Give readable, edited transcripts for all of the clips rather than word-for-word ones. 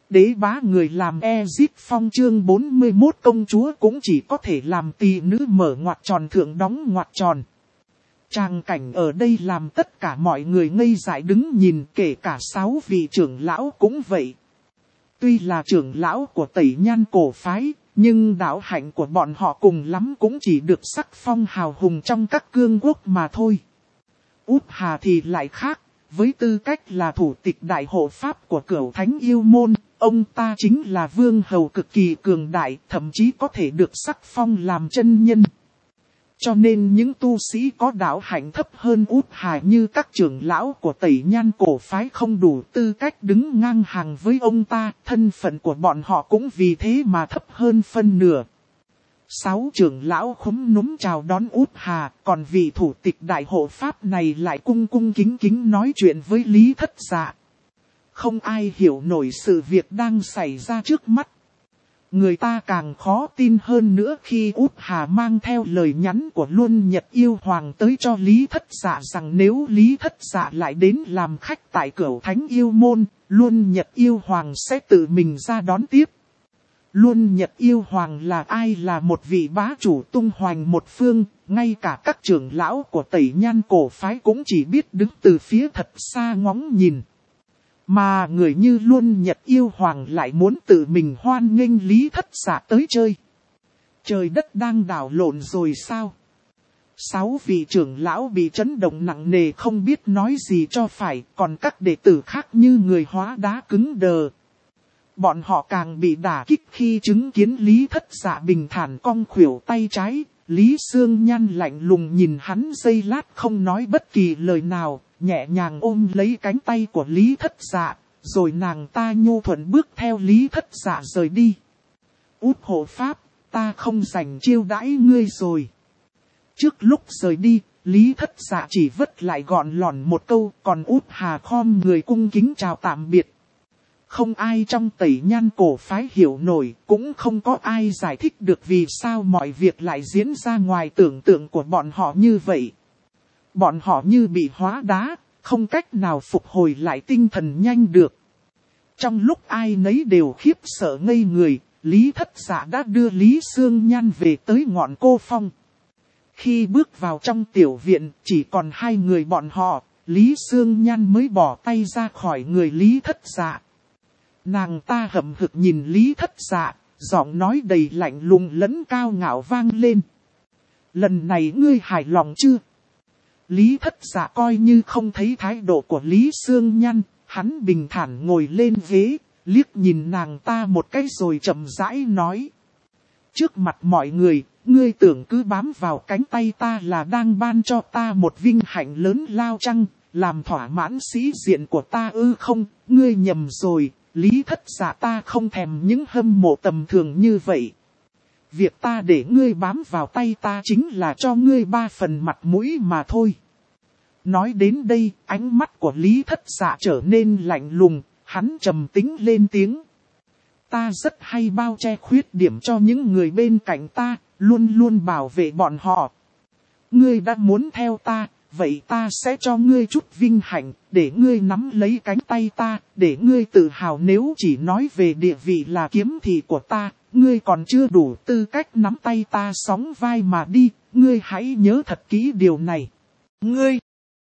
Đế bá người làm Ezit Phong chương 41 công chúa cũng chỉ có thể làm tỳ nữ mở ngoặc tròn thượng đóng ngoặc tròn. Tràng cảnh ở đây làm tất cả mọi người ngây dại đứng nhìn, kể cả 6 vị trưởng lão cũng vậy. Tuy là trưởng lão của Tẩy Nhan cổ phái, nhưng đạo hạnh của bọn họ cùng lắm cũng chỉ được sắc phong hào hùng trong các cương quốc mà thôi. Út Hà thì lại khác, với tư cách là thủ tịch đại hộ pháp của Cửu Thánh Yêu Môn, ông ta chính là vương hầu cực kỳ cường đại, thậm chí có thể được sắc phong làm chân nhân. Cho nên những tu sĩ có đạo hạnh thấp hơn Út Hà như các trưởng lão của Tẩy Nhan cổ phái không đủ tư cách đứng ngang hàng với ông ta, thân phận của bọn họ cũng vì thế mà thấp hơn phân nửa. 6 trưởng lão khúm núm chào đón Út Hà, còn vị thủ tịch đại hộ pháp này lại cung cung kính kính nói chuyện với Lý Thất Dạ. Không ai hiểu nổi sự việc đang xảy ra trước mắt. Người ta càng khó tin hơn nữa khi Út Hà mang theo lời nhắn của Luân Nhật Yêu Hoàng tới cho Lý Thất Dạ rằng nếu Lý Thất Dạ lại đến làm khách tại Cửu Thánh Yêu Môn, Luân Nhật Yêu Hoàng sẽ tự mình ra đón tiếp. Luân Nhật Yêu Hoàng là ai? Là một vị bá chủ tung hoành một phương, ngay cả các trưởng lão của Tẩy Nhan cổ phái cũng chỉ biết đứng từ phía thật xa ngóng nhìn. Mà người như Luân Nhật Yêu Hoàng lại muốn tự mình hoan nghênh Lý Thất Dạ tới chơi. Trời đất đang đảo lộn rồi sao? 6 vị trưởng lão bị chấn động nặng nề không biết nói gì cho phải, còn các đệ tử khác như người hóa đá cứng đờ. Bọn họ càng bị đả kích khi chứng kiến Lý Thất Dạ bình thản cong khuỷu tay trái. Lý Sương Nhan lạnh lùng nhìn hắn giây lát không nói bất kỳ lời nào, nhẹ nhàng ôm lấy cánh tay của Lý Thất Dạ, rồi nàng ta nhu thuận bước theo Lý Thất Dạ rời đi. Út hộ pháp, ta không dành chiêu đãi ngươi rồi. Trước lúc rời đi, Lý Thất Dạ chỉ vất lại gọn lỏn một câu, còn Út Hà khom người cung kính chào tạm biệt. Không ai trong Tẩy Nhan cổ phái hiểu nổi, cũng không có ai giải thích được vì sao mọi việc lại diễn ra ngoài tưởng tượng của bọn họ như vậy. Bọn họ như bị hóa đá, không cách nào phục hồi lại tinh thần nhanh được. Trong lúc ai nấy đều khiếp sợ ngây người, Lý Thất Dạ đã đưa Lý Sương Nhan về tới ngọn cô phong. Khi bước vào trong tiểu viện, chỉ còn 2 người bọn họ, Lý Sương Nhan mới bỏ tay ra khỏi người Lý Thất Dạ. Nàng ta hậm hực nhìn Lý Thất Dạ, giọng nói đầy lạnh lùng lẫn cao ngạo vang lên. Lần này ngươi hài lòng chưa? Lý Thất Dạ coi như không thấy thái độ của Lý Sương Nhan, hắn bình thản ngồi lên ghế, liếc nhìn nàng ta một cái rồi chậm rãi nói. Trước mặt mọi người, ngươi tưởng cứ bám vào cánh tay ta là đang ban cho ta một vinh hạnh lớn lao chăng, làm thỏa mãn sĩ diện của ta ư? Không, ngươi nhầm rồi. Lý Thất Dạ ta không thèm những hâm mộ tầm thường như vậy. Việc ta để ngươi bám vào tay ta chính là cho ngươi 3 phần mặt mũi mà thôi. Nói đến đây, ánh mắt của Lý Thất Dạ trở nên lạnh lùng, hắn trầm tĩnh lên tiếng. Ta rất hay bao che khuyết điểm cho những người bên cạnh ta, luôn luôn bảo vệ bọn họ. Ngươi đã muốn theo ta, vậy ta sẽ cho ngươi chút vinh hạnh, để ngươi nắm lấy cánh tay ta, để ngươi tự hào. Nếu chỉ nói về địa vị là kiếm thị của ta, ngươi còn chưa đủ tư cách nắm tay ta sóng vai mà đi, ngươi hãy nhớ thật kỹ điều này. Ngươi!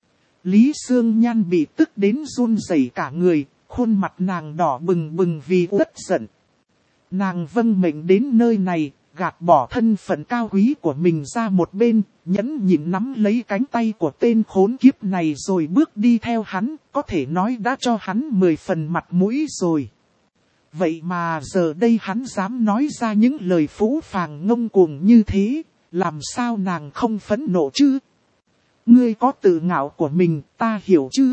Lý Sương Nhan bị tức đến run rẩy cả người, khuôn mặt nàng đỏ bừng bừng vì uất giận. Nàng vâng mệnh đến nơi này, gạt bỏ thân phận cao quý của mình ra một bên, nhẫn nhịn nắm lấy cánh tay của tên khốn kiếp này rồi bước đi theo hắn, có thể nói đã cho hắn 10 phần mặt mũi rồi. Vậy mà giờ đây hắn dám nói ra những lời phũ phàng ngông cuồng như thế, làm sao nàng không phẫn nộ chứ? Ngươi có tự ngạo của mình, ta hiểu chứ?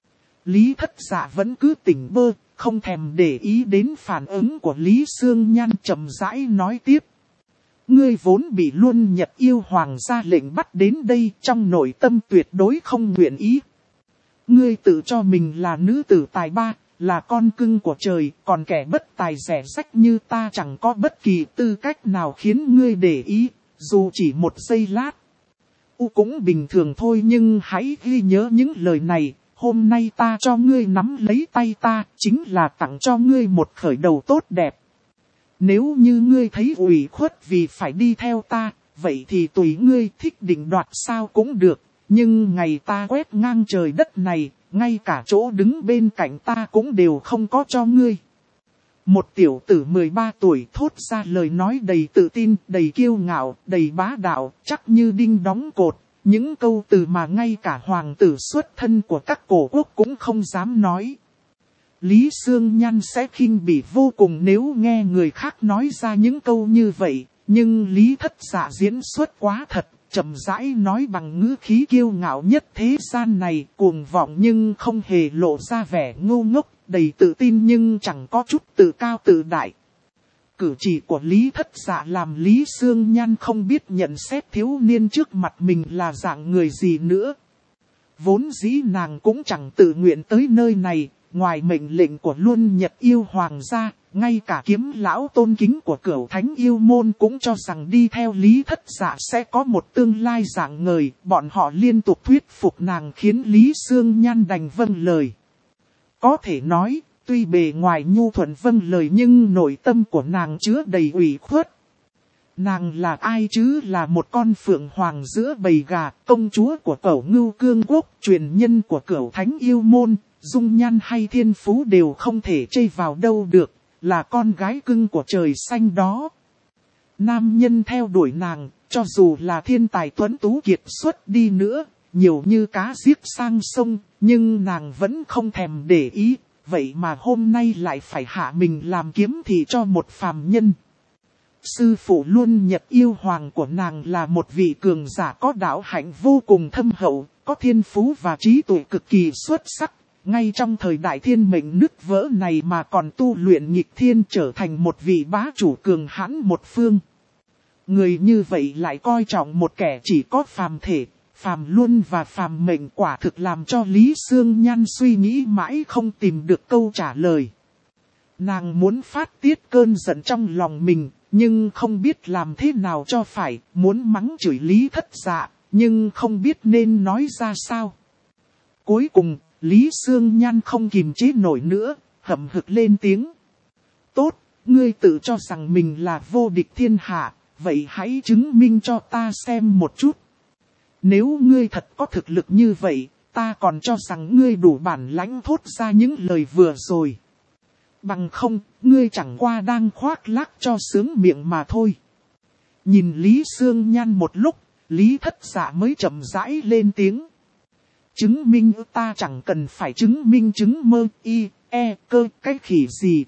Lý Thất Dạ vẫn cứ tỉnh bơ, không thèm để ý đến phản ứng của Lý Sương Nhan, chậm rãi nói tiếp. Ngươi vốn bị Luân Nhật Yêu Hoàng ra lệnh bắt đến đây, trong nội tâm tuyệt đối không nguyện ý. Ngươi tự cho mình là nữ tử tài ba, là con cưng của trời, còn kẻ bất tài rẻ rách như ta chẳng có bất kỳ tư cách nào khiến ngươi để ý, dù chỉ một giây lát. Cũng bình thường thôi, nhưng hãy ghi nhớ những lời này, hôm nay ta cho ngươi nắm lấy tay ta, chính là tặng cho ngươi một khởi đầu tốt đẹp. Nếu như ngươi thấy ủy khuất vì phải đi theo ta, vậy thì tùy ngươi thích định đoạt sao cũng được. Nhưng ngày ta quét ngang trời đất này, ngay cả chỗ đứng bên cạnh ta cũng đều không có cho ngươi. Một tiểu tử 13 tuổi thốt ra lời nói đầy tự tin, đầy kiêu ngạo, đầy bá đạo, chắc như đinh đóng cột. Những câu từ mà ngay cả hoàng tử xuất thân của các cổ quốc cũng không dám nói. Lý Xương Nhan sẽ khinh bỉ vô cùng nếu nghe người khác nói ra những câu như vậy. Nhưng Lý Thất Dạ diễn xuất quá thật, chậm rãi nói bằng ngữ khí kiêu ngạo nhất thế gian này, cuồng vọng nhưng không hề lộ ra vẻ ngu ngốc, đầy tự tin nhưng chẳng có chút tự cao tự đại. Cử chỉ của Lý Thất Dạ làm Lý Xương Nhan không biết nhận xét thiếu niên trước mặt mình là dạng người gì nữa. Vốn dĩ nàng cũng chẳng tự nguyện tới nơi này, ngoài mệnh lệnh của Luân Nhật Yêu Hoàng gia, ngay cả Kiếm lão tôn kính của Cửu Thánh Yêu Môn cũng cho rằng đi theo Lý Thất Dạ sẽ có một tương lai rạng ngời, bọn họ liên tục thuyết phục nàng khiến Lý Xương Nhan đành vâng lời. Có thể nói, tuy bề ngoài nhu thuận vâng lời nhưng nội tâm của nàng chứa đầy ủy khuất. Nàng là ai chứ, là một con phượng hoàng giữa bầy gà, công chúa của Cẩu Ngưu Cương Quốc, truyền nhân của Cửu Thánh Yêu Môn, dung nhan hay thiên phú đều không thể chê vào đâu được, là con gái cưng của trời xanh đó. Nam nhân theo đuổi nàng, cho dù là thiên tài tuấn tú kiệt xuất đi nữa, nhiều như cá giết sang sông, nhưng nàng vẫn không thèm để ý, vậy mà hôm nay lại phải hạ mình làm kiếm thị cho một phàm nhân. Sư phụ Luân Nhật Yêu Hoàng của nàng là một vị cường giả có đạo hạnh vô cùng thâm hậu, có thiên phú và trí tuệ cực kỳ xuất sắc. Ngay trong thời đại thiên mệnh nứt vỡ này mà còn tu luyện nghịch thiên trở thành một vị bá chủ cường hãn một phương. Người như vậy lại coi trọng một kẻ chỉ có phàm thể, phàm luân và phàm mệnh, quả thực làm cho Lý Xương Nhan suy nghĩ mãi không tìm được câu trả lời. Nàng muốn phát tiết cơn giận trong lòng mình, nhưng không biết làm thế nào cho phải, muốn mắng chửi Lý Thất Dạ, nhưng không biết nên nói ra sao. Cuối cùng, Lý Xương Nhan không kìm chế nổi nữa, hậm hực lên tiếng. Tốt, ngươi tự cho rằng mình là vô địch thiên hạ, vậy hãy chứng minh cho ta xem một chút. Nếu ngươi thật có thực lực như vậy, ta còn cho rằng ngươi đủ bản lãnh thốt ra những lời vừa rồi. Bằng không, ngươi chẳng qua đang khoác lác cho sướng miệng mà thôi. Nhìn Lý Xương Nhan một lúc, Lý Thất Dạ mới chậm rãi lên tiếng. Chứng minh ta chẳng cần phải chứng minh chứng mơ cơ cái khỉ gì.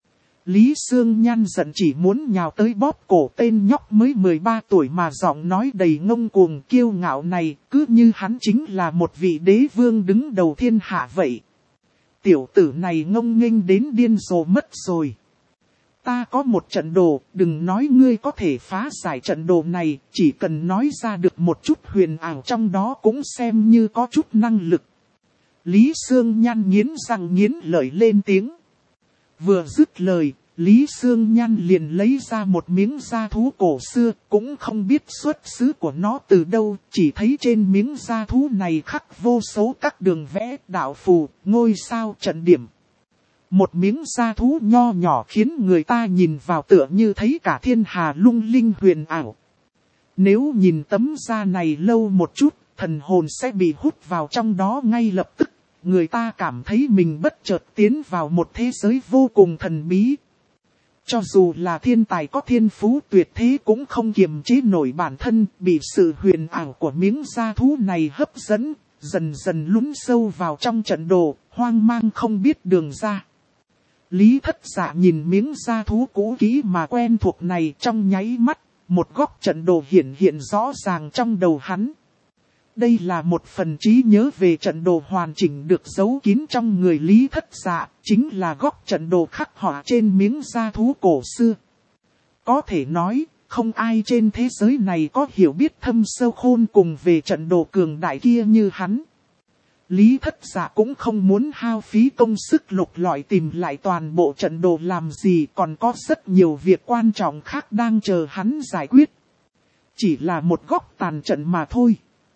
Lý Xương Nhan giận chỉ muốn nhào tới bóp cổ tên nhóc mới 13 tuổi mà giọng nói đầy ngông cuồng kiêu ngạo này, cứ như hắn chính là một vị đế vương đứng đầu thiên hạ vậy. Tiểu tử này ngông nghênh đến điên rồ mất rồi. Ta có một trận đồ, đừng nói ngươi có thể phá giải trận đồ này, chỉ cần nói ra được một chút huyền ảo trong đó cũng xem như có chút năng lực. Lý Xương Nhan nghiến răng nghiến lợi lên tiếng. Vừa dứt lời, Lý Xương Nhan liền lấy ra một miếng da thú cổ xưa, cũng không biết xuất xứ của nó từ đâu, chỉ thấy trên miếng da thú này khắc vô số các đường vẽ, đạo phù, ngôi sao, trận điểm. Một miếng da thú nho nhỏ khiến người ta nhìn vào tựa như thấy cả thiên hà lung linh huyền ảo. Nếu nhìn tấm da này lâu một chút, thần hồn sẽ bị hút vào trong đó ngay lập tức. Người ta cảm thấy mình bất chợt tiến vào một thế giới vô cùng thần bí. Cho dù là thiên tài có thiên phú tuyệt thế cũng không kiềm chế nổi bản thân, bị sự huyền ảo của miếng da thú này hấp dẫn, dần dần lún sâu vào trong trận đồ, hoang mang không biết đường ra. Lý Thất Dạ nhìn miếng da thú cũ kỹ mà quen thuộc này trong nháy mắt, một góc trận đồ hiện rõ ràng trong đầu hắn. Đây là một phần trí nhớ về trận đồ hoàn chỉnh được giấu kín trong người Lý Thất Dạ, chính là góc trận đồ khắc họa trên miếng da thú cổ xưa. Có thể nói, không ai trên thế giới này có hiểu biết thâm sâu khôn cùng về trận đồ cường đại kia như hắn. Lý Thất Dạ cũng không muốn hao phí công sức lục lọi tìm lại toàn bộ trận đồ làm gì, còn có rất nhiều việc quan trọng khác đang chờ hắn giải quyết. Chỉ là một góc tàn trận mà thôi.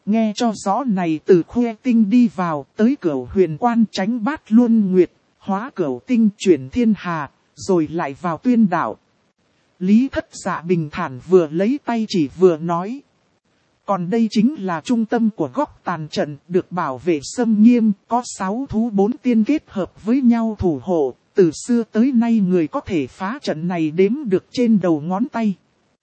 Nghe cho rõ này từ Khuê Tinh đi vào tới Cửu Huyền Quan tránh Bát Luân Nguyệt, hóa Cửu Tinh chuyển Thiên Hà, rồi lại vào Tuyên Đạo. Lý Thất Dạ bình thản vừa lấy tay chỉ vừa nói. Còn đây chính là trung tâm của góc tàn trận, được bảo vệ xâm nghiêm, có 6 thú 4 tiên kết hợp với nhau thủ hộ. Từ xưa tới nay người có thể phá trận này đếm được trên đầu ngón tay.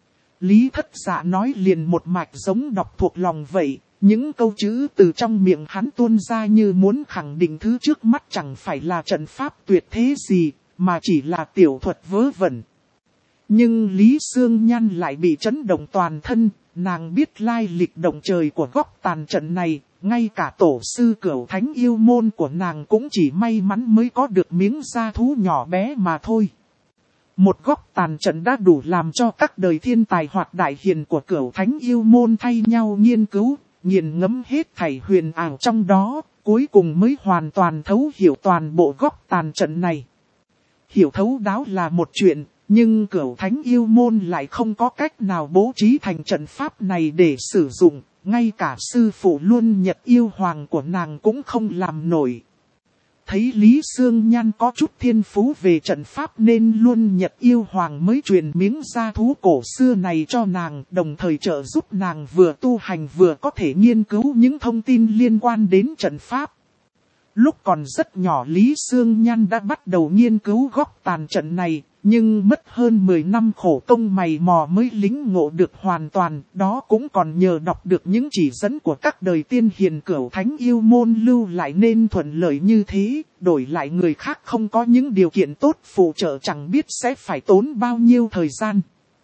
Lý Thất Dạ nói liền một mạch giống đọc thuộc lòng vậy. Những câu chữ từ trong miệng hắn tuôn ra như muốn khẳng định thứ trước mắt chẳng phải là trận pháp tuyệt thế gì, mà chỉ là tiểu thuật vớ vẩn. Nhưng Lý Sương Nhan lại bị chấn động toàn thân, nàng biết lai lịch động trời của góc tàn trận này, ngay cả tổ sư Cửu Thánh yêu môn của nàng cũng chỉ may mắn mới có được miếng da thú nhỏ bé mà thôi. Một góc tàn trận đã đủ làm cho các đời thiên tài hoặc đại hiền của Cửu Thánh yêu môn thay nhau nghiên cứu, nghiền ngẫm hết thảy huyền ảo trong đó, cuối cùng mới hoàn toàn thấu hiểu toàn bộ góc tàn trận này. Hiểu thấu đáo là một chuyện, nhưng Cửu Thánh yêu môn lại không có cách nào bố trí thành trận pháp này để sử dụng, ngay cả sư phụ Luân Nhật yêu hoàng của nàng cũng không làm nổi. Thấy Lý Sương Nhan có chút thiên phú về trận pháp nên Luân Nhật yêu hoàng mới truyền miếng da thú cổ xưa này cho nàng, đồng thời trợ giúp nàng vừa tu hành vừa có thể nghiên cứu những thông tin liên quan đến trận pháp. Lúc còn rất nhỏ Lý Sương Nhan đã bắt đầu nghiên cứu góc tàn trận này, nhưng mất hơn 10 năm khổ công mày mò mới lĩnh ngộ được hoàn toàn, đó cũng còn nhờ đọc được những chỉ dẫn của các đời tiên hiền Cửu Thánh yêu môn lưu lại nên thuận lợi như thế, đổi lại người khác không có những điều kiện tốt phụ trợ chẳng biết sẽ phải tốn bao nhiêu thời gian.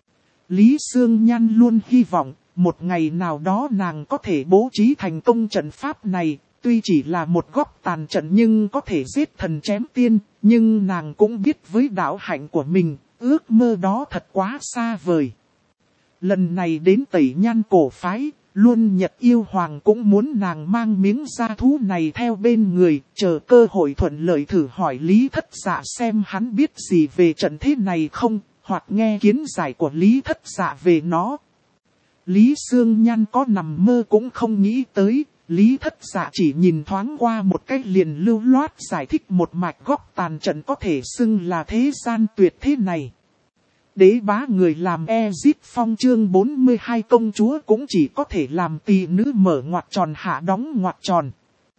Lý Sương Nhan luôn hy vọng, một ngày nào đó nàng có thể bố trí thành công trận pháp này. Tuy chỉ là một góc tàn trận nhưng có thể giết thần chém tiên, nhưng nàng cũng biết với đạo hạnh của mình, ước mơ đó thật quá xa vời. Lần này đến Tẩy Nhan cổ phái, Luân Nhật yêu hoàng cũng muốn nàng mang miếng da thú này theo bên người, chờ cơ hội thuận lợi thử hỏi Lý Thất Dạ xem hắn biết gì về trận thế này không, hoặc nghe kiến giải của Lý Thất Dạ về nó. Lý Sương Nhan có nằm mơ cũng không nghĩ tới. Lý Thất Dạ chỉ nhìn thoáng qua một cách liền lưu loát giải thích một mạch góc tàn trận có thể xưng là thế gian tuyệt thế này. Đế bá người làm Egypt Phong chương 42 công chúa cũng chỉ có thể làm tỳ nữ mở ngoặc tròn hạ đóng ngoặc tròn.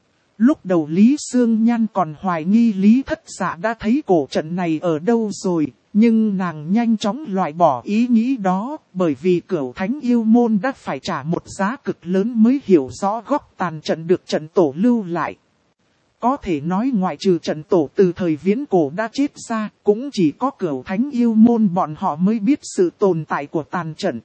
Lúc đầu Lý Sương Nhan còn hoài nghi Lý Thất Dạ đã thấy cổ trận này ở đâu rồi, nhưng nàng nhanh chóng loại bỏ ý nghĩ đó, bởi vì Cửu Thánh yêu môn đã phải trả một giá cực lớn mới hiểu rõ góc tàn trận được trận tổ lưu lại. Có thể nói ngoại trừ trận tổ từ thời viễn cổ đã chết ra, cũng chỉ có Cửu Thánh yêu môn bọn họ mới biết sự tồn tại của tàn trận.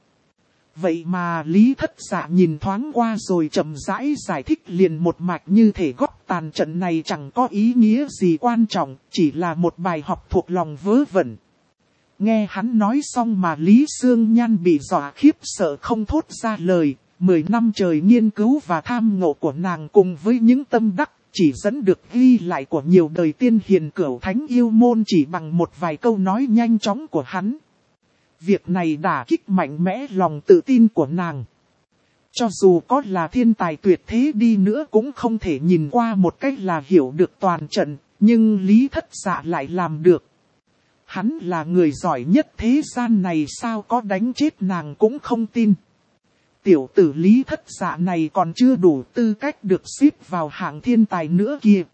Vậy mà Lý Thất Dạ nhìn thoáng qua rồi chậm rãi giải thích liền một mạch như thể góc tàn trận này chẳng có ý nghĩa gì quan trọng, chỉ là một bài học thuộc lòng vớ vẩn. Nghe hắn nói xong mà Lý Sương Nhan bị dọa khiếp sợ không thốt ra lời, 10 năm trời nghiên cứu và tham ngộ của nàng cùng với những tâm đắc, chỉ dẫn được ghi lại của nhiều đời tiên hiền Cửu Thánh yêu môn chỉ bằng một vài câu nói nhanh chóng của hắn. Việc này đả kích mạnh mẽ lòng tự tin của nàng. Cho dù có là thiên tài tuyệt thế đi nữa cũng không thể nhìn qua một cách là hiểu được toàn trận, nhưng Lý Thất Dạ lại làm được. Hắn là người giỏi nhất thế gian này sao có đánh chết nàng cũng không tin. Tiểu tử Lý Thất Dạ này còn chưa đủ tư cách được xếp vào hạng thiên tài nữa kìa.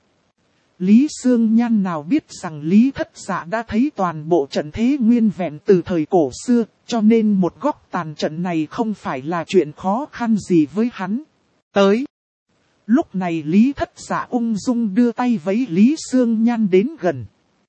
Lý Sương Nhan nào biết rằng Lý Thất Dạ đã thấy toàn bộ trận thế nguyên vẹn từ thời cổ xưa, cho nên một góc tàn trận này không phải là chuyện khó khăn gì với hắn. Tới. Lúc này Lý Thất Dạ ung dung đưa tay với Lý Sương Nhan đến gần.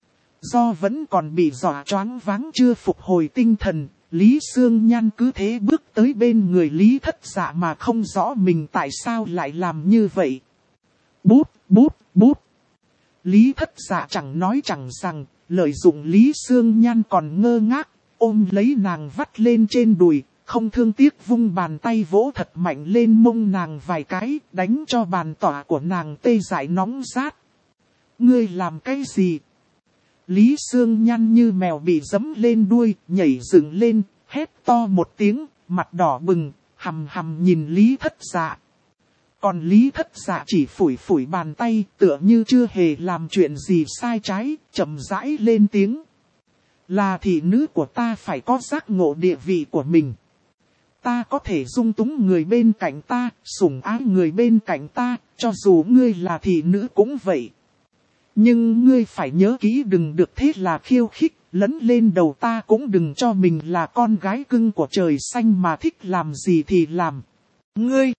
Do vẫn còn bị dọa choáng váng chưa phục hồi tinh thần, Lý Sương Nhan cứ thế bước tới bên người Lý Thất Dạ mà không rõ mình tại sao lại làm như vậy. Bút, bút, bút. Lý Thất Dạ chẳng nói chẳng rằng, lợi dụng Lý Sương Nhan còn ngơ ngác, ôm lấy nàng vắt lên trên đùi, không thương tiếc vung bàn tay vỗ thật mạnh lên mông nàng vài cái, đánh cho bàn tỏa của nàng tê dại nóng rát. Ngươi làm cái gì? Lý Sương Nhan như mèo bị giẫm lên đuôi, nhảy dựng lên, hét to một tiếng, mặt đỏ bừng, hằm hằm nhìn Lý Thất Dạ. Còn Lý Thất Dạ chỉ phủi phủi bàn tay, tựa như chưa hề làm chuyện gì sai trái, chậm rãi lên tiếng. Là thị nữ của ta phải có giác ngộ địa vị của mình. Ta có thể dung túng người bên cạnh ta, sủng ái người bên cạnh ta, cho dù ngươi là thị nữ cũng vậy. Nhưng ngươi phải nhớ kỹ đừng được thế là khiêu khích, lấn lên đầu ta cũng đừng cho mình là con gái cưng của trời xanh mà thích làm gì thì làm. Ngươi!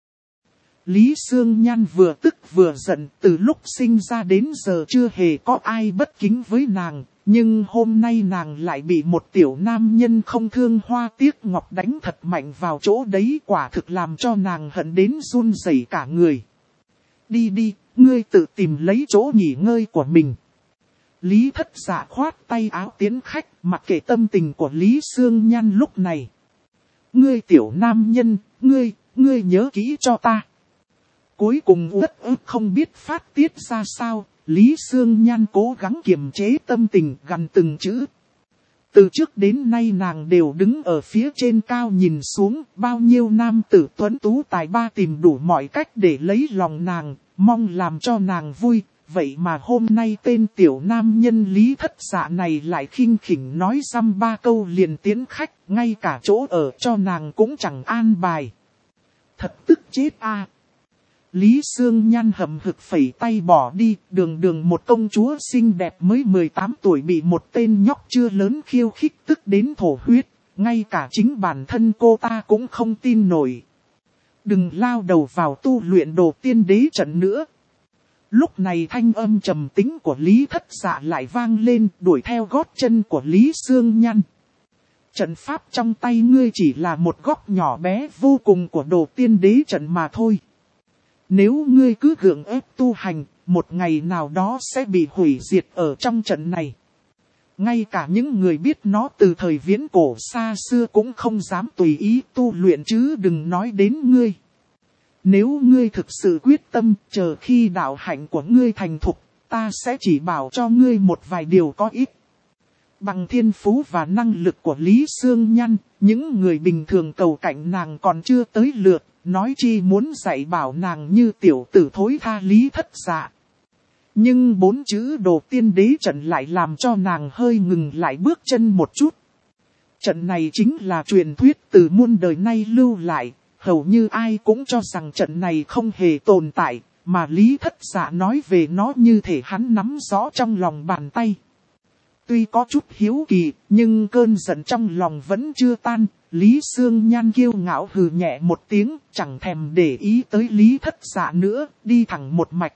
Lý Sương Nhan vừa tức vừa giận, từ lúc sinh ra đến giờ chưa hề có ai bất kính với nàng, nhưng hôm nay nàng lại bị một tiểu nam nhân không thương hoa tiếc ngọc đánh thật mạnh vào chỗ đấy, quả thực làm cho nàng hận đến run rẩy cả người. Đi đi, ngươi tự tìm lấy chỗ nghỉ ngơi của mình. Lý Thất Dạ khoát tay áo tiến khách, mặc kệ tâm tình của Lý Sương Nhan lúc này. Ngươi tiểu nam nhân, ngươi nhớ kỹ cho ta. Cuối cùng uất ức không biết phát tiết ra sao, Lý Sương Nhan cố gắng kiềm chế tâm tình gằn từng chữ. Từ trước đến nay nàng đều đứng ở phía trên cao nhìn xuống, bao nhiêu nam tử tuấn tú tài ba tìm đủ mọi cách để lấy lòng nàng, mong làm cho nàng vui. Vậy mà hôm nay tên tiểu nam nhân Lý Thất Dạ này lại khinh khỉnh nói dăm ba câu liền tiến khách, ngay cả chỗ ở cho nàng cũng chẳng an bài. Thật tức chết a. Lý Sương Nhan hậm hực phẩy tay bỏ đi, đường một công chúa xinh đẹp mới 18 tuổi bị một tên nhóc chưa lớn khiêu khích tức đến thổ huyết, ngay cả chính bản thân cô ta cũng không tin nổi. Đừng lao đầu vào tu luyện đồ tiên đế trận nữa. Lúc này thanh âm trầm tính của Lý Thất Dạ lại vang lên, đuổi theo gót chân của Lý Sương Nhan. Trận pháp trong tay ngươi chỉ là một góc nhỏ bé vô cùng của đồ tiên đế trận mà thôi. Nếu ngươi cứ gượng ép tu hành, một ngày nào đó sẽ bị hủy diệt ở trong trận này. Ngay cả những người biết nó từ thời viễn cổ xa xưa cũng không dám tùy ý tu luyện chứ đừng nói đến ngươi. Nếu ngươi thực sự quyết tâm, chờ khi đạo hạnh của ngươi thành thục, ta sẽ chỉ bảo cho ngươi một vài điều có ích. Bằng thiên phú và năng lực của Lý Sương Nhan, những người bình thường cầu cạnh nàng còn chưa tới lượt, nói chi muốn dạy bảo nàng như tiểu tử thối tha Lý Thất Dạ. Nhưng 4 chữ đồ tiên đế trận lại làm cho nàng hơi ngừng lại bước chân một chút. Trận này chính là truyền thuyết từ muôn đời nay lưu lại, hầu như ai cũng cho rằng trận này không hề tồn tại, mà Lý Thất Dạ nói về nó như thể hắn nắm rõ trong lòng bàn tay. Tuy có chút hiếu kỳ, nhưng cơn giận trong lòng vẫn chưa tan, Lý Sương Nhan kiêu ngạo hừ nhẹ một tiếng, chẳng thèm để ý tới Lý Thất Dạ nữa, đi thẳng một mạch.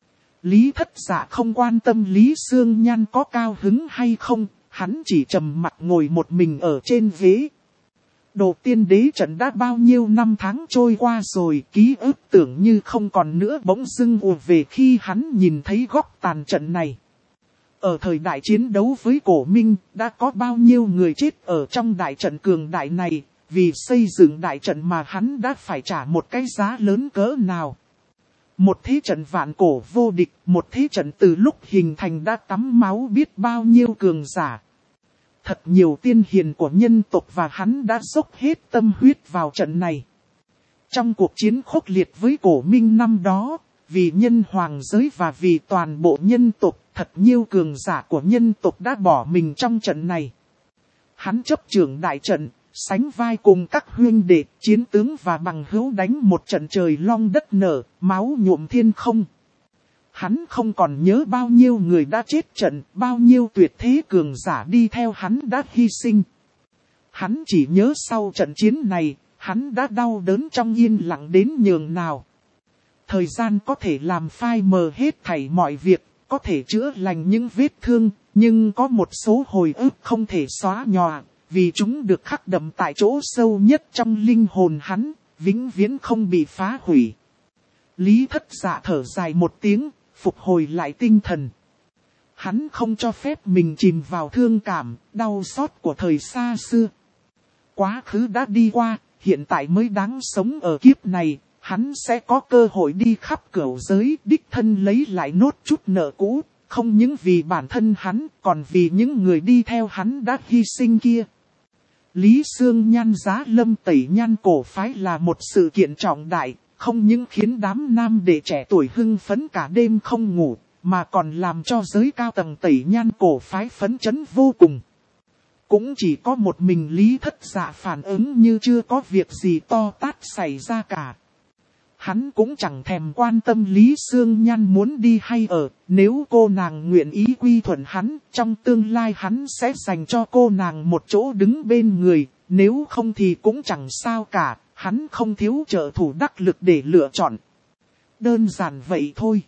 Lý Thất Dạ không quan tâm Lý Sương Nhan có cao hứng hay không, hắn chỉ trầm mặt ngồi một mình ở trên ghế. Đồ tiên đế trận đã bao nhiêu năm tháng trôi qua rồi, ký ức tưởng như không còn nữa bỗng dưng ùa về khi hắn nhìn thấy góc tàn trận này. Ở thời đại chiến đấu với Cổ Minh, đã có bao nhiêu người chết ở trong đại trận cường đại này, vì xây dựng đại trận mà hắn đã phải trả một cái giá lớn cỡ nào. Một thế trận vạn cổ vô địch, một thế trận từ lúc hình thành đã tắm máu biết bao nhiêu cường giả. Thật nhiều tiên hiền của nhân tộc và hắn đã dốc hết tâm huyết vào trận này. Trong cuộc chiến khốc liệt với Cổ Minh năm đó, vì nhân hoàng giới và vì toàn bộ nhân tộc, thật nhiều cường giả của nhân tộc đã bỏ mình trong trận này. Hắn chấp trưởng đại trận, sánh vai cùng các huynh đệ, chiến tướng và bằng hữu đánh một trận trời long đất nở, máu nhuộm thiên không. Hắn không còn nhớ bao nhiêu người đã chết trận, bao nhiêu tuyệt thế cường giả đi theo hắn đã hy sinh. Hắn chỉ nhớ sau trận chiến này, hắn đã đau đớn trong yên lặng đến nhường nào. Thời gian có thể làm phai mờ hết thảy mọi việc, có thể chữa lành những vết thương, nhưng có một số hồi ức không thể xóa nhòa, vì chúng được khắc đậm tại chỗ sâu nhất trong linh hồn hắn, vĩnh viễn không bị phá hủy. Lý Thất Dạ thở dài một tiếng, phục hồi lại tinh thần. Hắn không cho phép mình chìm vào thương cảm, đau xót của thời xa xưa. Quá khứ đã đi qua, hiện tại mới đáng sống ở kiếp này. Hắn sẽ có cơ hội đi khắp cửu giới, đích thân lấy lại nốt chút nợ cũ, không những vì bản thân hắn, còn vì những người đi theo hắn đã hy sinh kia. Lý Sương Nhan giá lâm tẩy nhan cổ phái là một sự kiện trọng đại, không những khiến đám nam đệ trẻ tuổi hưng phấn cả đêm không ngủ, mà còn làm cho giới cao tầng Tẩy Nhan cổ phái phấn chấn vô cùng. Cũng chỉ có một mình Lý Thất Dạ phản ứng như chưa có việc gì to tát xảy ra cả. Hắn cũng chẳng thèm quan tâm Lý Sương Nhan muốn đi hay ở, nếu cô nàng nguyện ý quy thuận hắn, trong tương lai hắn sẽ dành cho cô nàng một chỗ đứng bên người, nếu không thì cũng chẳng sao cả, hắn không thiếu trợ thủ đắc lực để lựa chọn. Đơn giản vậy thôi.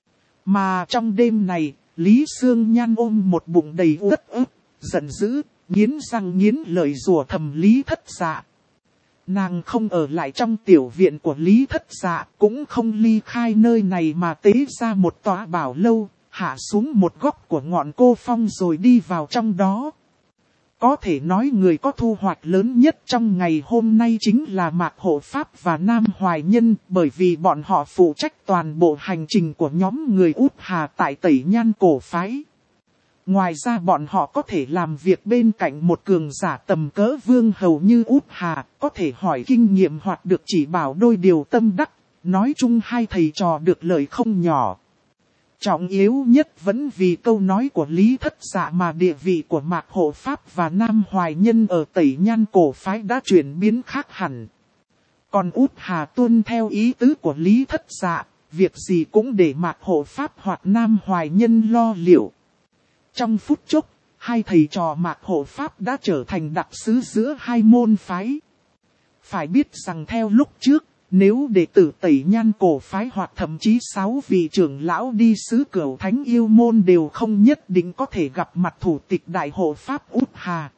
Mà trong đêm này, Lý Sương Nhan ôm một bụng đầy uất ức, giận dữ, nghiến răng nghiến lợi rủa thầm Lý Thất Dạ. Nàng không ở lại trong tiểu viện của Lý Thất Dạ, cũng không ly khai nơi này mà tế ra một tòa bảo lâu, hạ xuống một góc của ngọn cô phong rồi đi vào trong đó. Có thể nói người có thu hoạch lớn nhất trong ngày hôm nay chính là Mạc Hộ Pháp và Nam Hoài Nhân, bởi vì bọn họ phụ trách toàn bộ hành trình của nhóm người Út Hà tại Tẩy Nhan cổ phái. Ngoài ra bọn họ có thể làm việc bên cạnh một cường giả tầm cỡ vương hầu như Út Hà, có thể hỏi kinh nghiệm hoặc được chỉ bảo đôi điều tâm đắc, nói chung hai thầy trò được lợi không nhỏ. Trọng yếu nhất vẫn vì câu nói của Lý Thất Dạ mà địa vị của Mạc Hộ Pháp và Nam Hoài Nhân ở Tẩy Nhan cổ phái đã chuyển biến khác hẳn. Còn Út Hà tuân theo ý tứ của Lý Thất Dạ, việc gì cũng để Mạc Hộ Pháp hoặc Nam Hoài Nhân lo liệu. Trong phút chốc, hai thầy trò Mạc Hộ Pháp đã trở thành đặc sứ giữa hai môn phái. Phải biết rằng theo lúc trước, nếu đệ tử Tẩy Nhan cổ phái hoặc thậm chí 6 vị trưởng lão đi xứ Cửu Thánh Yêu Môn đều không nhất định có thể gặp mặt thủ tịch Đại Hộ Pháp Út Hà.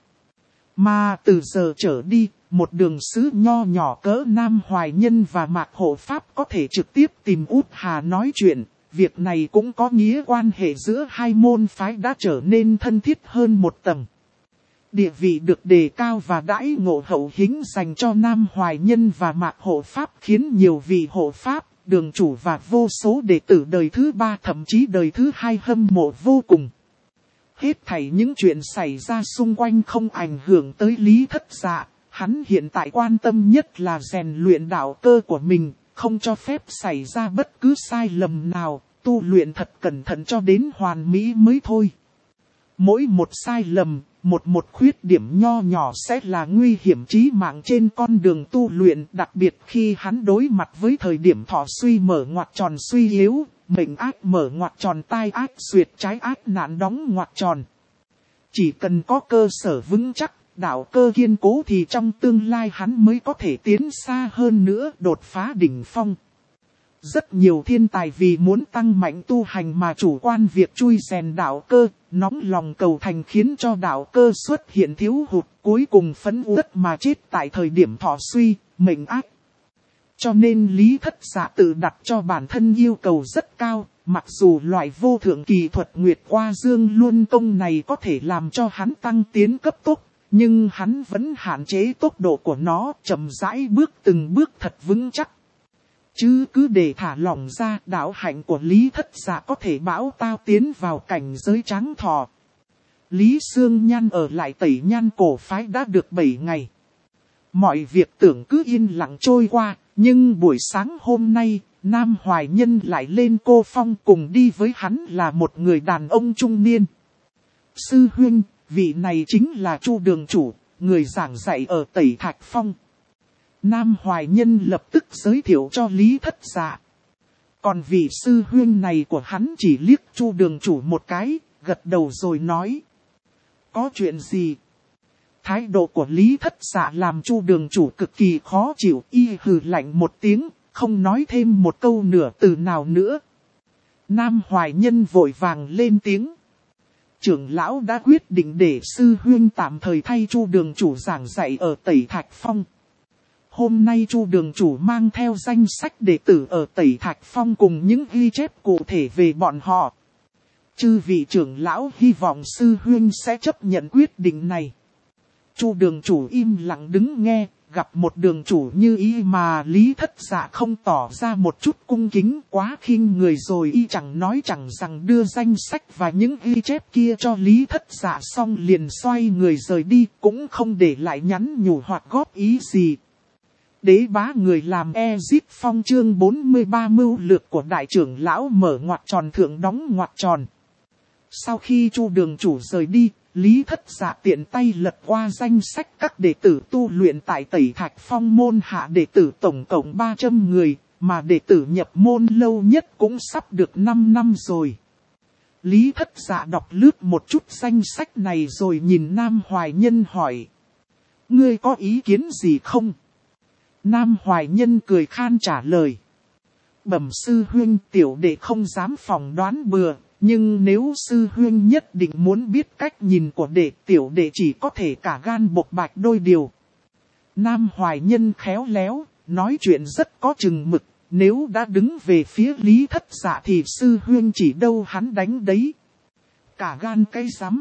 Mà từ giờ trở đi, một đường sứ nho nhỏ cỡ Nam Hoài Nhân và Mạc Hộ Pháp có thể trực tiếp tìm Út Hà nói chuyện. Việc này cũng có nghĩa quan hệ giữa hai môn phái đã trở nên thân thiết hơn một tầng. Địa vị được đề cao và đãi ngộ hậu hĩnh dành cho Nam Hoài Nhân và Mạc Hộ Pháp khiến nhiều vị hộ pháp, đường chủ và vô số đệ tử đời thứ 3 thậm chí đời thứ 2 hâm mộ vô cùng. Hết thảy những chuyện xảy ra xung quanh không ảnh hưởng tới Lý Thất Dạ, hắn hiện tại quan tâm nhất là rèn luyện đạo cơ của mình, không cho phép xảy ra bất cứ sai lầm nào, tu luyện thật cẩn thận cho đến hoàn mỹ mới thôi. Mỗi một sai lầm, một khuyết điểm nho nhỏ sẽ là nguy hiểm chí mạng trên con đường tu luyện, đặc biệt khi hắn đối mặt với thời điểm thọ suy mở ngoặc tròn suy yếu, mệnh ác mở ngoặc tròn tai ác xuyệt trái ác nạn đóng ngoặc tròn. Chỉ cần có cơ sở vững chắc, đạo cơ kiên cố thì trong tương lai hắn mới có thể tiến xa hơn nữa, đột phá đỉnh phong. Rất nhiều thiên tài vì muốn tăng mạnh tu hành mà chủ quan việc chui rèn đạo cơ, nóng lòng cầu thành khiến cho đạo cơ xuất hiện thiếu hụt, cuối cùng phẫn uất mà chết tại thời điểm thọ suy, mệnh ác. Cho nên Lý Thất Dạ tự đặt cho bản thân yêu cầu rất cao, mặc dù loại vô thượng kỳ thuật Nguyệt Hoa Dương Luân Công này có thể làm cho hắn tăng tiến cấp tốc, nhưng hắn vẫn hạn chế tốc độ của nó, chậm rãi bước từng bước thật vững chắc. Chứ cứ để thả lỏng ra, đạo hạnh của Lý Thất Dạ có thể bão tao tiến vào cảnh giới trắng thọ. Lý Sương Nhan ở lại Tẩy Nhan cổ phái đã được 7 ngày. Mọi việc tưởng cứ yên lặng trôi qua, nhưng buổi sáng hôm nay, Nam Hoài Nhân lại lên cô phong, cùng đi với hắn là một người đàn ông trung niên. Sư huynh, vị này chính là Chu đường chủ, người giảng dạy ở Tẩy Thạch Phong. Nam Hoài Nhân lập tức giới thiệu cho Lý Thất Dạ. Còn vị sư huynh này của hắn chỉ liếc Chu đường chủ một cái, gật đầu rồi nói. Có chuyện gì? Thái độ của Lý Thất Dạ làm Chu đường chủ cực kỳ khó chịu, y hừ lạnh một tiếng, không nói thêm một câu nửa từ nào nữa. Nam Hoài Nhân vội vàng lên tiếng. Trưởng lão đã quyết định để sư huynh tạm thời thay Chu đường chủ giảng dạy ở Tẩy Thạch Phong. Hôm nay Chu đường chủ mang theo danh sách đệ tử ở Tẩy Thạch Phong cùng những ghi chép cụ thể về bọn họ. Chư vị trưởng lão hy vọng sư huynh sẽ chấp nhận quyết định này. Chu đường chủ im lặng đứng nghe, gặp một đường chủ như y mà Lý Thất Dạ không tỏ ra một chút cung kính, quá khinh người rồi, y chẳng nói chẳng rằng đưa danh sách và những ghi chép kia cho Lý Thất Dạ xong liền xoay người rời đi, cũng không để lại nhắn nhủ hoặc góp ý gì. Đế bá người làm Ezit Phong chương 43 mưu lược của đại trưởng lão mở ngoặc tròn thượng đóng ngoặc tròn. Sau khi Chu đường chủ rời đi, Lý Thất Dạ tiện tay lật qua danh sách các đệ tử tu luyện tại Tẩy Thạch Phong môn hạ đệ tử tổng cộng 300 người, mà đệ tử nhập môn lâu nhất cũng sắp được 5 năm rồi. Lý Thất Dạ đọc lướt một chút danh sách này rồi nhìn Nam Hoài Nhân hỏi. Ngươi có ý kiến gì không? Nam Hoài Nhân cười khan trả lời. Bẩm sư huynh, tiểu đệ không dám phỏng đoán bừa, nhưng nếu sư huynh nhất định muốn biết cách nhìn của đệ, tiểu đệ chỉ có thể cả gan bộc bạch đôi điều. Nam Hoài Nhân khéo léo, nói chuyện rất có chừng mực, nếu đã đứng về phía Lý Thất Dạ thì sư huynh chỉ đâu hắn đánh đấy. Cả gan cái rắm.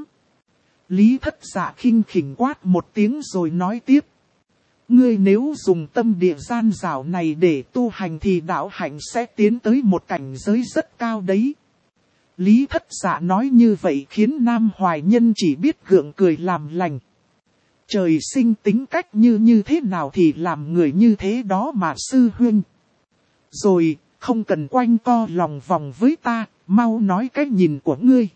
Lý Thất Dạ khinh khỉnh quát một tiếng rồi nói tiếp. Ngươi nếu dùng tâm địa gian dảo này để tu hành thì đạo hạnh sẽ tiến tới một cảnh giới rất cao đấy. Lý Thất Dạ nói như vậy khiến Nam Hoài Nhân chỉ biết gượng cười làm lành. Trời sinh tính cách như thế nào thì làm người như thế đó mà sư huynh. Rồi, không cần quanh co lòng vòng với ta, mau nói cái nhìn của ngươi.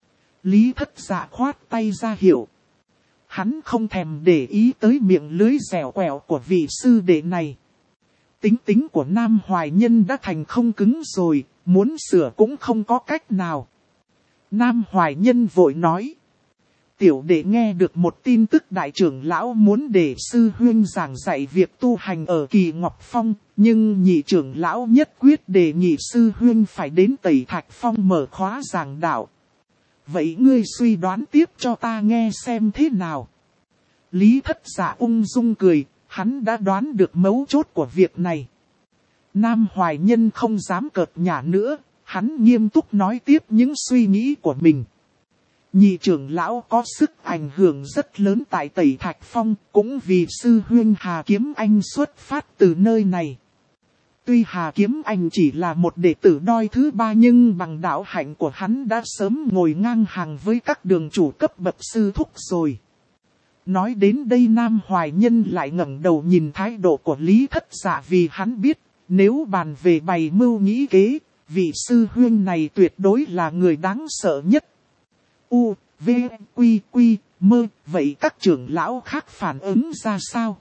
Lý Thất Dạ khoát tay ra hiệu. Hắn không thèm để ý tới miệng lưới dẻo quẹo của vị sư đệ này. Tính của Nam Hoài Nhân đã thành không cứng rồi, muốn sửa cũng không có cách nào. Nam Hoài Nhân vội nói. Tiểu đệ nghe được một tin tức đại trưởng lão muốn để sư huynh giảng dạy việc tu hành ở Kỳ Ngọc Phong, nhưng nhị trưởng lão nhất quyết đề nghị sư huynh phải đến Tẩy Thạch Phong mở khóa giảng đạo. Vậy ngươi suy đoán tiếp cho ta nghe xem thế nào. Lý Thất Dạ ung dung cười, hắn đã đoán được mấu chốt của việc này. Nam Hoài Nhân không dám cợt nhả nữa, hắn nghiêm túc nói tiếp những suy nghĩ của mình. Nhị trưởng lão có sức ảnh hưởng rất lớn tại Tẩy Thạch Phong, cũng vì sư huynh Hà Kiếm Anh xuất phát từ nơi này. Tuy Hà Kiếm Anh chỉ là một đệ tử đoi thứ ba nhưng bằng đạo hạnh của hắn đã sớm ngồi ngang hàng với các đường chủ cấp bậc sư thúc rồi. Nói đến đây Nam Hoài Nhân lại ngẩng đầu nhìn thái độ của Lý Thất Dạ vì hắn biết, nếu bàn về bày mưu nghĩ kế, vị sư huynh này tuyệt đối là người đáng sợ nhất. U, V, Quy, Quy, Mơ, vậy các trưởng lão khác phản ứng ra sao?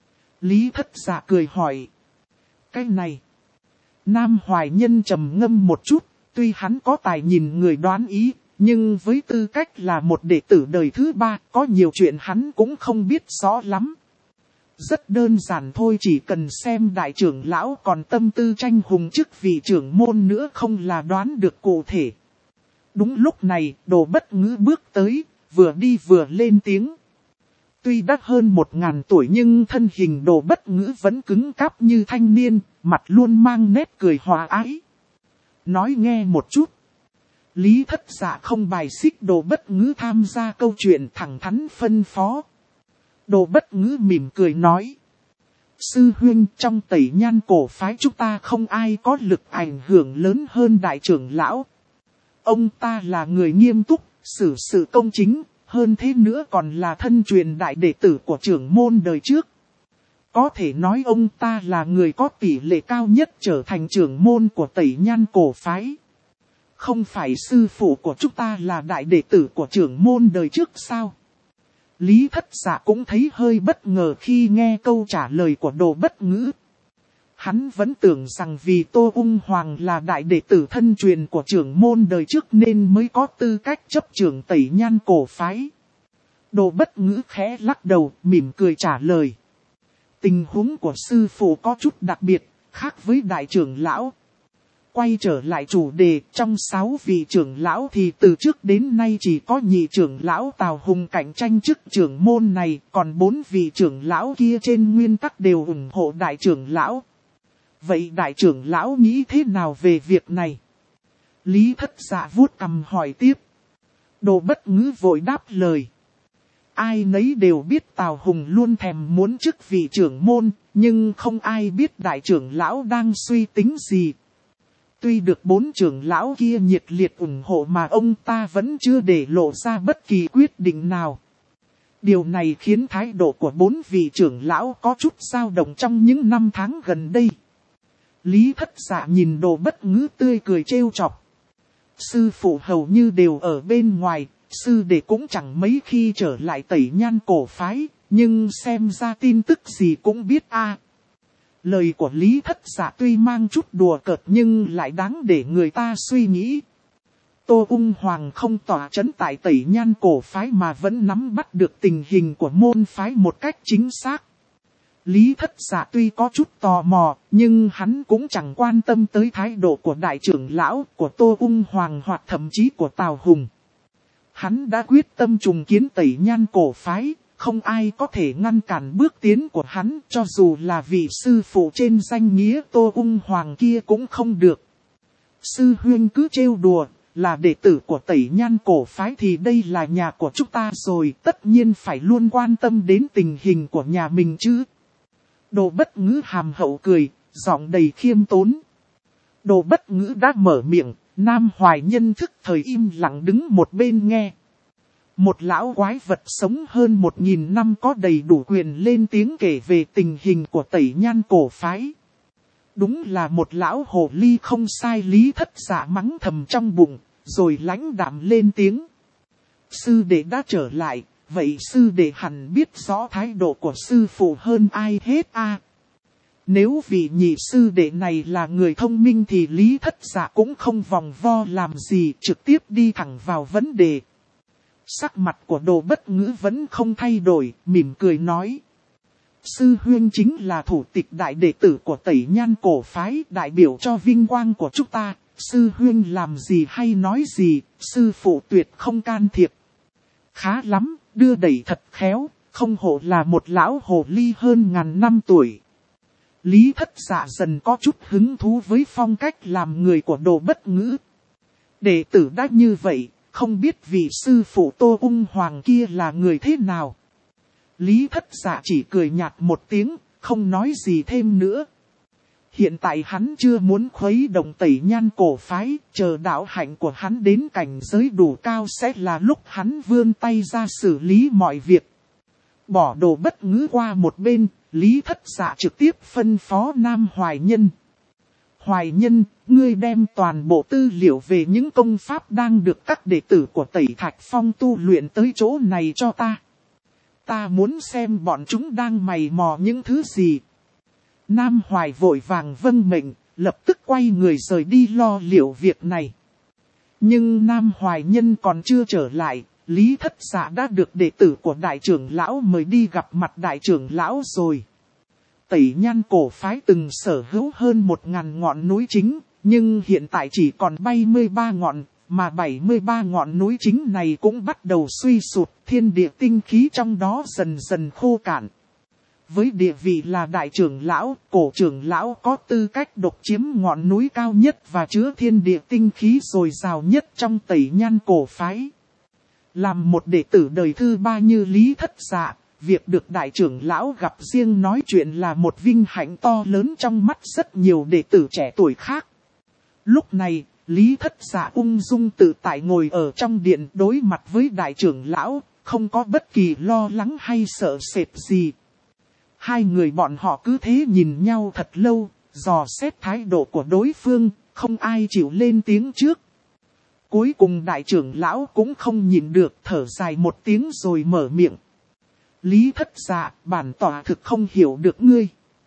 Lý Thất Dạ cười hỏi. Cái này. Nam Hoài Nhân trầm ngâm một chút, tuy hắn có tài nhìn người đoán ý, nhưng với tư cách là một đệ tử đời thứ ba, có nhiều chuyện hắn cũng không biết rõ lắm. Rất đơn giản thôi, chỉ cần xem đại trưởng lão còn tâm tư tranh hùng chức vị trưởng môn nữa không là đoán được cụ thể. Đúng lúc này, Đồ Bất Ngữ bước tới, vừa đi vừa lên tiếng. Tuy đã hơn 1000 tuổi nhưng thân hình Đồ Bất Ngữ vẫn cứng cáp như thanh niên, mặt luôn mang nét cười hòa ái. Nói nghe một chút. Lý Thất Dạ không bài xích Đồ Bất Ngữ tham gia câu chuyện, thẳng thắn phân phó. Đồ Bất Ngữ mỉm cười nói. Sư huynh, trong Tẩy Nhan cổ phái chúng ta không ai có lực ảnh hưởng lớn hơn đại trưởng lão. Ông ta là người nghiêm túc, xử sự công chính, hơn thế nữa còn là thân truyền đại đệ tử của trưởng môn đời trước. Có thể nói ông ta là người có tỷ lệ cao nhất trở thành trưởng môn của Tẩy Nhan cổ phái. Không phải sư phụ của chúng ta là đại đệ tử của trưởng môn đời trước sao? Lý Thất Dạ cũng thấy hơi bất ngờ khi nghe câu trả lời của Đồ Bất Ngữ. Hắn vẫn tưởng rằng vì Tô Ung Hoàng là đại đệ tử thân truyền của trưởng môn đời trước nên mới có tư cách chấp trưởng Tẩy Nhan cổ phái. Đồ Bất Ngữ khẽ lắc đầu, mỉm cười trả lời. Tình huống của sư phụ có chút đặc biệt, khác với đại trưởng lão. Quay trở lại chủ đề, trong 6 vị trưởng lão thì từ trước đến nay chỉ có nhị trưởng lão Tào Hùng cạnh tranh chức trưởng môn này, còn 4 vị trưởng lão kia trên nguyên tắc đều ủng hộ đại trưởng lão. Vậy đại trưởng lão nghĩ thế nào về việc này? Lý Thất Dạ vuốt cằm hỏi tiếp. Đồ Bất Ngữ vội đáp lời. Ai nấy đều biết Tào Hùng luôn thèm muốn chức vị trưởng môn, nhưng không ai biết đại trưởng lão đang suy tính gì. Tuy được 4 trưởng lão kia nhiệt liệt ủng hộ mà ông ta vẫn chưa để lộ ra bất kỳ quyết định nào. Điều này khiến thái độ của 4 vị trưởng lão có chút dao động trong những năm tháng gần đây. Lý Thất Dạ nhìn Đồ Bất Ngữ tươi cười trêu chọc. Sư phụ hầu như đều ở bên ngoài, sư đệ cũng chẳng mấy khi trở lại Tẩy Nhan cổ phái, nhưng xem ra tin tức gì cũng biết a. Lời của Lý Thất Dạ tuy mang chút đùa cợt nhưng lại đáng để người ta suy nghĩ. Tô Ung Hoàng không tỏa chấn tại Tẩy Nhan cổ phái mà vẫn nắm bắt được tình hình của môn phái một cách chính xác. Lý Thất Dạ tuy có chút tò mò, nhưng hắn cũng chẳng quan tâm tới thái độ của đại trưởng lão, của Tô Ung Hoàng hoặc thậm chí của Tào Hùng. Hắn đã quyết tâm trùng kiến Tẩy Nhan cổ phái, không ai có thể ngăn cản bước tiến của hắn, cho dù là vị sư phụ trên danh nghĩa Tô Ung Hoàng kia cũng không được. Sư huynh cứ trêu đùa, là đệ tử của Tẩy Nhan cổ phái thì đây là nhà của chúng ta rồi, tất nhiên phải luôn quan tâm đến tình hình của nhà mình chứ. Đồ Bất Ngữ hàm hậu cười, giọng đầy khiêm tốn. Đồ Bất Ngữ đã mở miệng, Nam Hoài Nhân thức thời im lặng đứng một bên nghe. Một lão quái vật sống hơn 1000 năm có đầy đủ quyền lên tiếng kể về tình hình của Tẩy Nhan cổ phái. Đúng là một lão hồ ly không sai. Lý Thất Dạ mắng thầm trong bụng, rồi lãnh đạm lên tiếng. Sư đệ đã trở lại, vậy sư đệ hẳn biết rõ thái độ của sư phụ hơn ai hết a. Nếu vị nhị sư đệ này là người thông minh thì Lý Thất Dạ cũng không vòng vo làm gì, trực tiếp đi thẳng vào vấn đề. Sắc mặt của Đồ Bất Ngữ vẫn không thay đổi, mỉm cười nói. Sư huynh chính là thủ tịch đại đệ tử của Tẩy Nhan cổ phái, đại biểu cho vinh quang của chúng ta. Sư huynh làm gì hay nói gì, sư phụ tuyệt không can thiệp. Khá lắm, đưa đẩy thật khéo, không hổ là một lão hồ ly hơn ngàn năm tuổi. Lý Thất Dạ dần có chút hứng thú với phong cách làm người của Đồ Bất Ngữ. Đệ tử đã như vậy, không biết vị sư phụ Tô Ung Hoàng kia là người thế nào. Lý Thất Dạ chỉ cười nhạt một tiếng, không nói gì thêm nữa. Hiện tại hắn chưa muốn khuấy động Tẩy Nhan cổ phái, chờ đạo hạnh của hắn đến cảnh giới đủ cao sẽ là lúc hắn vươn tay ra xử lý mọi việc. Bỏ Đồ Bất Ngữ qua một bên, Lý Thất Dạ trực tiếp phân phó Nam Hoài Nhân. Hoài Nhân, ngươi đem toàn bộ tư liệu về những công pháp đang được các đệ tử của Tẩy Thạch Phong tu luyện tới chỗ này cho ta. Ta muốn xem bọn chúng đang mày mò những thứ gì. Nam Hoài vội vàng vâng mệnh, lập tức quay người rời đi lo liệu việc này. Nhưng Nam Hoài Nhân còn chưa trở lại, Lý Thất Dạ đã được đệ tử của đại trưởng lão mời đi gặp mặt đại trưởng lão rồi. Tẩy Nhan cổ phái từng sở hữu hơn 1000 ngọn núi chính, nhưng hiện tại chỉ còn 73 ngọn, mà 73 ngọn núi chính này cũng bắt đầu suy sụt, thiên địa tinh khí trong đó dần dần khô cạn. Với địa vị là đại trưởng lão, cổ trưởng lão có tư cách độc chiếm ngọn núi cao nhất và chứa thiên địa tinh khí dồi dào nhất trong Tẩy Nhan cổ phái. Làm một đệ tử đời thứ 3 như Lý Thất Dạ, việc được đại trưởng lão gặp riêng nói chuyện là một vinh hạnh to lớn trong mắt rất nhiều đệ tử trẻ tuổi khác. Lúc này, Lý Thất Dạ ung dung tự tại ngồi ở trong điện đối mặt với đại trưởng lão, không có bất kỳ lo lắng hay sợ sệt gì. Hai người bọn họ cứ thế nhìn nhau thật lâu, dò xét thái độ của đối phương, không ai chịu lên tiếng trước. Cuối cùng đại trưởng lão cũng không nhịn được, thở dài một tiếng rồi mở miệng. Lý Thất Dạ, bản tọa thực không hiểu được ngươi.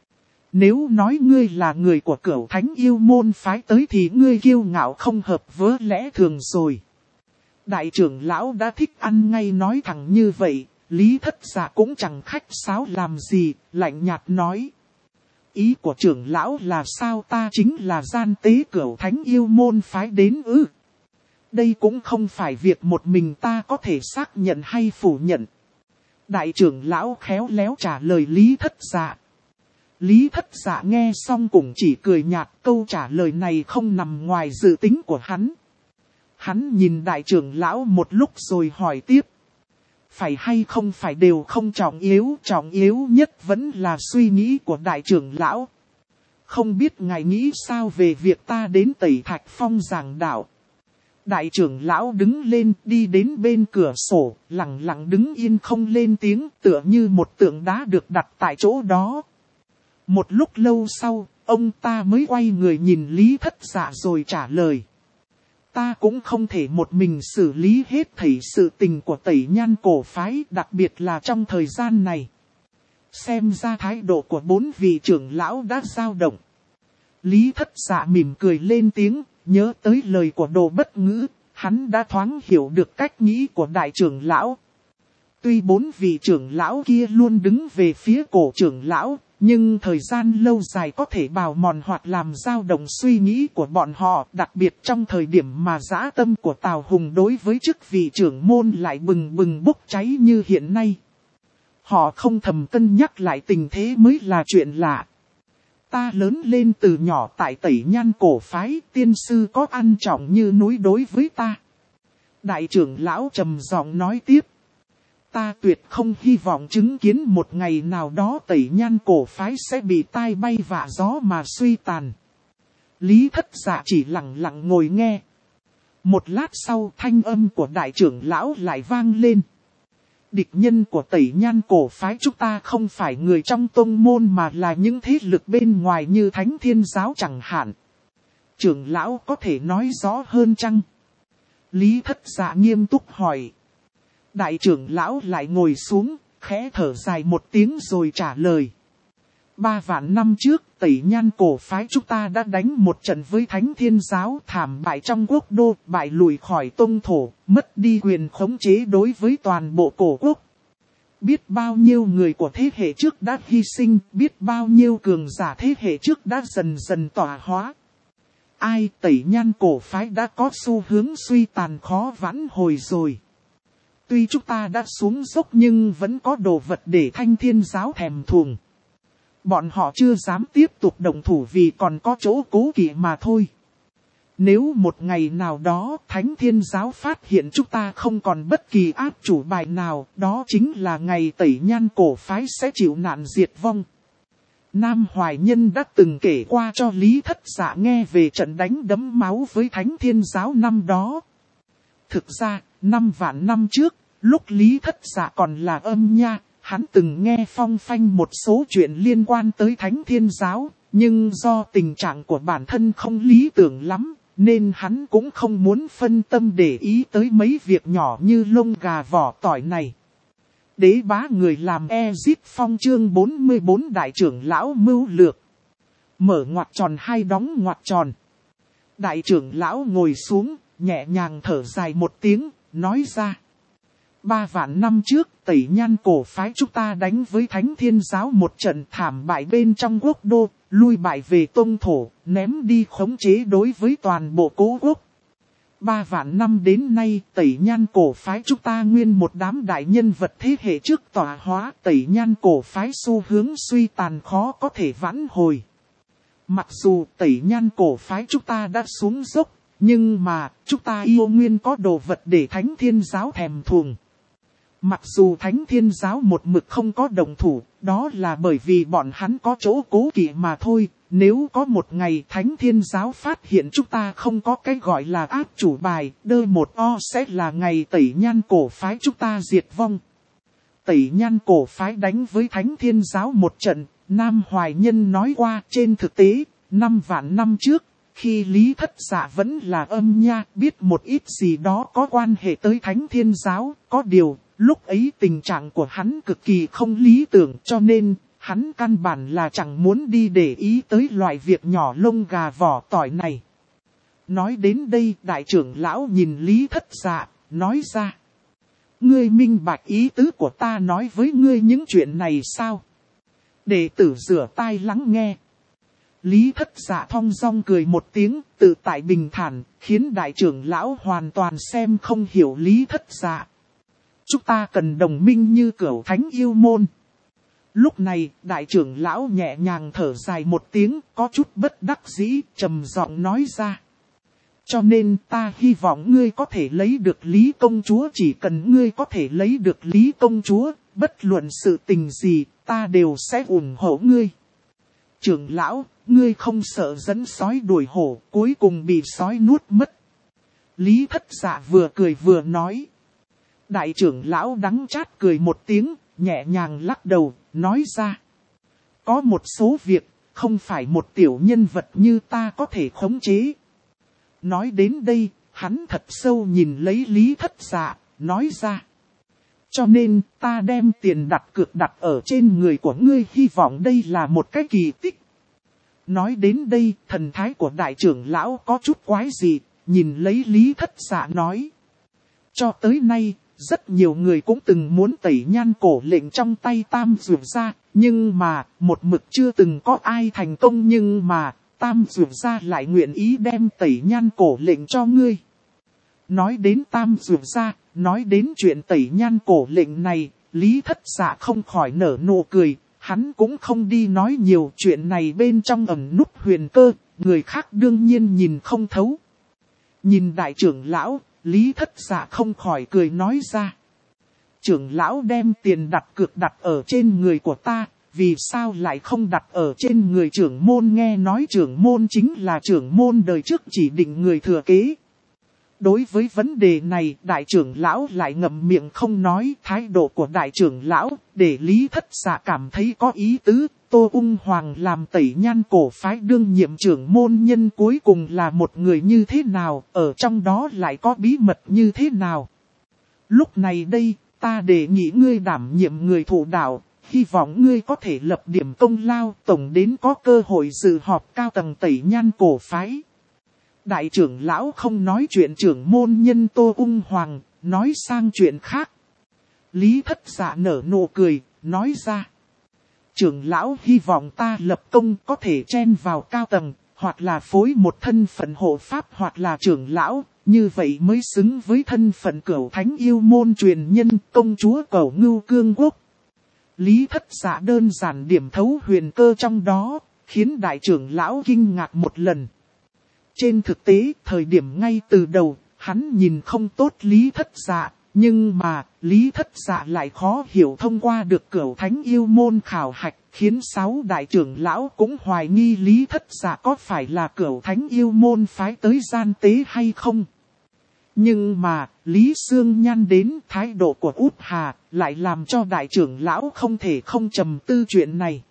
Nếu nói ngươi là người của Cửu Thánh Yêu môn phái tới thì ngươi kiêu ngạo không hợp với lẽ thường rồi. Đại trưởng lão đã thích ăn ngay nói thẳng như vậy, Lý Thất Dạ cũng chẳng khách sáo làm gì, lạnh nhạt nói. Ý của trưởng lão là sao, ta chính là gian tế Cửu Thánh Yêu môn phái đến ư? Đây cũng không phải việc một mình ta có thể xác nhận hay phủ nhận. Đại trưởng lão khéo léo trả lời Lý Thất Dạ. Lý Thất Dạ nghe xong cũng chỉ cười nhạt, câu trả lời này không nằm ngoài dự tính của hắn. Hắn nhìn đại trưởng lão một lúc rồi hỏi tiếp. Phải hay không phải đều không trọng yếu nhất vẫn là suy nghĩ của đại trưởng lão. Không biết ngài nghĩ sao về việc ta đến Tẩy Thạch Phong giảng đạo. Đại trưởng lão đứng lên đi đến bên cửa sổ, lặng lặng đứng yên không lên tiếng, tựa như một tượng đá được đặt tại chỗ đó. Một lúc lâu sau, ông ta mới quay người nhìn Lý Thất Dạ rồi trả lời. Ta cũng không thể một mình xử lý hết thảy sự tình của Tẩy Nhan cổ phái, đặc biệt là trong thời gian này. Xem ra thái độ của 4 vị trưởng lão đã dao động. Lý Thất Dạ mỉm cười lên tiếng, nhớ tới lời của Đồ Bất Ngữ, hắn đã thoáng hiểu được cách nghĩ của đại trưởng lão. Tuy 4 vị trưởng lão kia luôn đứng về phía cổ trưởng lão, nhưng thời gian lâu dài có thể bào mòn hoặc làm dao động suy nghĩ của bọn họ, đặc biệt trong thời điểm mà dã tâm của Tào Hùng đối với chức vị trưởng môn lại bừng bừng bốc cháy như hiện nay. Họ không thầm cân nhắc lại tình thế mới là chuyện lạ. Ta lớn lên từ nhỏ tại Tẩy Nhan cổ phái, tiên sư có ăn trọng như núi đối với ta. Đại trưởng lão trầm giọng nói tiếp. Ta tuyệt không hy vọng chứng kiến một ngày nào đó Tẩy Nhan cổ phái sẽ bị tai bay vạ gió mà suy tàn. Lý Thất Dạ chỉ lặng lặng ngồi nghe. Một lát sau thanh âm của đại trưởng lão lại vang lên. Địch nhân của Tẩy Nhan cổ phái chúng ta không phải người trong tông môn mà là những thế lực bên ngoài như Thánh Thiên Giáo chẳng hạn. Trưởng lão có thể nói rõ hơn chăng? Lý Thất Dạ nghiêm túc hỏi. Đại trưởng lão lại ngồi xuống, khẽ thở dài một tiếng rồi trả lời. 3 vạn năm trước, Tẩy Nhan cổ phái chúng ta đã đánh một trận với Thánh Thiên Giáo, thảm bại trong quốc đô, bại lùi khỏi tông thổ, mất đi quyền khống chế đối với toàn bộ cổ quốc. Biết bao nhiêu người của thế hệ trước đã hy sinh, biết bao nhiêu cường giả thế hệ trước đã dần dần tỏa hóa. Ai Tẩy Nhan cổ phái đã có xu hướng suy tàn khó vãn hồi rồi. Tuy chúng ta đã xuống dốc nhưng vẫn có đồ vật để Thanh Thiên Giáo thèm thuồng. Bọn họ chưa dám tiếp tục động thủ vì còn có chỗ cố kỵ mà thôi. Nếu một ngày nào đó Thánh Thiên Giáo phát hiện chúng ta không còn bất kỳ áp chủ bài nào, đó chính là ngày Tẩy Nhan cổ phái sẽ chịu nạn diệt vong. Nam Hoài Nhân đã từng kể qua cho Lý Thất Dạ nghe về trận đánh đẫm máu với Thánh Thiên Giáo năm đó. Thực ra, 5 vạn năm trước, lúc Lý Thất Dạ còn là âm nha, hắn từng nghe phong phanh một số chuyện liên quan tới Thánh Thiên Giáo, nhưng do tình trạng của bản thân không lý tưởng lắm, nên hắn cũng không muốn phân tâm để ý tới mấy việc nhỏ như lông gà vỏ tỏi này. Đế bá người làm Ezit Phong chương 44 đại trưởng lão mưu lược. Mở ngoặc tròn hay đóng ngoặc tròn. Đại trưởng lão ngồi xuống, nhẹ nhàng thở dài một tiếng, nói ra. 3 vạn năm trước, Tẩy Nhan cổ phái chúng ta đánh với Thánh Thiên Giáo một trận thảm bại bên trong quốc đô, lui bại về tông thổ, ném đi khống chế đối với toàn bộ cố quốc. 3 vạn năm đến nay, Tẩy Nhan cổ phái chúng ta nguyên một đám đại nhân vật thế hệ trước tỏa hóa, Tẩy Nhan cổ phái xu hướng suy tàn khó có thể vãn hồi. Mặc dù Tẩy Nhan cổ phái chúng ta đã xuống dốc, nhưng mà chúng ta yêu nguyên có đồ vật để Thánh Thiên Giáo thèm thuồng. Mặc dù Thánh Thiên Giáo một mực không có động thủ, đó là bởi vì bọn hắn có chỗ cố kỵ mà thôi. Nếu có một ngày Thánh Thiên Giáo phát hiện chúng ta không có cái gọi là áp chủ bài, đơ một o sẽ là ngày Tẩy Nhan cổ phái chúng ta diệt vong. Tẩy Nhan cổ phái đánh với Thánh Thiên Giáo một trận, Nam Hoài Nhân nói qua trên thực tế, 5 vạn năm trước, khi Lý Thất Dạ vẫn là âm nha, biết một ít gì đó có quan hệ tới Thánh Thiên Giáo, có điều, lúc ấy tình trạng của hắn cực kỳ không lý tưởng cho nên, hắn căn bản là chẳng muốn đi để ý tới loại việc nhỏ lông gà vỏ tỏi này. Nói đến đây đại trưởng lão nhìn Lý Thất Dạ, nói ra. Ngươi minh bạch ý tứ của ta nói với ngươi những chuyện này sao? Đệ tử rửa tai lắng nghe. Lý Thất Dạ thong dong cười một tiếng, tự tại bình thản, khiến đại trưởng lão hoàn toàn xem không hiểu Lý Thất Dạ. Chúng ta cần đồng minh như Cửu Thánh yêu môn. Lúc này, đại trưởng lão nhẹ nhàng thở dài một tiếng, có chút bất đắc dĩ, trầm giọng nói ra. Cho nên ta hy vọng ngươi có thể lấy được Lý công chúa, chỉ cần ngươi có thể lấy được Lý công chúa, bất luận sự tình gì, ta đều sẽ ủng hộ ngươi. Trưởng lão, ngươi không sợ dẫn sói đuổi hổ, cuối cùng bị sói nuốt mất. Lý Thất Dạ vừa cười vừa nói. Đại trưởng lão đắng chát cười một tiếng, nhẹ nhàng lắc đầu, nói ra. Có một số việc, không phải một tiểu nhân vật như ta có thể khống chế. Nói đến đây, hắn thật sâu nhìn lấy Lý Thất Dạ, nói ra. Cho nên, ta đem tiền đặt cược đặt ở trên người của ngươi, hy vọng đây là một cái kỳ tích. Nói đến đây, thần thái của đại trưởng lão có chút quái dị, nhìn lấy Lý Thất Dạ nói. Cho tới nay, rất nhiều người cũng từng muốn tẩy nhan cổ lệnh trong tay Tam Dược Gia, nhưng mà, một mực chưa từng có ai thành công, nhưng mà, Tam Dược Gia lại nguyện ý đem tẩy nhan cổ lệnh cho ngươi. Nói đến Tam Dược Gia, nói đến chuyện tẩy nhan cổ lệnh này, Lý Thất Dạ không khỏi nở nụ cười, hắn cũng không đi nói nhiều, chuyện này bên trong ẩn núp huyền cơ, người khác đương nhiên nhìn không thấu. Nhìn đại trưởng lão, Lý Thất Dạ không khỏi cười nói ra. Trưởng lão đem tiền đặt cược đặt ở trên người của ta, vì sao lại không đặt ở trên người trưởng môn, nghe nói trưởng môn chính là trưởng môn đời trước chỉ định người thừa kế. Đối với vấn đề này, đại trưởng lão lại ngậm miệng không nói, thái độ của đại trưởng lão, để Lý Thất Dạ cảm thấy có ý tứ. Tô Ung Hoàng làm tẩy nhan cổ phái đương nhiệm trưởng môn nhân cuối cùng là một người như thế nào, ở trong đó lại có bí mật như thế nào. Lúc này đây, ta đề nghị ngươi đảm nhiệm người thủ đạo, hy vọng ngươi có thể lập điểm công lao, tổng đến có cơ hội dự họp cao tầng tẩy nhan cổ phái. Đại trưởng lão không nói chuyện trưởng môn nhân Tô Ung Hoàng, nói sang chuyện khác. Lý Thất Dạ nở nụ cười, nói ra. Trưởng lão hy vọng ta lập công có thể chen vào cao tầng, hoặc là phối một thân phận hộ pháp hoặc là trưởng lão, như vậy mới xứng với thân phận Cửu Thánh yêu môn truyền nhân công chúa Cửu Ngưu Cương Quốc. Lý Thất Dạ đơn giản điểm thấu huyền cơ trong đó, khiến đại trưởng lão kinh ngạc một lần. Trên thực tế, thời điểm ngay từ đầu, hắn nhìn không tốt Lý Thất Dạ, nhưng mà, Lý Thất Dạ lại khó hiểu thông qua được Cửu Thánh yêu môn khảo hạch, khiến 6 đại trưởng lão cũng hoài nghi Lý Thất Dạ có phải là Cửu Thánh yêu môn phái tới gian tế hay không. Nhưng mà, Lý Sương Nhan đến thái độ của Út Hà, lại làm cho đại trưởng lão không thể không trầm tư chuyện này.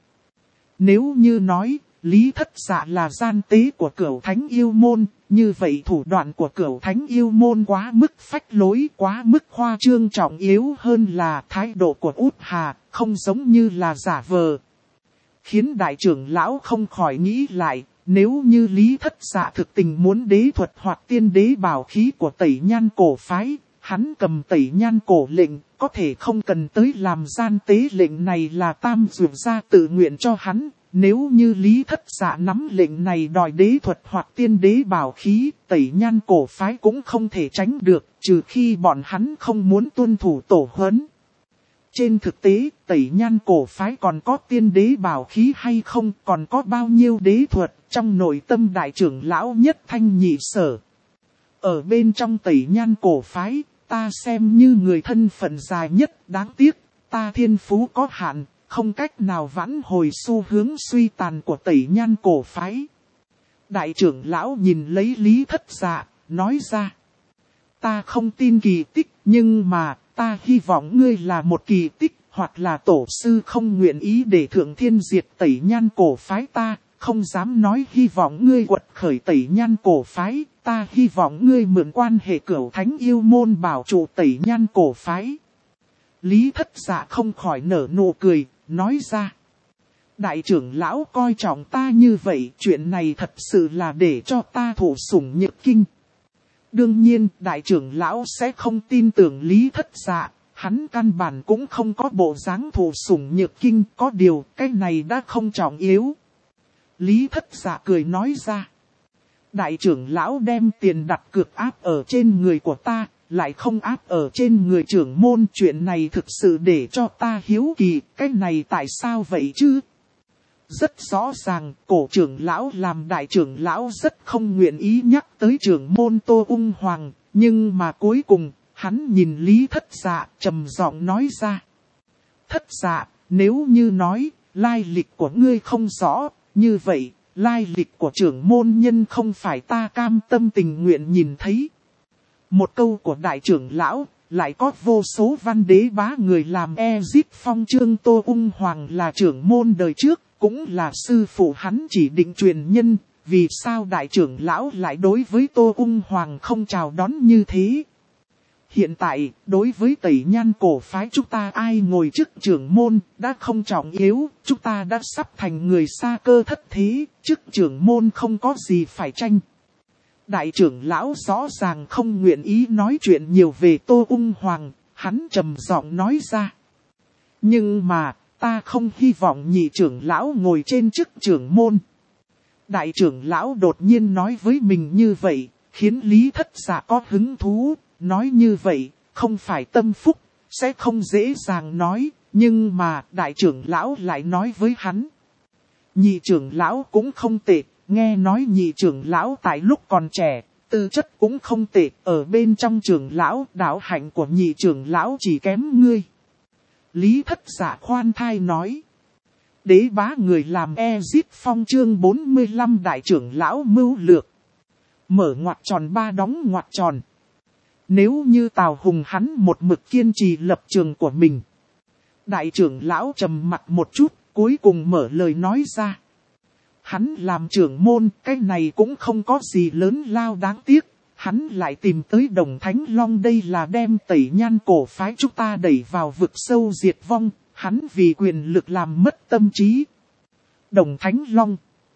Nếu như nói, Lý Thất Dạ là gian tế của Cửu Thánh yêu môn, như vậy thủ đoạn của Cửu Thánh yêu môn quá mức phách lối, quá mức khoa trương, trọng yếu hơn là thái độ của Út Hà, không giống như là giả vờ. Khiến đại trưởng lão không khỏi nghĩ lại, nếu như Lý Thất Dạ thực tình muốn đế thuật hoặc tiên đế bảo khí của tẩy nhan cổ phái, hắn cầm tẩy nhan cổ lệnh, có thể không cần tới làm gian tế, lệnh này là Tam Dược Gia tự nguyện cho hắn. Nếu như Lý Thất Dạ nắm lệnh này đòi đế thuật hoặc tiên đế bảo khí, tẩy nhan cổ phái cũng không thể tránh được, trừ khi bọn hắn không muốn tuân thủ tổ huấn. Trên thực tế, tẩy nhan cổ phái còn có tiên đế bảo khí hay không, còn có bao nhiêu đế thuật, trong nội tâm đại trưởng lão nhất thanh nhị sở. Ở bên trong tẩy nhan cổ phái, ta xem như người thân phận dài nhất, đáng tiếc, ta thiên phú có hạn. Không cách nào vãn hồi xu hướng suy tàn của tẩy nhan cổ phái. Đại trưởng lão nhìn lấy Lý Thất Dạ, nói ra. Ta không tin kỳ tích, nhưng mà, ta hy vọng ngươi là một kỳ tích, hoặc là tổ sư không nguyện ý để thượng thiên diệt tẩy nhan cổ phái ta, không dám nói hy vọng ngươi quật khởi tẩy nhan cổ phái, ta hy vọng ngươi mượn quan hệ Cửu Thánh yêu môn bảo trụ tẩy nhan cổ phái. Lý Thất Dạ không khỏi nở nụ cười, nói ra. Đại trưởng lão coi trọng ta như vậy, chuyện này thật sự là để cho ta thụ sủng nhược kinh. Đương nhiên, đại trưởng lão sẽ không tin tưởng Lý Thất Dạ, hắn căn bản cũng không có bộ dáng thụ sủng nhược kinh, có điều, cái này đã không trọng yếu. Lý Thất Dạ cười nói ra. Đại trưởng lão đem tiền đặt cược áp ở trên người của ta, lại không áp ở trên người trưởng môn, chuyện này thực sự để cho ta hiếu kỳ, cái này tại sao vậy chứ? Rất rõ ràng, cổ trưởng lão làm đại trưởng lão rất không nguyện ý nhắc tới trưởng môn Tô Ung Hoàng, nhưng mà cuối cùng, hắn nhìn Lý Thất Dạ, trầm giọng nói ra. Thất Dạ, nếu như nói, lai lịch của ngươi không rõ, như vậy, lai lịch của trưởng môn nhân không phải ta cam tâm tình nguyện nhìn thấy. Một câu của đại trưởng lão, lại có vô số văn đế bá người làm Ezip Phong Trương Tô Ung Hoàng là trưởng môn đời trước, cũng là sư phụ hắn chỉ định truyền nhân. Vì sao đại trưởng lão lại đối với Tô Ung Hoàng không chào đón như thế? Hiện tại, đối với Tẩy Nhan cổ phái chúng ta ai ngồi chức trưởng môn, đã không trọng yếu, chúng ta đã sắp thành người xa cơ thất thế, chức trưởng môn không có gì phải tranh. Đại trưởng lão rõ ràng không nguyện ý nói chuyện nhiều về Tô Ung Hoàng, hắn trầm giọng nói ra. Nhưng mà, ta không hy vọng nhị trưởng lão ngồi trên chức trưởng môn. Đại trưởng lão đột nhiên nói với mình như vậy, khiến Lý Thất Dạ có hứng thú. Nói như vậy, không phải tâm phúc, sẽ không dễ dàng nói, nhưng mà đại trưởng lão lại nói với hắn. Nhị trưởng lão cũng không tệ, nghe nói nhị trưởng lão tại lúc còn trẻ, tư chất cũng không tệ, ở bên trong trưởng lão, đạo hạnh của nhị trưởng lão chỉ kém ngươi. Lý Thất Dạ khoan thai nói. Đế bá người làm Ezip Phong chương 45 đại trưởng lão mưu lược. Mở ngoặc tròn ba đóng ngoặc tròn. Nếu như Tào Hùng hắn một mực kiên trì lập trường của mình. Đại trưởng lão trầm mặt một chút, cuối cùng mở lời nói ra. Hắn làm trưởng môn, cái này cũng không có gì lớn lao đáng tiếc. Hắn lại tìm tới Đồng Thánh Long, đây là đem Tẩy Nhan cổ phái chúng ta đẩy vào vực sâu diệt vong. Hắn vì quyền lực làm mất tâm trí. Đồng Thánh Long.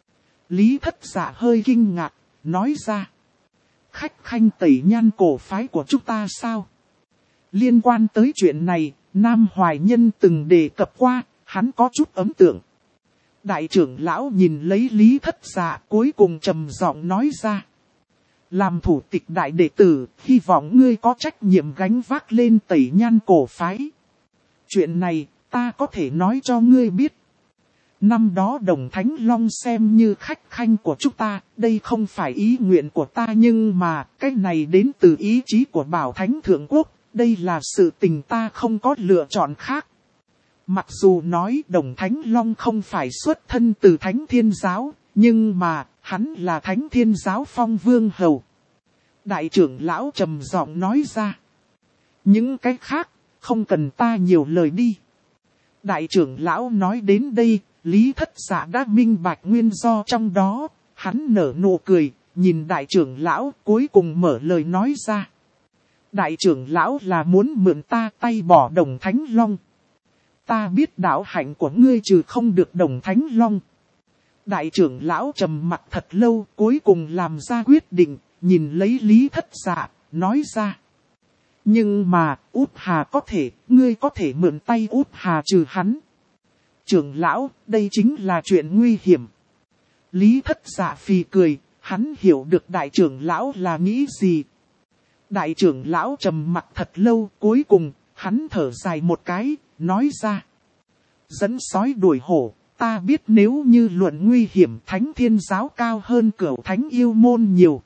Lý Thất Dạ hơi kinh ngạc, nói ra. Khách khanh Tẩy Nhan cổ phái của chúng ta sao? Liên quan tới chuyện này, Nam Hoài Nhân từng đề cập qua, hắn có chút ấn tượng. Đại trưởng lão nhìn lấy Lý Thất Dạ, cuối cùng trầm giọng nói ra. Làm thủ tịch đại đệ tử, hy vọng ngươi có trách nhiệm gánh vác lên Tẩy Nhan cổ phái. Chuyện này, ta có thể nói cho ngươi biết. Năm đó Đồng Thánh Long xem như khách khanh của chúng ta, đây không phải ý nguyện của ta nhưng mà cái này đến từ ý chí của Bảo Thánh Thượng Quốc, đây là sự tình ta không có lựa chọn khác. Mặc dù nói Đồng Thánh Long không phải xuất thân từ Thánh Thiên Giáo, nhưng mà hắn là Thánh Thiên Giáo Phong Vương Hầu. Đại trưởng lão trầm giọng nói ra. Những cái khác, không cần ta nhiều lời đi. Đại trưởng lão nói đến đây, Lý Thất Dạ đã minh bạch nguyên do trong đó, hắn nở nụ cười, nhìn đại trưởng lão cuối cùng mở lời nói ra. Đại trưởng lão là muốn mượn ta tay bỏ Đồng Thánh Long. Ta biết đạo hạnh của ngươi trừ không được Đồng Thánh Long. Đại trưởng lão trầm mặt thật lâu, cuối cùng làm ra quyết định, nhìn lấy Lý Thất Dạ, nói ra. Nhưng mà, Út Hà có thể, ngươi có thể mượn tay Út Hà trừ hắn. Trưởng lão, đây chính là chuyện nguy hiểm. Lý Thất Dạ phì cười, hắn hiểu được đại trưởng lão là nghĩ gì. Đại trưởng lão trầm mặt thật lâu, cuối cùng, hắn thở dài một cái, nói ra. Dẫn sói đuổi hổ, ta biết nếu như luận nguy hiểm Thánh Thiên Giáo cao hơn Cửu Thánh Yêu Môn nhiều.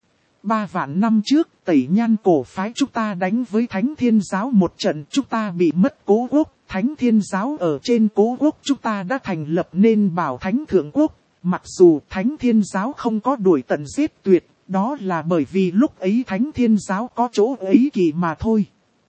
3 vạn năm trước, Tẩy Nhan cổ phái chúng ta đánh với Thánh Thiên Giáo một trận, chúng ta bị mất Cố Quốc. Thánh Thiên Giáo ở trên Cố Quốc chúng ta đã thành lập nên Bảo Thánh Thượng Quốc. Mặc dù Thánh Thiên Giáo không có đuổi tận giết tuyệt, đó là bởi vì lúc ấy Thánh Thiên Giáo có chỗ ấy kỳ mà thôi.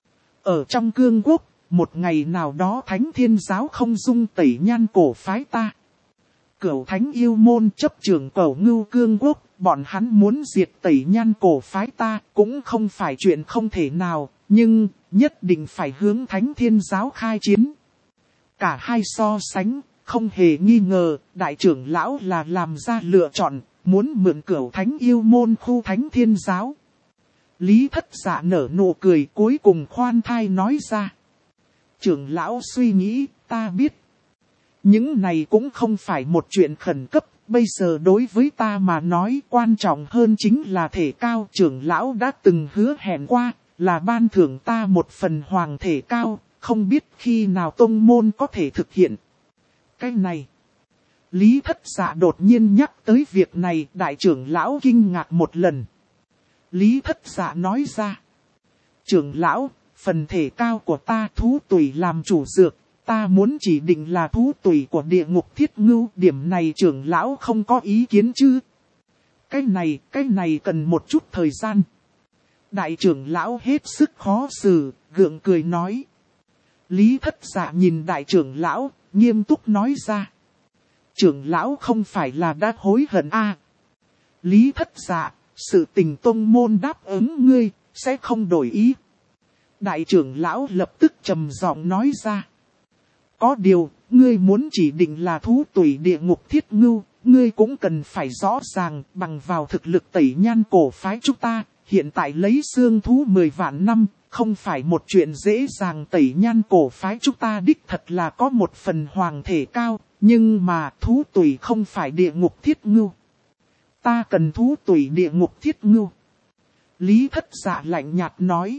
Ở trong Cương Quốc, một ngày nào đó Thánh Thiên Giáo không dung Tẩy Nhan cổ phái ta. Cửu Thánh Yêu Môn chấp trưởng Cửu Ngưu Cương Quốc, bọn hắn muốn diệt Tẩy Nhan cổ phái ta cũng không phải chuyện không thể nào, nhưng nhất định phải hướng Thánh Thiên Giáo khai chiến. Cả hai so sánh, không hề nghi ngờ, đại trưởng lão là làm ra lựa chọn, muốn mượn Cửu Thánh Yêu Môn khu Thánh Thiên Giáo. Lý Thất Dạ nở nụ cười cuối cùng khoan thai nói ra. Trưởng lão suy nghĩ, ta biết. Những này cũng không phải một chuyện khẩn cấp, bây giờ đối với ta mà nói quan trọng hơn chính là thể cao. Trưởng lão đã từng hứa hẹn qua, là ban thưởng ta một phần hoàng thể cao, không biết khi nào tông môn có thể thực hiện. Cái này, Lý Thất Dạ đột nhiên nhắc tới việc này, đại trưởng lão kinh ngạc một lần. Lý Thất Dạ nói ra, trưởng lão, phần thể cao của ta thú tùy làm chủ dược, ta muốn chỉ định là thú tùy của địa ngục Thiết Ngưu, điểm này trưởng lão không có ý kiến chứ? Cái này cần một chút thời gian. Đại trưởng lão hết sức khó xử, gượng cười nói. Lý Thất Dạ nhìn đại trưởng lão, nghiêm túc nói ra. Trưởng lão không phải là đã hối hận à? Lý Thất Dạ, sự tình tông môn đáp ứng ngươi, sẽ không đổi ý. Đại trưởng lão lập tức trầm giọng nói ra. Có điều, ngươi muốn chỉ định là thú tùy địa ngục thiết ngưu, ngươi cũng cần phải rõ ràng bằng vào thực lực tẩy nhan cổ phái chúng ta, hiện tại lấy xương thú 10 vạn năm, không phải một chuyện dễ dàng. Tẩy nhan cổ phái chúng ta đích thật là có một phần hoàng thể cao, nhưng mà thú tùy không phải địa ngục thiết ngưu. Ta cần thú tùy địa ngục thiết ngưu. Lý Thất Dạ lạnh nhạt nói.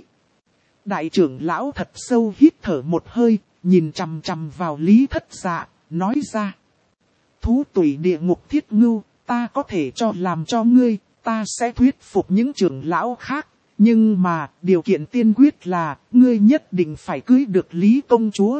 Đại trưởng lão thật sâu hít thở một hơi, nhìn chằm chằm vào Lý Thất Dạ, nói ra. Thú tùy địa ngục thiết ngưu, ta có thể cho làm cho ngươi, ta sẽ thuyết phục những trưởng lão khác. Nhưng mà, điều kiện tiên quyết là, ngươi nhất định phải cưới được Lý công chúa.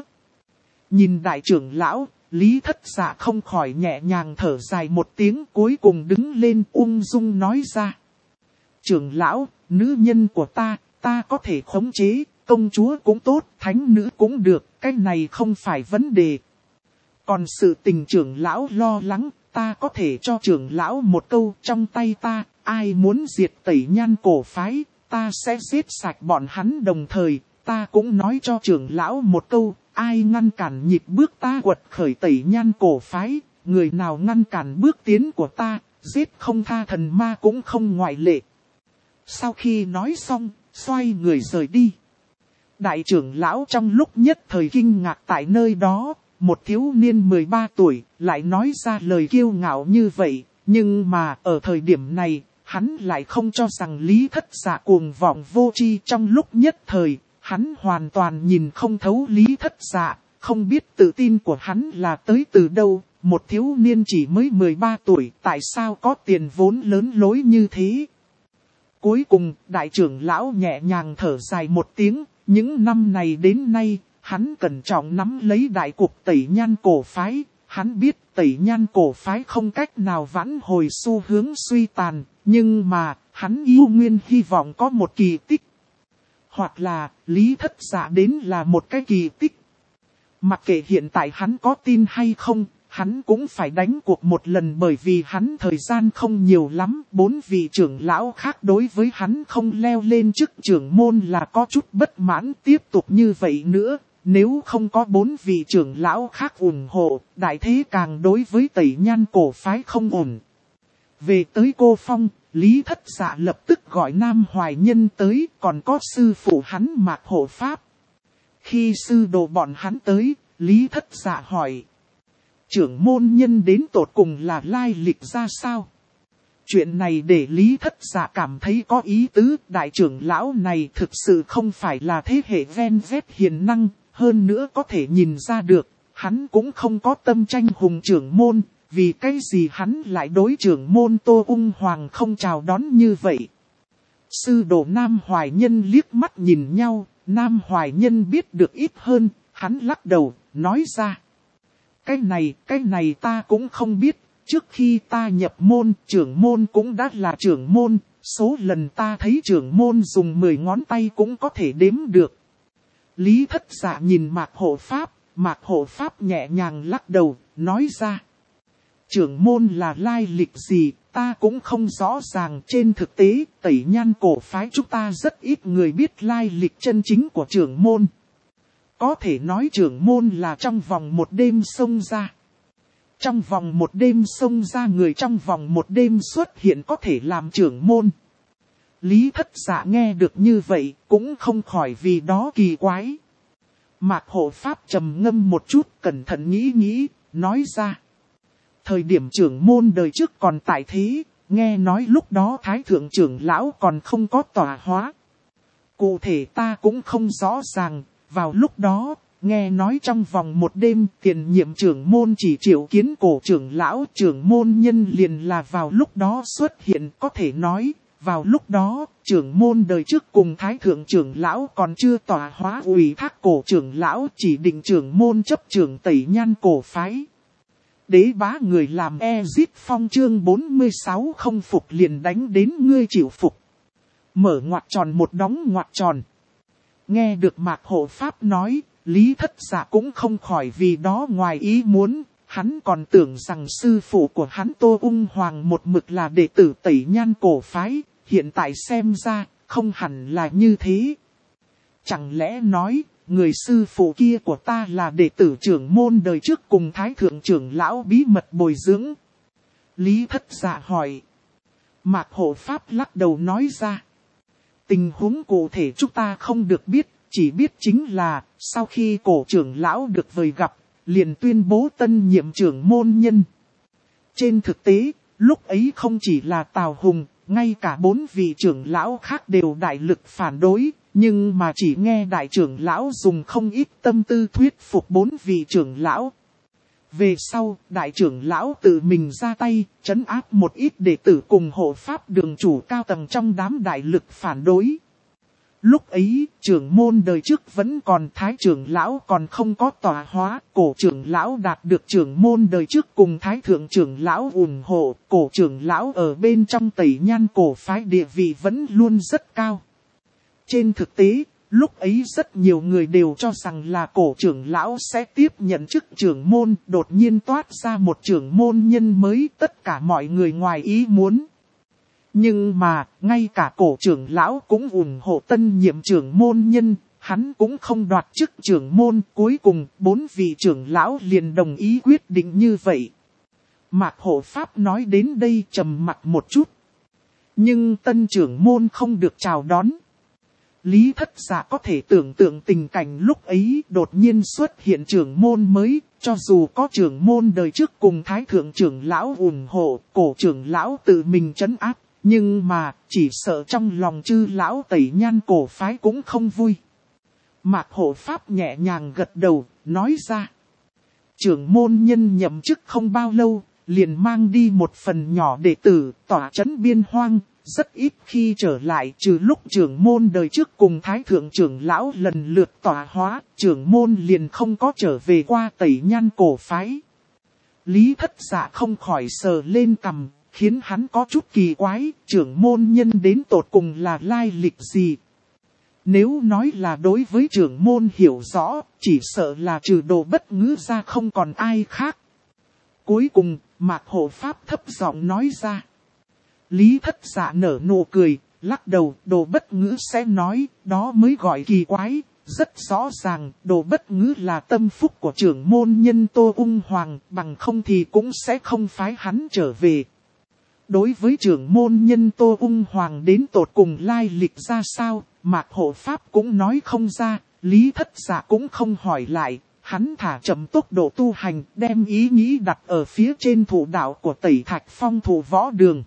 Nhìn đại trưởng lão, Lý Thất Dạ không khỏi nhẹ nhàng thở dài một tiếng, cuối cùng đứng lên ung dung nói ra. Trưởng lão, nữ nhân của ta có thể khống chế, công chúa cũng tốt, thánh nữ cũng được, cái này không phải vấn đề. Còn sự tình trưởng lão lo lắng, ta có thể cho trưởng lão một câu, trong tay ta, ai muốn diệt tẩy nhan cổ phái, ta sẽ giết sạch bọn hắn. Đồng thời, ta cũng nói cho trưởng lão một câu, ai ngăn cản nhịp bước ta quật khởi tẩy nhan cổ phái, người nào ngăn cản bước tiến của ta, giết không tha, thần ma cũng không ngoại lệ. Sau khi nói xong, xoay người rời đi. Đại trưởng lão trong lúc nhất thời kinh ngạc tại nơi đó, một thiếu niên 13 tuổi, lại nói ra lời kiêu ngạo như vậy, nhưng mà ở thời điểm này, hắn lại không cho rằng Lý Thất Dạ cuồng vọng vô tri. Trong lúc nhất thời, hắn hoàn toàn nhìn không thấu Lý Thất Dạ, không biết tự tin của hắn là tới từ đâu. Một thiếu niên chỉ mới 13 tuổi, tại sao có tiền vốn lớn lối như thế? Cuối cùng, đại trưởng lão nhẹ nhàng thở dài một tiếng, những năm này đến nay, hắn cẩn trọng nắm lấy đại cục tẩy nhan cổ phái. Hắn biết tẩy nhan cổ phái không cách nào vãn hồi xu hướng suy tàn, nhưng mà, hắn yêu nguyên hy vọng có một kỳ tích. Hoặc là, Lý Thất Dạ đến là một cái kỳ tích. Mặc kệ hiện tại hắn có tin hay không, hắn cũng phải đánh cuộc một lần, bởi vì hắn thời gian không nhiều lắm. 4 vị trưởng lão khác đối với hắn không leo lên chức trưởng môn là có chút bất mãn. Tiếp tục như vậy nữa, nếu không có 4 vị trưởng lão khác ủng hộ, đại thế càng đối với tẩy nhan cổ phái không ổn. Về tới Cô Phong, Lý Thất Dạ lập tức gọi Nam Hoài Nhân tới, còn có sư phụ hắn Mạc Hộ Pháp. Khi sư đồ bọn hắn tới, Lý Thất Dạ hỏi. Trưởng môn nhân đến tột cùng là lai lịch ra sao? Chuyện này để Lý Thất Dạ cảm thấy có ý tứ. Đại trưởng lão này thực sự không phải là thế hệ ven vét hiền năng, hơn nữa có thể nhìn ra được, hắn cũng không có tâm tranh hùng trưởng môn. Vì cái gì hắn lại đối trưởng môn Tô Ung Hoàng không chào đón như vậy? Sư đồ Nam Hoài Nhân liếc mắt nhìn nhau, Nam Hoài Nhân biết được ít hơn, hắn lắc đầu, nói ra. Cái này ta cũng không biết, trước khi ta nhập môn, trưởng môn cũng đã là trưởng môn, số lần ta thấy trưởng môn dùng 10 ngón tay cũng có thể đếm được. Lý Thất Dạ nhìn Mạc Hộ Pháp nhẹ nhàng lắc đầu, nói ra. Trưởng môn là lai lịch gì, ta cũng không rõ ràng. Trên thực tế, tẩy nhan cổ phái chúng ta rất ít người biết lai lịch chân chính của trưởng môn. Có thể nói trưởng môn là trong vòng một đêm xông ra. Trong vòng một đêm xông ra người, trong vòng một đêm xuất hiện có thể làm trưởng môn. Lý Thất Dạ nghe được như vậy, cũng không khỏi vì đó kỳ quái. Mạc Hộ Pháp trầm ngâm một chút, cẩn thận nghĩ, nói ra. Thời điểm trưởng môn đời trước còn tại thế, nghe nói lúc đó Thái Thượng trưởng lão còn không có tọa hóa. Cụ thể ta cũng không rõ ràng, vào lúc đó, nghe nói trong vòng một đêm tiền nhiệm trưởng môn chỉ triệu kiến cổ trưởng lão, trưởng môn nhân liền là vào lúc đó xuất hiện. Có thể nói, vào lúc đó, trưởng môn đời trước cùng Thái Thượng trưởng lão còn chưa tọa hóa, ủy thác cổ trưởng lão chỉ định trưởng môn chấp trưởng tẩy nhan cổ phái. Đế bá người làm Ezit Phong chương 46 không phục liền đánh đến ngươi chịu phục. Mở ngoặc tròn một đóng ngoặc tròn. Nghe được Mạc Hộ Pháp nói, Lý Thất Dạ cũng không khỏi vì đó ngoài ý muốn. Hắn còn tưởng rằng sư phụ của hắn Tô Ung Hoàng một mực là đệ tử Tẩy Nhan cổ phái, hiện tại xem ra, không hẳn là như thế. Chẳng lẽ nói, người sư phụ kia của ta là đệ tử trưởng môn đời trước cùng Thái Thượng trưởng lão bí mật bồi dưỡng? Lý Thất Dạ hỏi. Mạc Hộ Pháp lắc đầu nói ra. Tình huống cụ thể chúng ta không được biết, chỉ biết chính là, sau khi cổ trưởng lão được vời gặp, liền tuyên bố tân nhiệm trưởng môn nhân. Trên thực tế, lúc ấy không chỉ là Tào Hùng, ngay cả 4 vị trưởng lão khác đều đại lực phản đối, nhưng mà chỉ nghe đại trưởng lão dùng không ít tâm tư thuyết phục 4 vị trưởng lão. Về sau, đại trưởng lão tự mình ra tay, trấn áp một ít đệ tử cùng hộ pháp đường chủ cao tầng trong đám đại lực phản đối. Lúc ấy, trưởng môn đời trước vẫn còn thái trưởng lão còn không có tọa hóa, cổ trưởng lão đạt được trưởng môn đời trước cùng thái thượng trưởng lão ủng hộ, cổ trưởng lão ở bên trong Tẩy Nhan cổ phái địa vị vẫn luôn rất cao. Trên thực tế, lúc ấy rất nhiều người đều cho rằng là cổ trưởng lão sẽ tiếp nhận chức trưởng môn, đột nhiên toát ra một trưởng môn nhân mới, tất cả mọi người ngoài ý muốn. Nhưng mà, ngay cả cổ trưởng lão cũng ủng hộ tân nhiệm trưởng môn nhân, hắn cũng không đoạt chức trưởng môn, cuối cùng 4 vị trưởng lão liền đồng ý quyết định như vậy. Mạc Hộ Pháp nói đến đây trầm mặt một chút. Nhưng tân trưởng môn không được chào đón. Lý Thất Dạ có thể tưởng tượng tình cảnh lúc ấy đột nhiên xuất hiện trưởng môn mới, cho dù có trưởng môn đời trước cùng Thái Thượng trưởng lão ủng hộ, cổ trưởng lão tự mình trấn áp, nhưng mà chỉ sợ trong lòng chư lão Tẩy Nhan cổ phái cũng không vui. Mạc Hộ Pháp nhẹ nhàng gật đầu, nói ra. Trưởng môn nhân nhậm chức không bao lâu, liền mang đi một phần nhỏ đệ tử tỏa trấn biên hoang. Rất ít khi trở lại, trừ lúc trưởng môn đời trước cùng Thái Thượng trưởng lão lần lượt tọa hóa, trưởng môn liền không có trở về qua Tẩy Nhan cổ phái. Lý Thất Dạ không khỏi sờ lên cằm, khiến hắn có chút kỳ quái, trưởng môn nhân đến tột cùng là lai lịch gì. Nếu nói là đối với trưởng môn hiểu rõ, chỉ sợ là trừ Đồ Bất Ngữ ra không còn ai khác. Cuối cùng, Mạc Hộ Pháp thấp giọng nói ra. Lý Thất Dạ nở nụ cười, lắc đầu, Đồ Bất Ngữ sẽ nói, đó mới gọi kỳ quái. Rất rõ ràng, Đồ Bất Ngữ là tâm phúc của trưởng môn nhân Tô Ung Hoàng, bằng không thì cũng sẽ không phái hắn trở về. Đối với trưởng môn nhân Tô Ung Hoàng đến tột cùng lai lịch ra sao, Mạc Hộ Pháp cũng nói không ra, Lý Thất Dạ cũng không hỏi lại, hắn thả chậm tốc độ tu hành, đem ý nghĩ đặt ở phía trên thủ đạo của Tẩy Thạch Phong Thủ Võ Đường.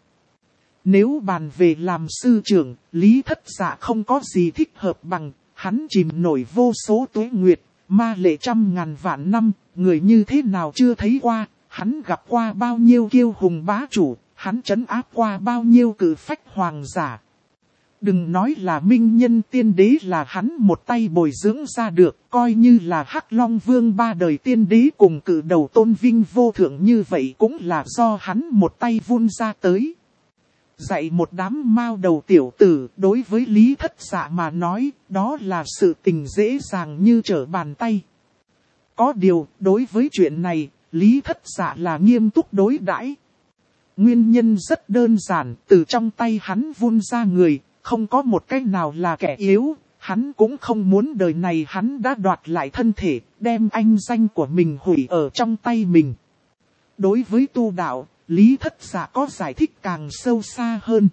Nếu bàn về làm sư trưởng, Lý Thất Dạ không có gì thích hợp bằng, hắn chìm nổi vô số tuế nguyệt, ma lệ trăm ngàn vạn năm, người như thế nào chưa thấy qua, hắn gặp qua bao nhiêu kiêu hùng bá chủ, hắn trấn áp qua bao nhiêu cử phách hoàng giả. Đừng nói là minh nhân tiên đế là hắn một tay bồi dưỡng ra được, coi như là Hắc Long Vương 3 đời tiên đế cùng cử đầu tôn vinh vô thượng như vậy cũng là do hắn một tay vun ra tới. Dạy một đám mao đầu tiểu tử đối với Lý Thất Dạ mà nói, đó là sự tình dễ dàng như trở bàn tay. Có điều, đối với chuyện này, Lý Thất Dạ là nghiêm túc đối đãi. Nguyên nhân rất đơn giản, từ trong tay hắn vun ra người, không có một cái nào là kẻ yếu, hắn cũng không muốn đời này hắn đã đoạt lại thân thể, đem anh danh của mình hủy ở trong tay mình. Đối với tu đạo, Lý Thất Dạ có giải thích càng sâu xa hơn.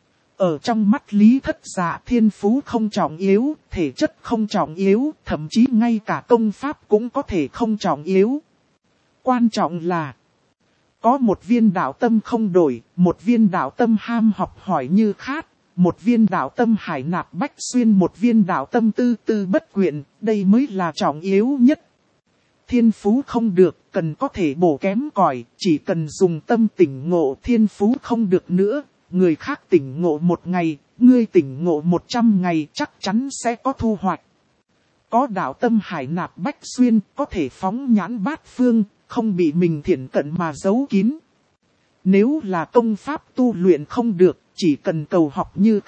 Ở trong mắt Lý Thất Dạ thiên phú không trọng yếu, thể chất không trọng yếu, thậm chí ngay cả công pháp cũng có thể không trọng yếu. Quan trọng là có một viên đạo tâm không đổi, một viên đạo tâm ham học hỏi như khát, một viên đạo tâm hải nạp bách xuyên, một viên đạo tâm tư tư bất quyện, đây mới là trọng yếu nhất. Thiên phú không được, cần có thể bổ kém cỏi, chỉ cần dùng tâm tỉnh ngộ. Thiên phú không được nữa, người khác tỉnh ngộ 1 ngày, ngươi tỉnh ngộ 100 ngày chắc chắn sẽ có thu hoạch. Có đạo tâm hải nạp bách xuyên, có thể phóng nhãn bát phương, không bị mình thiển cận mà giấu kín. Nếu là công pháp tu luyện không được, chỉ cần cầu học như khát,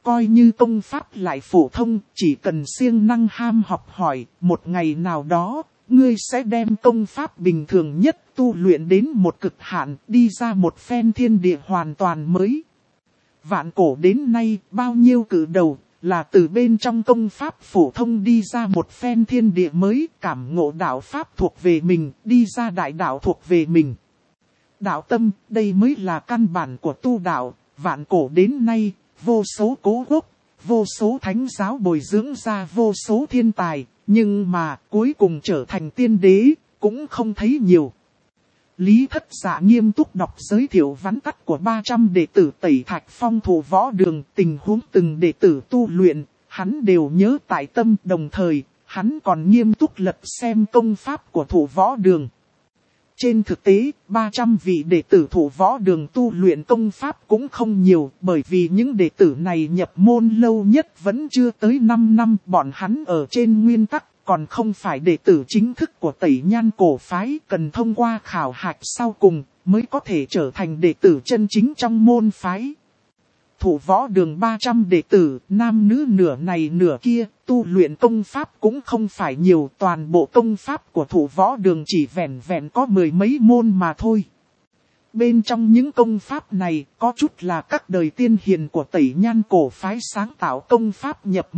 coi như công pháp lại phổ thông, chỉ cần siêng năng ham học hỏi, một ngày nào đó, ngươi sẽ đem công pháp bình thường nhất tu luyện đến một cực hạn, đi ra một phen thiên địa hoàn toàn mới. Vạn cổ đến nay, bao nhiêu cử đầu, là từ bên trong công pháp phổ thông đi ra một phen thiên địa mới, cảm ngộ đạo pháp thuộc về mình, đi ra đại đạo thuộc về mình. Đạo tâm, đây mới là căn bản của tu đạo, vạn cổ đến nay, vô số cố quốc, vô số thánh giáo bồi dưỡng ra vô số thiên tài, nhưng mà cuối cùng trở thành tiên đế, cũng không thấy nhiều. Lý Thất Dạ nghiêm túc đọc giới thiệu vắn tắt của 300 đệ tử Tẩy Thạch Phong Thủ Võ Đường, tình huống từng đệ tử tu luyện, hắn đều nhớ tại tâm, đồng thời, hắn còn nghiêm túc lật xem công pháp của Thủ Võ Đường. Trên thực tế, 300 vị đệ tử Thủ Võ Đường tu luyện công pháp cũng không nhiều, bởi vì những đệ tử này nhập môn lâu nhất vẫn chưa tới 5 năm, bọn hắn ở trên nguyên tắc, còn không phải đệ tử chính thức của Tẩy Nhan cổ phái, cần thông qua khảo hạch sau cùng, mới có thể trở thành đệ tử chân chính trong môn phái. Thủ Võ Đường 300 đệ tử, nam nữ nửa này nửa kia, tu luyện công pháp cũng không phải nhiều, toàn bộ công pháp của Thủ Võ Đường chỉ vẹn vẹn có 10 mấy môn mà thôi. Bên trong những công pháp này, có chút là các đời tiên hiền của Tẩy Nhan cổ phái sáng tạo công pháp nhập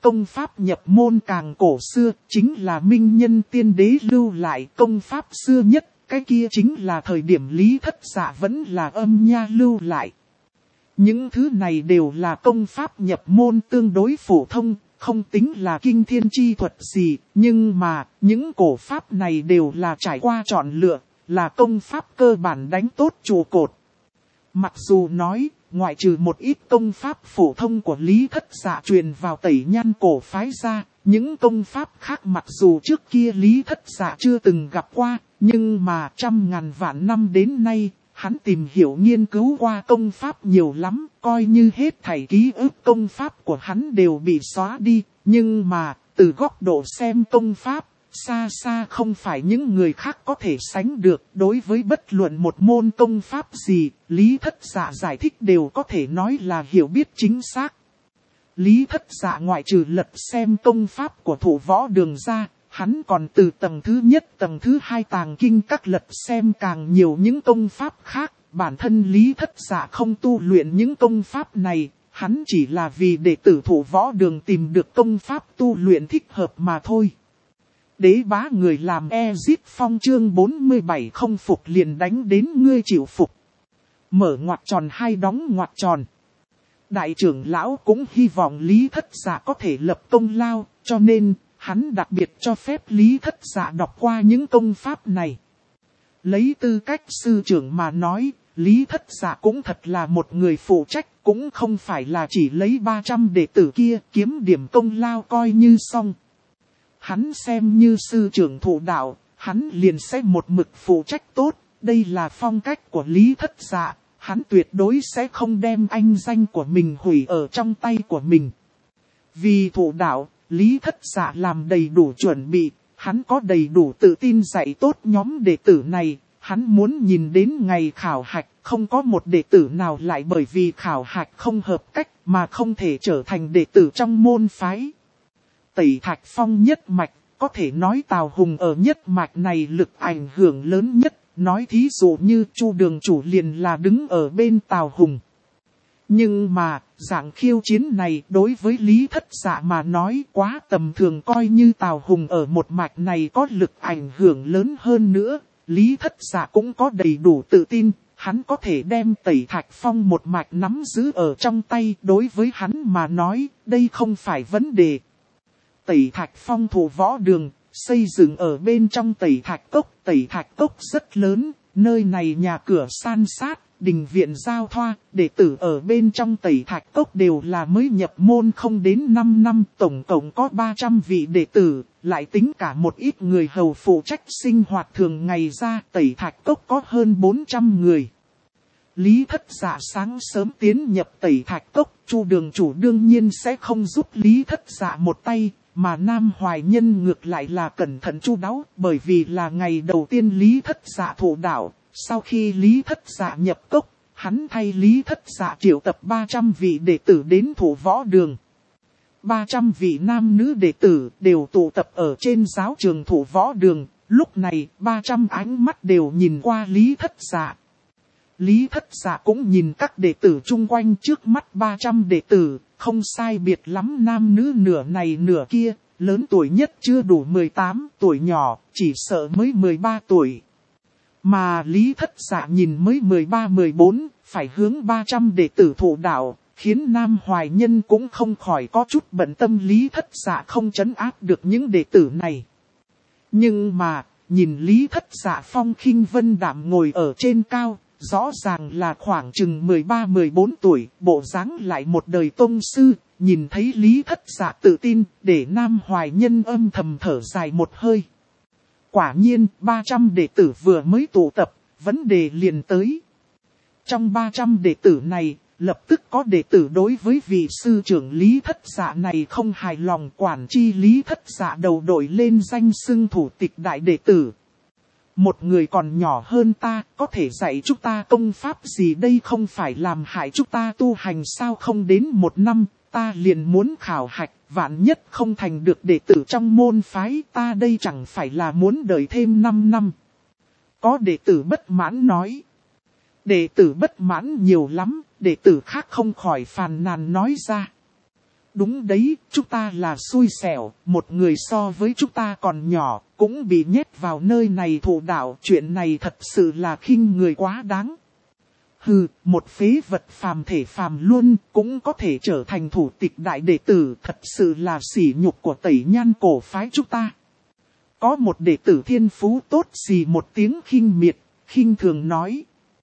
môn càng cổ xưa, chính là Minh Nhân Tiên Đế lưu lại công pháp xưa nhất, cái kia chính là thời điểm Lý Thất Dạ vẫn là Âm Nha lưu lại. Những thứ này đều là công pháp nhập môn tương đối phổ thông, không tính là kinh thiên chi thuật gì, nhưng mà những cổ pháp này đều là trải qua chọn lựa, là công pháp cơ bản đánh tốt trụ cột. Mặc dù nói, ngoại trừ một ít công pháp phổ thông của Lý Thất Dạ truyền vào Tẩy Nhan cổ phái ra, những công pháp khác mặc dù trước kia Lý Thất Dạ chưa từng gặp qua, nhưng mà trăm ngàn vạn năm đến nay, hắn tìm hiểu nghiên cứu qua công pháp nhiều lắm, coi như hết thảy ký ức công pháp của hắn đều bị xóa đi, nhưng mà, từ góc độ xem công pháp, xa xa không phải những người khác có thể sánh được. Đối với bất luận một môn công pháp gì, Lý Thất Dạ giải thích đều có thể nói là hiểu biết chính xác. Lý Thất Dạ ngoại trừ lật xem công pháp của Thủ Võ Đường ra, hắn còn từ tầng thứ nhất tầng thứ hai tàng kinh các lật xem càng nhiều những công pháp khác. Bản thân Lý Thất Dạ không tu luyện những công pháp này, hắn chỉ là vì đệ tử Thủ Võ Đường tìm được công pháp tu luyện thích hợp mà thôi. Đế bá người làm Ezip Phong chương 47 không phục liền đánh đến ngươi chịu phục. Mở ngoặc tròn hay đóng ngoặc tròn. Đại trưởng lão cũng hy vọng Lý Thất Dạ có thể lập công lao, cho nên hắn đặc biệt cho phép Lý Thất Dạ đọc qua những công pháp này. Lấy tư cách sư trưởng mà nói, Lý Thất Dạ cũng thật là một người phụ trách, cũng không phải là chỉ lấy 300 đệ tử kia kiếm điểm công lao coi như xong. Hắn xem như sư trưởng thủ đạo, hắn liền sẽ một mực phụ trách tốt, đây là phong cách của Lý Thất Dạ, hắn tuyệt đối sẽ không đem anh danh của mình hủy ở trong tay của mình. Vì thủ đạo, Lý Thất Dạ làm đầy đủ chuẩn bị, hắn có đầy đủ tự tin dạy tốt nhóm đệ tử này, hắn muốn nhìn đến ngày khảo hạch, không có một đệ tử nào lại bởi vì khảo hạch không hợp cách mà không thể trở thành đệ tử trong môn phái. Tẩy Thạch Phong nhất mạch, có thể nói Tào Hùng ở nhất mạch này lực ảnh hưởng lớn nhất, nói thí dụ như Chu đường chủ liền là đứng ở bên Tào Hùng. Nhưng mà, dạng khiêu chiến này đối với Lý Thất Dạ mà nói quá tầm thường, coi như Tào Hùng ở một mạch này có lực ảnh hưởng lớn hơn nữa, Lý Thất Dạ cũng có đầy đủ tự tin, hắn có thể đem Tẩy Thạch Phong một mạch nắm giữ ở trong tay, đối với hắn mà nói, đây không phải vấn đề. Tẩy Thạch Phong Thủ Võ Đường, xây dựng ở bên trong Tẩy Thạch Cốc rất lớn, nơi này nhà cửa san sát, đình viện giao thoa, đệ tử ở bên trong Tẩy Thạch Cốc đều là mới nhập môn không đến 5 năm, tổng cộng có 300 vị đệ tử, lại tính cả một ít người hầu phụ trách sinh hoạt thường ngày ra, Tẩy Thạch Cốc có hơn 400 người. Lý Thất Dạ sáng sớm tiến nhập Tẩy Thạch Cốc, Chu đường chủ đương nhiên sẽ không giúp Lý Thất Dạ một tay, mà Nam Hoài Nhân ngược lại là cẩn thận chu đáo, bởi vì là ngày đầu tiên Lý Thất Dạ thụ đạo, sau khi Lý Thất Dạ nhập cốc, hắn thay Lý Thất Dạ triệu tập 300 vị đệ tử đến Thủ Võ Đường. 300 vị nam nữ đệ tử đều tụ tập ở trên giáo trường Thủ Võ Đường, lúc này 300 ánh mắt đều nhìn qua Lý Thất Dạ. Lý Thất Dạ cũng nhìn các đệ tử chung quanh trước mắt 300 đệ tử, không sai biệt lắm nam nữ nửa này nửa kia, lớn tuổi nhất chưa đủ 18 tuổi, nhỏ chỉ sợ mới 13 tuổi. Mà Lý Thất Dạ nhìn mới 13-14, phải hướng 300 đệ tử thụ đạo, khiến Nam Hoài Nhân cũng không khỏi có chút bận tâm Lý Thất Dạ không trấn áp được những đệ tử này. Nhưng mà, nhìn Lý Thất Dạ phong khinh vân đạm ngồi ở trên cao, rõ ràng là khoảng chừng 13-14 tuổi, bộ dáng lại một đời tông sư, nhìn thấy Lý Thất Dạ tự tin, để Nam Hoài Nhân âm thầm thở dài một hơi. Quả nhiên, 300 đệ tử vừa mới tụ tập, vấn đề liền tới. Trong 300 đệ tử này, lập tức có đệ tử đối với vị sư trưởng Lý Thất Dạ này không hài lòng, quản chi Lý Thất Dạ đầu đội lên danh xưng thủ tịch đại đệ tử. Một người còn nhỏ hơn ta, có thể dạy chúng ta công pháp gì đây, không phải làm hại chúng ta tu hành sao, không đến 1 năm, ta liền muốn khảo hạch, vạn nhất không thành được đệ tử trong môn phái ta đây chẳng phải là muốn đợi thêm 5 năm. Có đệ tử bất mãn nói. Đệ tử bất mãn nhiều lắm, đệ tử khác không khỏi phàn nàn nói ra. Đúng đấy, chúng ta là xui xẻo, một người so với chúng ta còn nhỏ, cũng bị nhét vào nơi này thụ đạo, chuyện này thật sự là khinh người quá đáng. Hừ, một phế vật phàm thể phàm luôn, cũng có thể trở thành thủ tịch đại đệ tử, thật sự là sỉ nhục của Tẩy Nhan cổ phái chúng ta. Có một đệ tử thiên phú tốt xì một tiếng khinh miệt, khinh thường nói.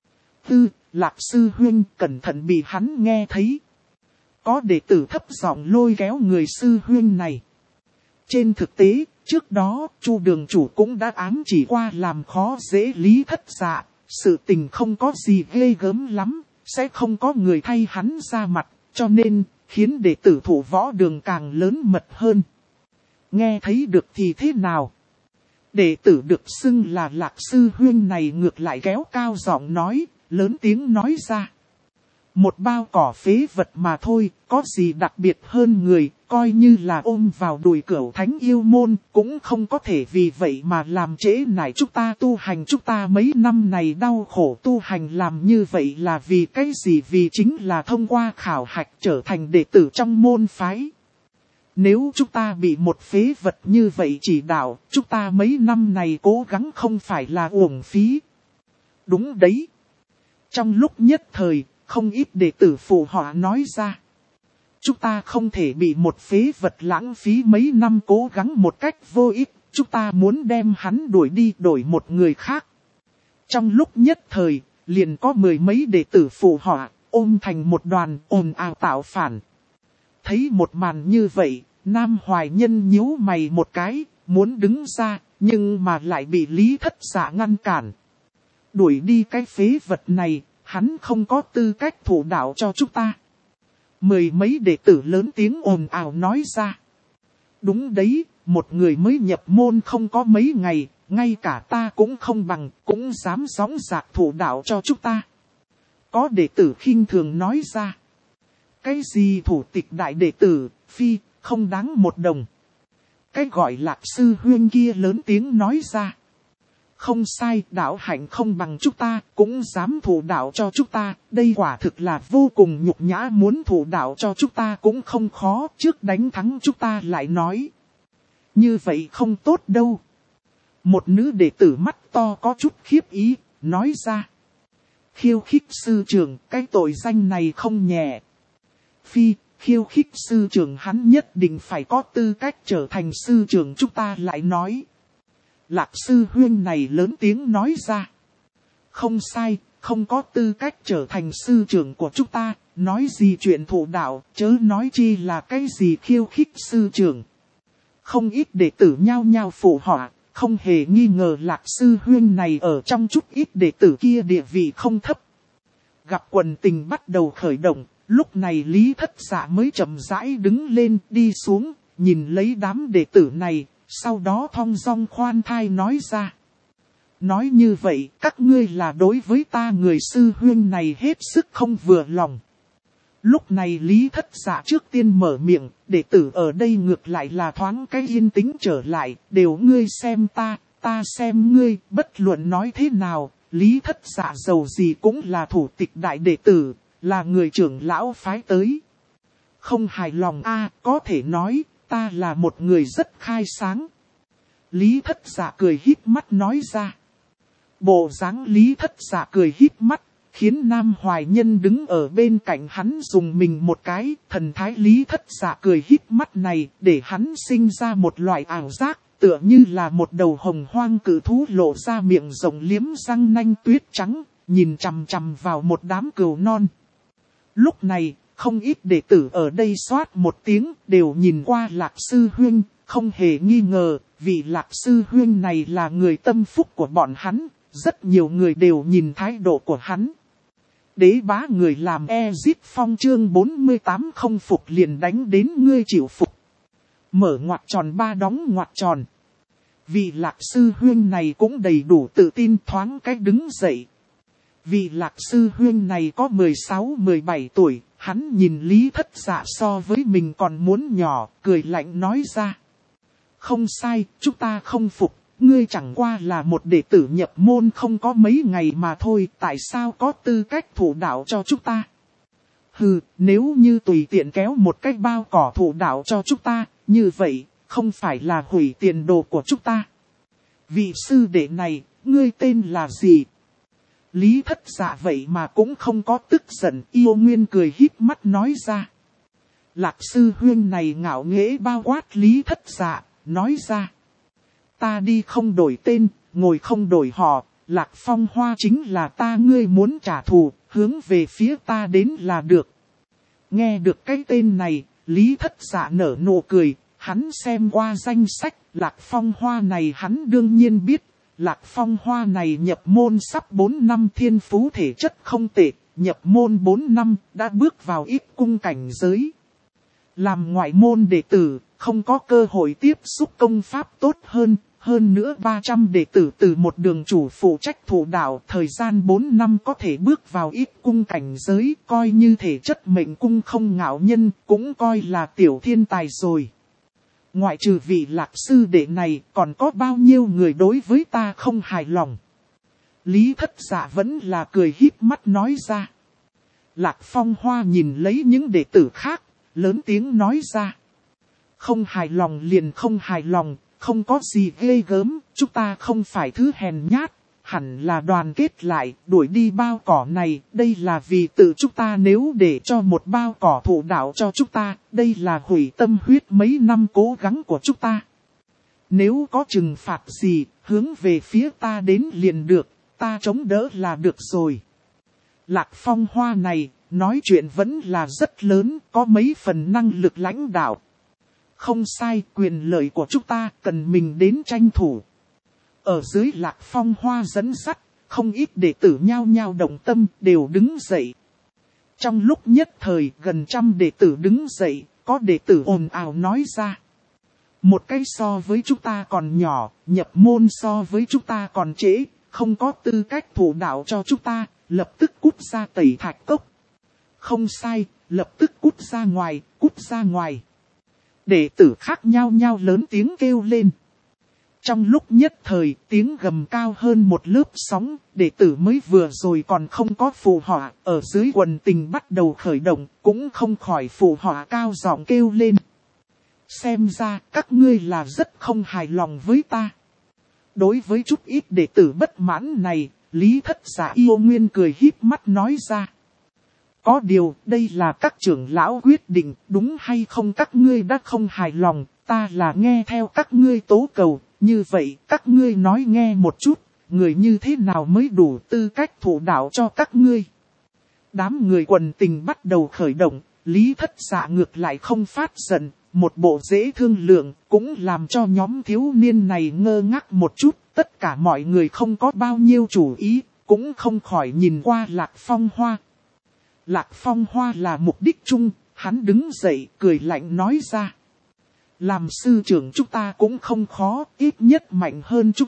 Lạc sư huynh cẩn thận bị hắn nghe thấy. Có đệ tử thấp giọng lôi kéo người sư huynh này. Trên thực tế, trước đó, Chu đường chủ cũng đã ám chỉ qua làm khó dễ Lý Thất Dạ. Sự tình không có gì ghê gớm lắm, sẽ không có người thay hắn ra mặt, cho nên, khiến đệ tử Thủ Võ Đường càng lớn mật hơn. Nghe thấy được thì thế nào? Đệ tử được xưng là Lạc sư huynh này ngược lại kéo cao giọng nói, lớn tiếng nói ra. Một bao cỏ phế vật mà thôi, có gì đặc biệt hơn người, coi như là ôm vào đùi Cửu Thánh yêu môn, cũng không có thể vì vậy mà làm trễ nải chúng ta tu hành. Chúng ta mấy năm này đau khổ tu hành làm như vậy là vì cái gì? Vì chính là thông qua khảo hạch trở thành đệ tử trong môn phái. Nếu chúng ta bị một phế vật như vậy chỉ đạo, chúng ta mấy năm này cố gắng không phải là uổng phí. Đúng đấy. Trong lúc nhất thời, không ít đệ tử phụ họa nói ra. Chúng ta không thể bị một phế vật lãng phí mấy năm cố gắng một cách vô ích, chúng ta muốn đem hắn đuổi đi đổi một người khác. Trong lúc nhất thời, liền có 10 mấy đệ tử phụ họa, ôm thành một đoàn ồn ào tạo phản. Thấy một màn như vậy, Nam Hoài Nhân nhíu mày một cái, muốn đứng ra, nhưng mà lại bị Lý Thất Dạ ngăn cản. Đuổi đi cái phế vật này, hắn không có tư cách thủ đạo cho chúng ta. 10 mấy đệ tử lớn tiếng ồn ào nói ra. Đúng đấy, một người mới nhập môn không có mấy ngày, ngay cả ta cũng không bằng, cũng dám gióng giạc thủ đạo cho chúng ta. Có đệ tử khinh thường nói ra. Cái gì thủ tịch đại đệ tử, phi, không đáng một đồng. Cái gọi Lạc sư huynh kia lớn tiếng nói ra. Không sai, đạo hạnh không bằng chúng ta, cũng dám thủ đạo cho chúng ta, đây quả thực là vô cùng nhục nhã, muốn thủ đạo cho chúng ta cũng không khó, trước đánh thắng chúng ta lại nói. Như vậy không tốt đâu. Một nữ đệ tử mắt to có chút khiếp ý, nói ra. Khiêu khích sư trưởng, cái tội danh này không nhẹ. Phi, khiêu khích sư trưởng hắn nhất định phải có tư cách trở thành sư trưởng chúng ta lại nói. Lạc sư huynh này lớn tiếng nói ra. Không sai, không có tư cách trở thành sư trưởng của chúng ta, nói gì chuyện thủ đạo, chớ nói chi là cái gì khiêu khích sư trưởng. Không ít đệ tử nhao nhao phụ họa, không hề nghi ngờ Lạc sư huynh này ở trong chút ít đệ tử kia địa vị không thấp. Gặp quần tình bắt đầu khởi động, lúc này Lý Thất Dạ mới chậm rãi đứng lên đi xuống, nhìn lấy đám đệ tử này. Sau đó thong dong khoan thai nói ra. nói như vậy các ngươi là đối với ta người sư huynh này hết sức không vừa lòng. Lúc này Lý Thất Dạ trước tiên mở miệng, đệ tử ở đây ngược lại là thoáng cái yên tĩnh trở lại, đều ngươi xem ta xem ngươi, bất luận nói thế nào, Lý Thất Dạ dầu gì cũng là thủ tịch đại đệ tử, là người trưởng lão phái tới. Không hài lòng có thể nói, ta là một người rất khai sáng. Lý Thất Dạ cười híp mắt nói ra. Bộ dáng Lý Thất Dạ cười híp mắt, khiến Nam Hoài Nhân đứng ở bên cạnh hắn dùng mình một cái, thần thái Lý Thất Dạ cười híp mắt này, để hắn sinh ra một loại ảo giác, tựa như là một đầu hồng hoang cự thú lộ ra miệng rộng liếm răng nanh tuyết trắng, nhìn chằm chằm vào một đám cừu non. Lúc này, không ít đệ tử ở đây xoát một tiếng, đều nhìn qua Lạc Sư Huynh, không hề nghi ngờ, vì Lạc Sư Huynh này là người tâm phúc của bọn hắn, rất nhiều người đều nhìn thái độ của hắn. Đế bá người làm Ezip Phong chương 48 không phục liền đánh đến ngươi chịu phục. Mở ngoặc tròn ba đóng ngoặc tròn. Vị Lạc Sư Huynh này cũng đầy đủ tự tin thoáng cách đứng dậy. Vị Lạc Sư Huynh này có 16-17 tuổi, hắn nhìn Lý Thất Dạ so với mình còn muốn nhỏ, cười lạnh nói ra. Không sai, chúng ta không phục. Ngươi chẳng qua là một đệ tử nhập môn không có mấy ngày mà thôi, tại sao có tư cách thủ đạo cho chúng ta? Hừ, nếu như tùy tiện kéo một cái bao cỏ thủ đạo cho chúng ta, như vậy, không phải là hủy tiền đồ của chúng ta. Vị sư đệ này, ngươi tên là gì? Lý Thất Dạ vậy mà cũng không có tức giận, yêu nguyên cười híp mắt nói ra. Lạc Sư Huynh này ngạo nghễ bao quát Lý Thất Dạ, nói ra. Ta đi không đổi tên, ngồi không đổi họ, Lạc Phong Hoa chính là ta, ngươi muốn trả thù, hướng về phía ta đến là được. Nghe được cái tên này, Lý Thất Dạ nở nụ cười, hắn xem qua danh sách, Lạc Phong Hoa này hắn đương nhiên biết. Lạc Phong Hoa này nhập môn sắp 4 năm, thiên phú thể chất không tệ, nhập môn 4 năm, đã bước vào ít cung cảnh giới. Làm ngoại môn đệ tử, không có cơ hội tiếp xúc công pháp tốt hơn nữa 300 đệ tử từ một đường chủ phụ trách thủ đạo, thời gian 4 năm có thể bước vào ít cung cảnh giới, coi như thể chất mệnh cung không ngạo nhân, cũng coi là tiểu thiên tài rồi. Ngoại trừ vị Lạc Sư đệ này, còn có bao nhiêu người đối với ta không hài lòng? Lý Thất Dạ vẫn là cười híp mắt nói ra. Lạc Phong Hoa nhìn lấy những đệ tử khác, lớn tiếng nói ra. Không hài lòng liền không hài lòng, không có gì ghê gớm, chúng ta không phải thứ hèn nhát, hẳn là đoàn kết lại, đuổi đi bao cỏ này, đây là vì tự chúng ta, nếu để cho một bao cỏ thủ đạo cho chúng ta, đây là hủy tâm huyết mấy năm cố gắng của chúng ta. Nếu có trừng phạt gì, hướng về phía ta đến liền được, ta chống đỡ là được rồi. Lạc Phong Hoa này, nói chuyện vẫn là rất lớn, có mấy phần năng lực lãnh đạo. Không sai, quyền lợi của chúng ta cần mình đến tranh thủ. Ở dưới Lạc Phong Hoa dẫn dắt, không ít đệ tử nhao nhao động tâm đều đứng dậy. Trong lúc nhất thời gần 100 đệ tử đứng dậy, có đệ tử ồn ào nói ra. Một cái so với chúng ta còn nhỏ, nhập môn so với chúng ta còn trễ, không có tư cách thủ đạo cho chúng ta, lập tức cút ra Tẩy Thạch Cốc. Không sai, lập tức cút ra ngoài, cút ra ngoài. Đệ tử khác nhao nhao lớn tiếng kêu lên. Trong lúc nhất thời tiếng gầm cao hơn một lớp sóng, đệ tử mới vừa rồi còn không có phù họa, ở dưới quần tình bắt đầu khởi động, cũng không khỏi phù họa cao giọng kêu lên. Xem ra các ngươi là rất không hài lòng với ta. Đối với chút ít đệ tử bất mãn này, Lý Thất Dạ yêu nguyên cười híp mắt nói ra. Có điều, đây là các trưởng lão quyết định, đúng hay không các ngươi đã không hài lòng, ta là nghe theo các ngươi tố cầu, như vậy các ngươi nói nghe một chút, người như thế nào mới đủ tư cách thủ đạo cho các ngươi. Đám người quần tình bắt đầu khởi động, Lý Thất Dạ ngược lại không phát giận, một bộ dễ thương lượng, cũng làm cho nhóm thiếu niên này ngơ ngác một chút, tất cả mọi người không có bao nhiêu chủ ý, cũng không khỏi nhìn qua Lạc Phong Hoa. Lạc Phong Hoa là mục đích chung, hắn đứng dậy cười lạnh nói ra. Làm sư trưởng chúng ta cũng không khó, ít nhất mạnh hơn chúng ta,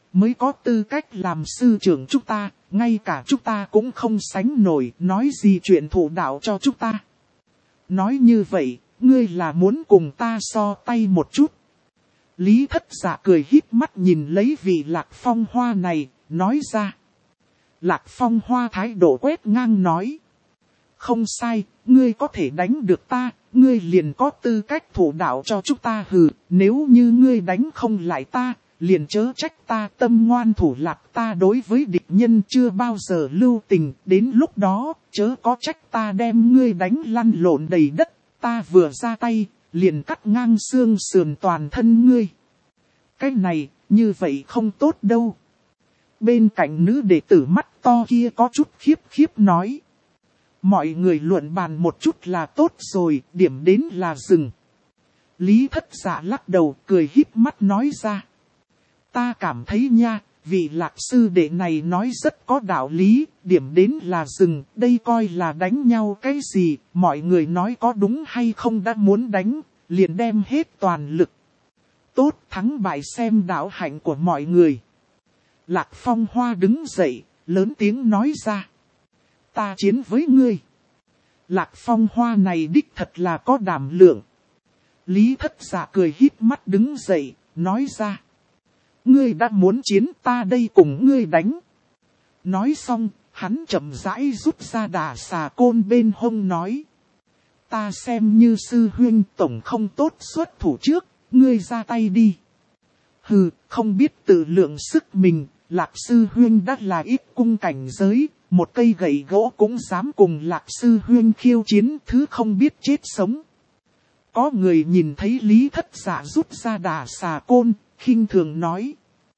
mới có tư cách làm sư trưởng chúng ta, ngay cả chúng ta cũng không sánh nổi, nói gì chuyện thụ đạo cho chúng ta. Nói như vậy, ngươi là muốn cùng ta so tay một chút. Lý Thất Dạ cười híp mắt nhìn lấy vị Lạc Phong Hoa này, nói ra. Lạc Phong Hoa thái độ quét ngang nói. Không sai, ngươi có thể đánh được ta, ngươi liền có tư cách thụ đạo cho chúng ta hừ, nếu như ngươi đánh không lại ta, liền chớ trách ta tâm ngoan thủ lạc, ta đối với địch nhân chưa bao giờ lưu tình, đến lúc đó, chớ có trách ta đem ngươi đánh lăn lộn đầy đất, ta vừa ra tay, liền cắt ngang xương sườn toàn thân ngươi. Cái này, như vậy không tốt đâu. Bên cạnh nữ đệ tử mắt to kia có chút khiếp nói. Mọi người luận bàn một chút là tốt rồi, điểm đến là dừng. Lý Thất Dạ lắc đầu cười híp mắt nói ra. Ta cảm thấy nha, vị Lạc sư đệ này nói rất có đạo lý, điểm đến là dừng, đây coi là đánh nhau cái gì, mọi người nói có đúng hay không đã muốn đánh, liền đem hết toàn lực. Tốt, thắng bại xem đạo hạnh của mọi người. Lạc Phong Hoa đứng dậy, lớn tiếng nói ra. Ta chiến với ngươi. Lạc Phong Hoa này đích thật là có đảm lượng. Lý Thất Dạ cười híp mắt đứng dậy, nói ra. Ngươi đã muốn chiến, ta đây cùng ngươi đánh. Nói xong, hắn chậm rãi rút ra đà xà côn bên hông nói. Ta xem như sư huynh tổng không tốt xuất thủ trước, ngươi ra tay đi. Hừ, không biết tự lượng sức mình, Lạc sư huynh đã là ít cung cảnh giới, một cây gậy gỗ cũng dám cùng Lạc sư huynh khiêu chiến, thứ không biết chết sống. Có người nhìn thấy Lý Thất Dạ rút ra đà xà côn, khinh thường nói.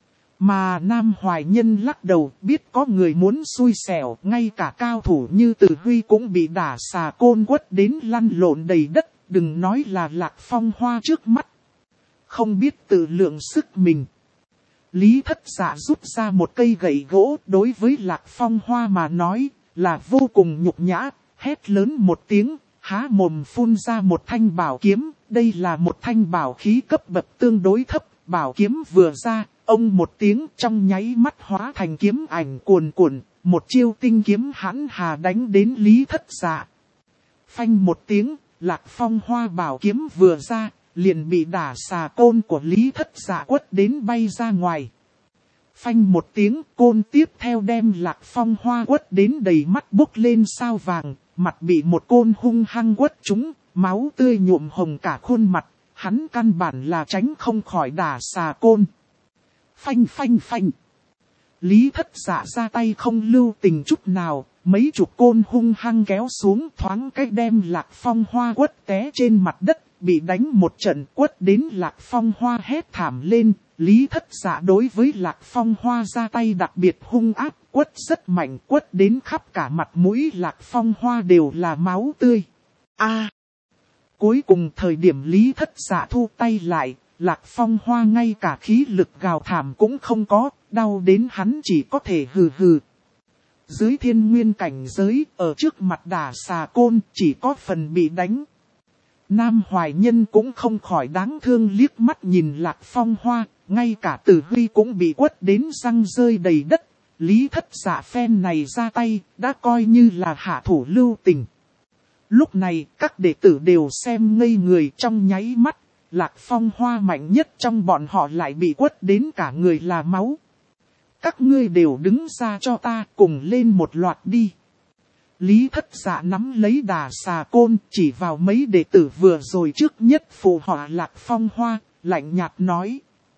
Mà Nam Hoài Nhân lắc đầu, biết có người muốn xui xẻo, ngay cả cao thủ như Từ Huy cũng bị đả xà côn quất đến lăn lộn đầy đất, đừng nói là Lạc Phong Hoa trước mắt. Không biết tự lượng sức mình. Lý Thất Dạ rút ra một cây gậy gỗ, đối với Lạc Phong Hoa mà nói, là vô cùng nhục nhã, hét lớn một tiếng, há mồm phun ra một thanh bảo kiếm, đây là một thanh bảo khí cấp bậc tương đối thấp, bảo kiếm vừa ra. Ông một tiếng trong nháy mắt hóa thành kiếm ảnh cuồn cuộn, một chiêu tinh kiếm hãn hà đánh đến Lý Thất Dạ. Phanh một tiếng, Lạc Phong Hoa bảo kiếm vừa ra, liền bị đả xà côn của Lý Thất Dạ quất đến bay ra ngoài. Phanh một tiếng, côn tiếp theo đem Lạc Phong Hoa quất đến đầy mắt bốc lên sao vàng, mặt bị một côn hung hăng quất trúng, máu tươi nhuộm hồng cả khuôn mặt, hắn căn bản là tránh không khỏi đả xà côn. Phanh phanh phanh. Lý Thất Dạ ra tay không lưu tình chút nào, mấy chục côn hung hăng kéo xuống thoáng cách đem Lạc Phong Hoa quất té trên mặt đất, bị đánh một trận quất đến Lạc Phong Hoa hét thảm lên. Lý Thất Dạ đối với Lạc Phong Hoa ra tay đặc biệt hung ác, quất rất mạnh, quất đến khắp cả mặt mũi Lạc Phong Hoa đều là máu tươi. Cuối cùng thời điểm Lý Thất Dạ thu tay lại, Lạc Phong Hoa ngay cả khí lực gào thảm cũng không có, đau đến hắn chỉ có thể hừ hừ. Dưới thiên nguyên cảnh giới, ở trước mặt đả xà côn, chỉ có phần bị đánh. Nam Hoài Nhân cũng không khỏi đáng thương liếc mắt nhìn Lạc Phong Hoa, ngay cả Từ Huy cũng bị quất đến răng rơi đầy đất. Lý Thất Dạ phen này ra tay, đã coi như là hạ thủ lưu tình. Lúc này, các đệ tử đều xem ngây người trong nháy mắt. Lạc Phong Hoa mạnh nhất trong bọn họ lại bị quất đến cả người là máu. Các ngươi đều đứng ra cho ta cùng lên một loạt đi. Lý Thất Dạ nắm lấy đà xà côn chỉ vào mấy đệ tử vừa rồi trước nhất phù họa Lạc Phong Hoa, lạnh nhạt nói.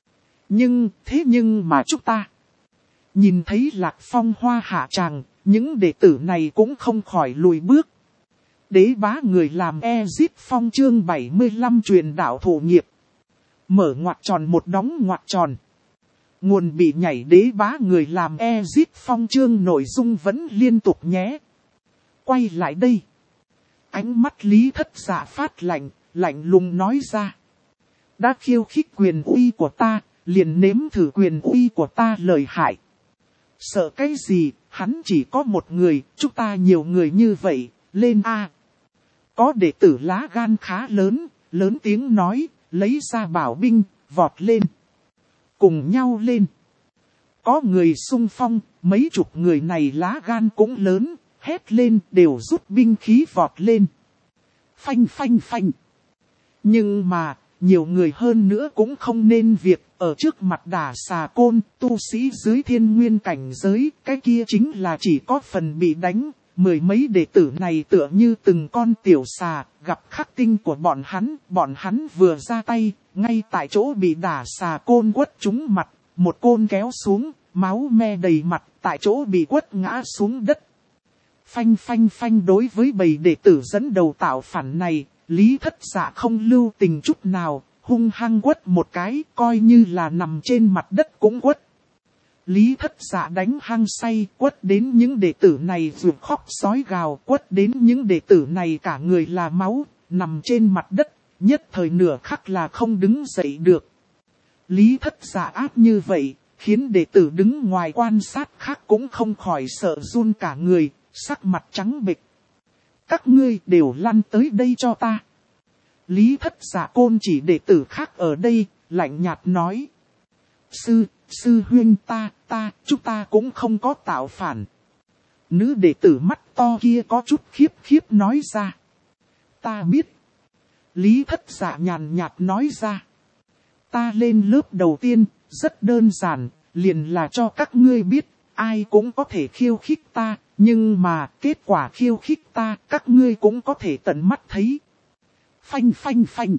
Nhưng mà chúng ta. Nhìn thấy Lạc Phong Hoa hạ tràng, những đệ tử này cũng không khỏi lùi bước. Đế bá người làm Ezit Phong chương 75 truyền đạo thụ nghiệp. Mở ngoặc tròn một đóng ngoặc tròn. Nguồn bị nhảy đế bá người làm Ezit Phong chương nội dung vẫn liên tục nhé. Quay lại đây. Ánh mắt Lý Thất Dạ phát lạnh, lạnh lùng nói ra. Đã khiêu khích quyền uy của ta, liền nếm thử quyền uy của ta lợi hại. Sợ cái gì, hắn chỉ có một người, chúng ta nhiều người như vậy, lên A. Có đệ tử lá gan khá lớn, lớn tiếng nói, lấy ra bảo binh, vọt lên. Cùng nhau lên. Có người xung phong, mấy chục người này lá gan cũng lớn, hét lên đều rút binh khí vọt lên. Phanh phanh phanh. Nhưng mà, nhiều người hơn nữa cũng không nên việc, ở trước mặt đả xà côn, tu sĩ dưới thiên nguyên cảnh giới, cái kia chính là chỉ có phần bị đánh. Mười mấy đệ tử này tựa như từng con tiểu xà, gặp khắc tinh của bọn hắn vừa ra tay, ngay tại chỗ bị đả xà côn quất trúng mặt, một côn kéo xuống, máu me đầy mặt, tại chỗ bị quất ngã xuống đất. Phanh phanh phanh. Đối với bầy đệ tử dẫn đầu tạo phản này, Lý Thất Dạ không lưu tình chút nào, hung hăng quất một cái, coi như là nằm trên mặt đất cũng quất. Lý Thất Dạ đánh hăng say, quất đến những đệ tử này ruột khóc sói gào, quất đến những đệ tử này cả người là máu, nằm trên mặt đất, nhất thời nửa khắc là không đứng dậy được. Lý Thất Dạ áp như vậy, khiến đệ tử đứng ngoài quan sát khác cũng không khỏi sợ run cả người, sắc mặt trắng bệch. Các ngươi đều lăn tới đây cho ta. Lý Thất Dạ côn chỉ đệ tử khác ở đây, lạnh nhạt nói. Sư huynh chúng ta cũng không có tạo phản. Nữ đệ tử mắt to kia có chút khiếp nói ra. Ta biết. Lý Thất Dạ nhàn nhạt nói ra. Ta lên lớp đầu tiên, rất đơn giản, liền là cho các ngươi biết, ai cũng có thể khiêu khích ta, nhưng mà kết quả khiêu khích ta, các ngươi cũng có thể tận mắt thấy. Phanh phanh phanh.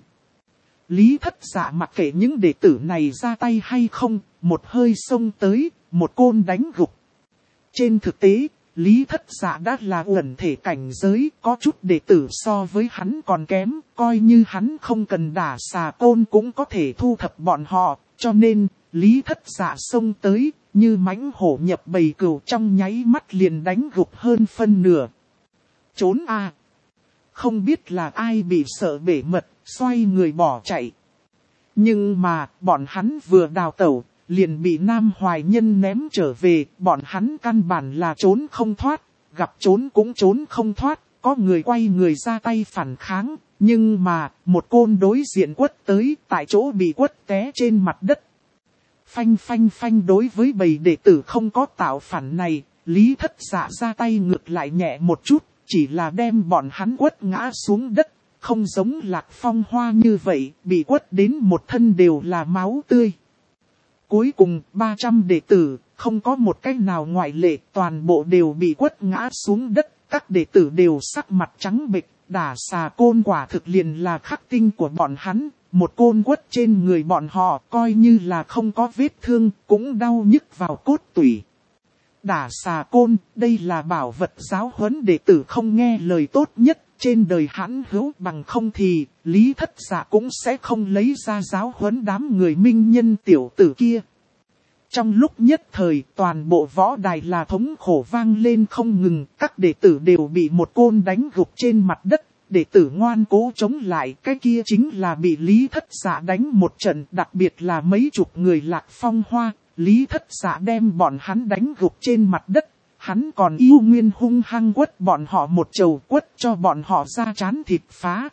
Lý Thất Dạ mặc kệ những đệ tử này ra tay hay không, một hơi xông tới, một côn đánh gục. Trên thực tế, Lý Thất Dạ đã là uẩn thể cảnh giới, có chút đệ tử so với hắn còn kém, coi như hắn không cần đả xà côn cũng có thể thu thập bọn họ, cho nên, Lý Thất Dạ xông tới, như mãnh hổ nhập bầy cừu trong nháy mắt liền đánh gục hơn phân nửa. Trốn a! Không biết là ai bị sợ bể mật, xoay người bỏ chạy. Nhưng mà, bọn hắn vừa đào tẩu, liền bị Nam Hoài Nhân ném trở về, bọn hắn căn bản là trốn không thoát, gặp trốn cũng trốn không thoát, có người quay người ra tay phản kháng, nhưng mà, một côn đối diện quất tới, tại chỗ bị quất té trên mặt đất. Phanh phanh phanh. Đối với bầy đệ tử không có tạo phản này, Lý Thất Dạ ra tay ngược lại nhẹ một chút, chỉ là đem bọn hắn quất ngã xuống đất, không giống Lạc Phong Hoa như vậy, bị quất đến một thân đều là máu tươi. Cuối cùng, 300 đệ tử, không có một cách nào ngoại lệ, toàn bộ đều bị quất ngã xuống đất, các đệ tử đều sắc mặt trắng bệch, đả xà côn quả thực liền là khắc tinh của bọn hắn, một côn quất trên người bọn họ, coi như là không có vết thương, cũng đau nhức vào cốt tủy. Đả xà côn, đây là bảo vật giáo huấn đệ tử không nghe lời tốt nhất, trên đời hãn hữu bằng không thì, Lý Thất Dạ cũng sẽ không lấy ra giáo huấn đám người minh nhân tiểu tử kia. Trong lúc nhất thời, toàn bộ võ đài là thống khổ vang lên không ngừng, các đệ tử đều bị một côn đánh gục trên mặt đất, đệ tử ngoan cố chống lại, cái kia chính là bị Lý Thất Dạ đánh một trận, đặc biệt là mấy chục người Lạc Phong Hoa, Lý Thất Dạ đem bọn hắn đánh gục trên mặt đất, hắn còn yêu nguyên hung hăng quất bọn họ một chầu, quất cho bọn họ ra trán thịt phá.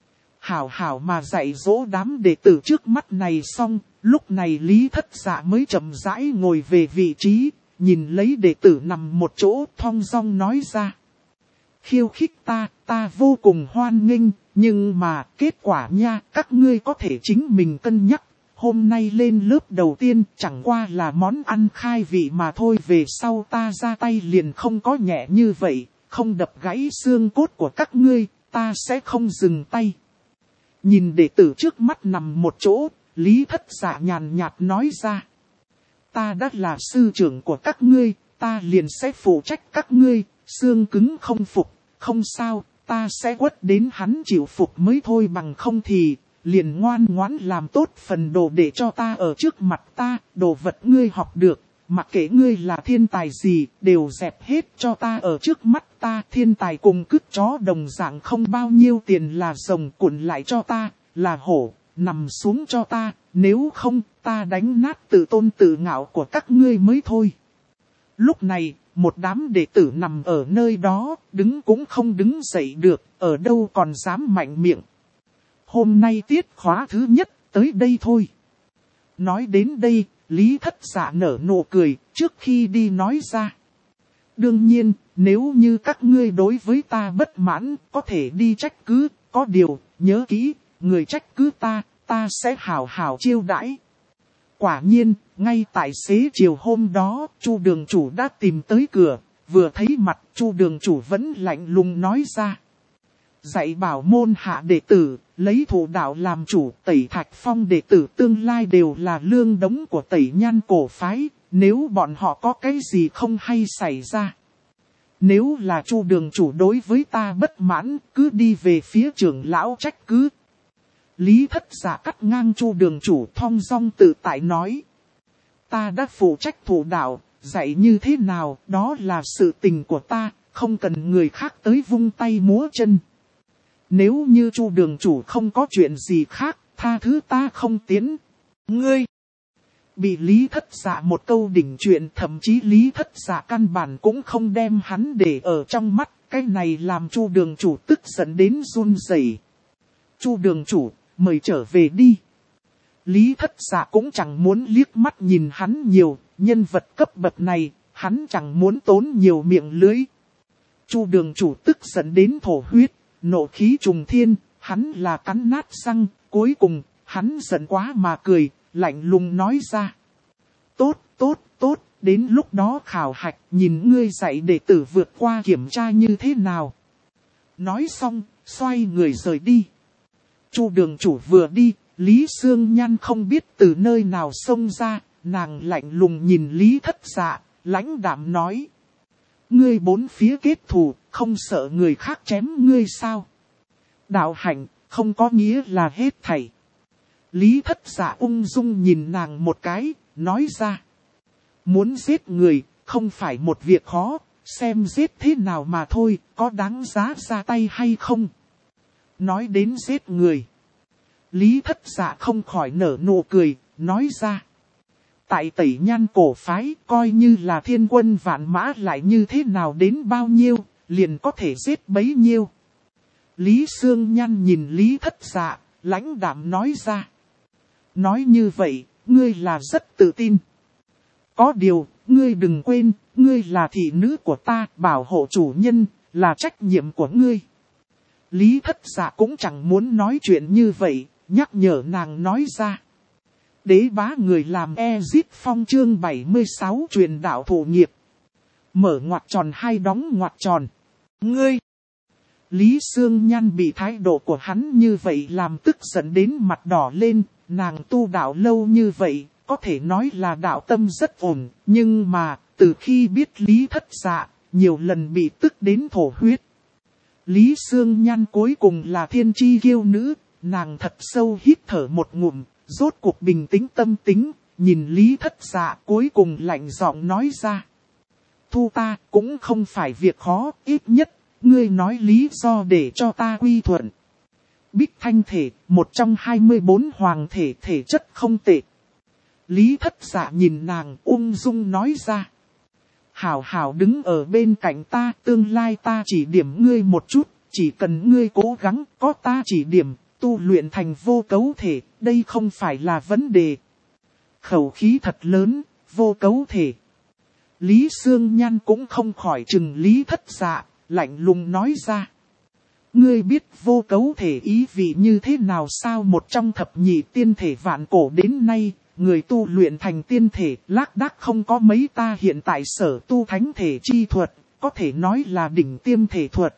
Hảo mà dạy dỗ đám đệ tử trước mắt này xong, lúc này Lý Thất Dạ mới chậm rãi ngồi về vị trí, nhìn lấy đệ tử nằm một chỗ thong dong nói ra. Khiêu khích ta vô cùng hoan nghênh, nhưng mà kết quả nha, các ngươi có thể chính mình cân nhắc. Hôm nay lên lớp đầu tiên chẳng qua là món ăn khai vị mà thôi, về sau ta ra tay liền không có nhẹ như vậy, không đập gãy xương cốt của các ngươi, ta sẽ không dừng tay. Nhìn đệ tử trước mắt nằm một chỗ, Lý Thất Dạ nhàn nhạt nói ra. Ta đã là sư trưởng của các ngươi, ta liền sẽ phụ trách các ngươi, xương cứng không phục, không sao, ta sẽ quất đến hắn chịu phục mới thôi, bằng không thì liền ngoan ngoãn làm tốt phần đồ để cho ta ở trước mặt ta, đồ vật ngươi học được, mặc kệ ngươi là thiên tài gì, đều dẹp hết cho ta ở trước mắt ta, thiên tài cùng cứt chó đồng dạng không bao nhiêu tiền, là rồng cuộn lại cho ta, là hổ, nằm xuống cho ta, nếu không, ta đánh nát tự tôn tự ngạo của các ngươi mới thôi. Lúc này, một đám đệ tử nằm ở nơi đó, đứng cũng không đứng dậy được, ở đâu còn dám mạnh miệng. Hôm nay tiết khóa thứ nhất, tới đây thôi. Nói đến đây, Lý Thất Dạ nở nụ cười, trước khi đi nói ra. Đương nhiên, nếu như các ngươi đối với ta bất mãn, có thể đi trách cứ, có điều, nhớ kỹ, người trách cứ ta sẽ hảo hảo chiêu đãi. Quả nhiên, ngay tại xế chiều hôm đó, Chu đường chủ đã tìm tới cửa, vừa thấy mặt Chu đường chủ vẫn lạnh lùng nói ra. Dạy bảo môn hạ đệ tử, lấy thủ đạo làm chủ, Tẩy Thạch Phong đệ tử tương lai đều là lương đống của Tẩy Nhan cổ phái, nếu bọn họ có cái gì không hay xảy ra. Nếu là Chu đường chủ đối với ta bất mãn, cứ đi về phía trưởng lão trách cứ. Lý Thất Dạ cắt ngang Chu đường chủ thong dong tự tại nói. Ta đã phụ trách thủ đạo, dạy như thế nào, đó là sự tình của ta, không cần người khác tới vung tay múa chân. Nếu như Chu đường chủ không có chuyện gì khác, tha thứ ta không tiến. Ngươi! Bị Lý Thất Dạ một câu đỉnh chuyện, thậm chí Lý Thất Dạ căn bản cũng không đem hắn để ở trong mắt. Cái này làm Chu đường chủ tức giận đến run rẩy. Chu đường chủ, mời trở về đi. Lý Thất Dạ cũng chẳng muốn liếc mắt nhìn hắn nhiều, nhân vật cấp bậc này, hắn chẳng muốn tốn nhiều miệng lưới. Chu đường chủ tức giận đến thổ huyết, nộ khí trùng thiên, hắn là cắn nát răng, cuối cùng, hắn giận quá mà cười, lạnh lùng nói ra. Tốt, đến lúc đó khảo hạch, nhìn ngươi dạy đệ tử vượt qua kiểm tra như thế nào. Nói xong, xoay người rời đi. Chu đường chủ vừa đi, Lý Sương Nhan không biết từ nơi nào xông ra, nàng lạnh lùng nhìn Lý Thất Dạ, lãnh đạm nói. Ngươi bốn phía kết thù, không sợ người khác chém ngươi sao? Đạo hạnh, không có nghĩa là hết thảy. Lý Thất Dạ ung dung nhìn nàng một cái, nói ra. Muốn giết người, không phải một việc khó, xem giết thế nào mà thôi, có đáng giá ra tay hay không? Nói đến giết người. Lý Thất Dạ không khỏi nở nụ cười, nói ra. Tại Tẩy Nhan cổ phái, coi như là thiên quân vạn mã lại như thế nào đến bao nhiêu, liền có thể giết bấy nhiêu. Lý Sương Nhan nhìn Lý Thất Dạ, lãnh đạm nói ra. Nói như vậy, ngươi là rất tự tin. Có điều, ngươi đừng quên, ngươi là thị nữ của ta, bảo hộ chủ nhân, là trách nhiệm của ngươi. Lý Thất Dạ cũng chẳng muốn nói chuyện như vậy, nhắc nhở nàng nói ra. Đế bá người làm Ezit Phong chương 76 truyền đạo thụ nghiệp. Mở ngoặc tròn hay đóng ngoặc tròn. Ngươi! Lý Sương Nhan bị thái độ của hắn như vậy làm tức giận đến mặt đỏ lên, nàng tu đạo lâu như vậy, có thể nói là đạo tâm rất ổn, nhưng mà, từ khi biết Lý Thất Dạ, nhiều lần bị tức đến thổ huyết. Lý Sương Nhan cuối cùng là thiên chi kiêu nữ, nàng thật sâu hít thở một ngụm, rốt cuộc bình tĩnh tâm tính, nhìn Lý Thất Dạ cuối cùng lạnh giọng nói ra. Thu ta cũng không phải việc khó, ít nhất, ngươi nói lý do để cho ta quy thuận. Bích Thanh thể, một trong 24 hoàng thể thể chất không tệ. Lý Thất Dạ nhìn nàng ung dung nói ra. Hảo hảo đứng ở bên cạnh ta, tương lai ta chỉ điểm ngươi một chút, chỉ cần ngươi cố gắng, có ta chỉ điểm, tu luyện thành vô cấu thể, đây không phải là vấn đề. Khẩu khí thật lớn, vô cấu thể. Lý Sương Nhan cũng không khỏi chừng Lý Thất Dạ, lạnh lùng nói ra. Ngươi biết vô cấu thể ý vị như thế nào sao? Một trong thập nhị tiên thể vạn cổ đến nay, người tu luyện thành tiên thể lác đác không có mấy, ta hiện tại sở tu thánh thể chi thuật, có thể nói là đỉnh tiêm thể thuật.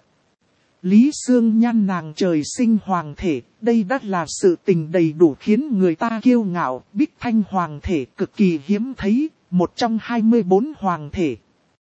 Lý Sương Nhan nàng trời sinh hoàng thể, đây đã là sự tình đầy đủ khiến người ta kiêu ngạo. Bích Thanh hoàng thể cực kỳ hiếm thấy, một trong 24 hoàng thể.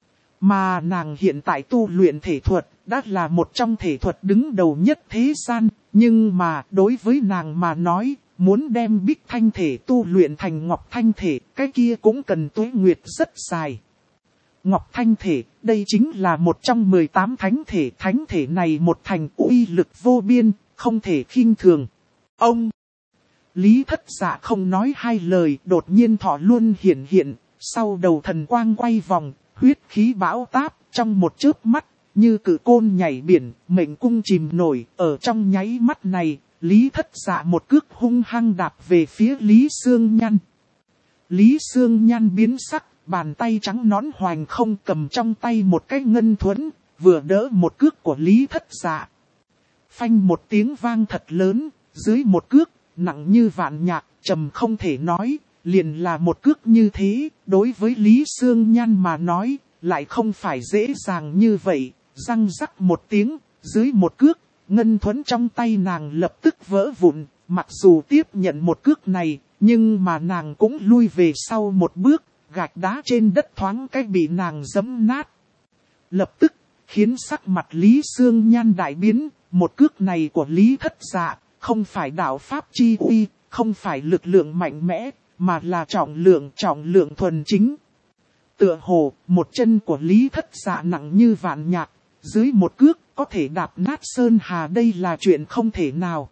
Mà nàng hiện tại tu luyện thể thuật, đã là một trong thể thuật đứng đầu nhất thế gian, nhưng mà đối với nàng mà nói, muốn đem Bích Thanh thể tu luyện thành Ngọc Thanh thể, cái kia cũng cần tuế nguyệt rất dài. Ngọc Thanh thể, đây chính là một trong 18 thánh thể này một thành uy lực vô biên, không thể khinh thường. Ông! Lý Thất Dạ không nói hai lời, đột nhiên thọ luân hiện, sau đầu thần quang quay vòng, huyết khí bão táp, trong một chớp mắt, như cự côn nhảy biển, mệnh cung chìm nổi, ở trong nháy mắt này, Lý Thất Dạ một cước hung hăng đạp về phía Lý Sương Nhan. Lý Sương Nhan biến sắc, bàn tay trắng nõn hoành không cầm trong tay một cái ngân thuẫn, vừa đỡ một cước của Lý Thất Dạ. Phanh một tiếng vang thật lớn, dưới một cước, nặng như vạn nhạc, trầm không thể nói, liền là một cước như thế, đối với Lý Sương Nhan mà nói, lại không phải dễ dàng như vậy, răng rắc một tiếng, dưới một cước, ngân thuẫn trong tay nàng lập tức vỡ vụn, mặc dù tiếp nhận một cước này, nhưng mà nàng cũng lui về sau một bước, gạch đá trên đất thoáng cách bị nàng giẫm nát. Lập tức, khiến sắc mặt Lý Sương Nhan đại biến, một cước này của Lý Thất Dạ, không phải đạo pháp chi uy, không phải lực lượng mạnh mẽ, mà là trọng lượng thuần chính. Tựa hồ, một chân của Lý Thất Dạ nặng như vạn nhạc, dưới một cước có thể đạp nát sơn hà, đây là chuyện không thể nào.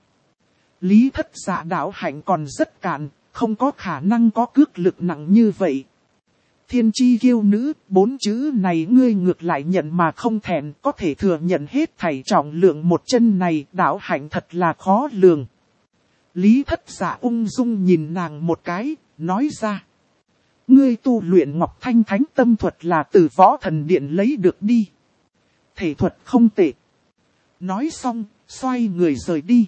Lý Thất Dạ đạo hạnh còn rất cạn, không có khả năng có cước lực nặng như vậy. Thiên chi kiêu nữ, 4 chữ này ngươi ngược lại nhận mà không thẹn, có thể thừa nhận hết thảy trọng lượng một chân này, đạo hạnh thật là khó lường. Lý Thất Dạ ung dung nhìn nàng một cái, nói ra. Ngươi tu luyện Ngọc Thanh Thánh Tâm thuật là từ Võ Thần Điện lấy được đi. Thể thuật không tệ. Nói xong, xoay người rời đi.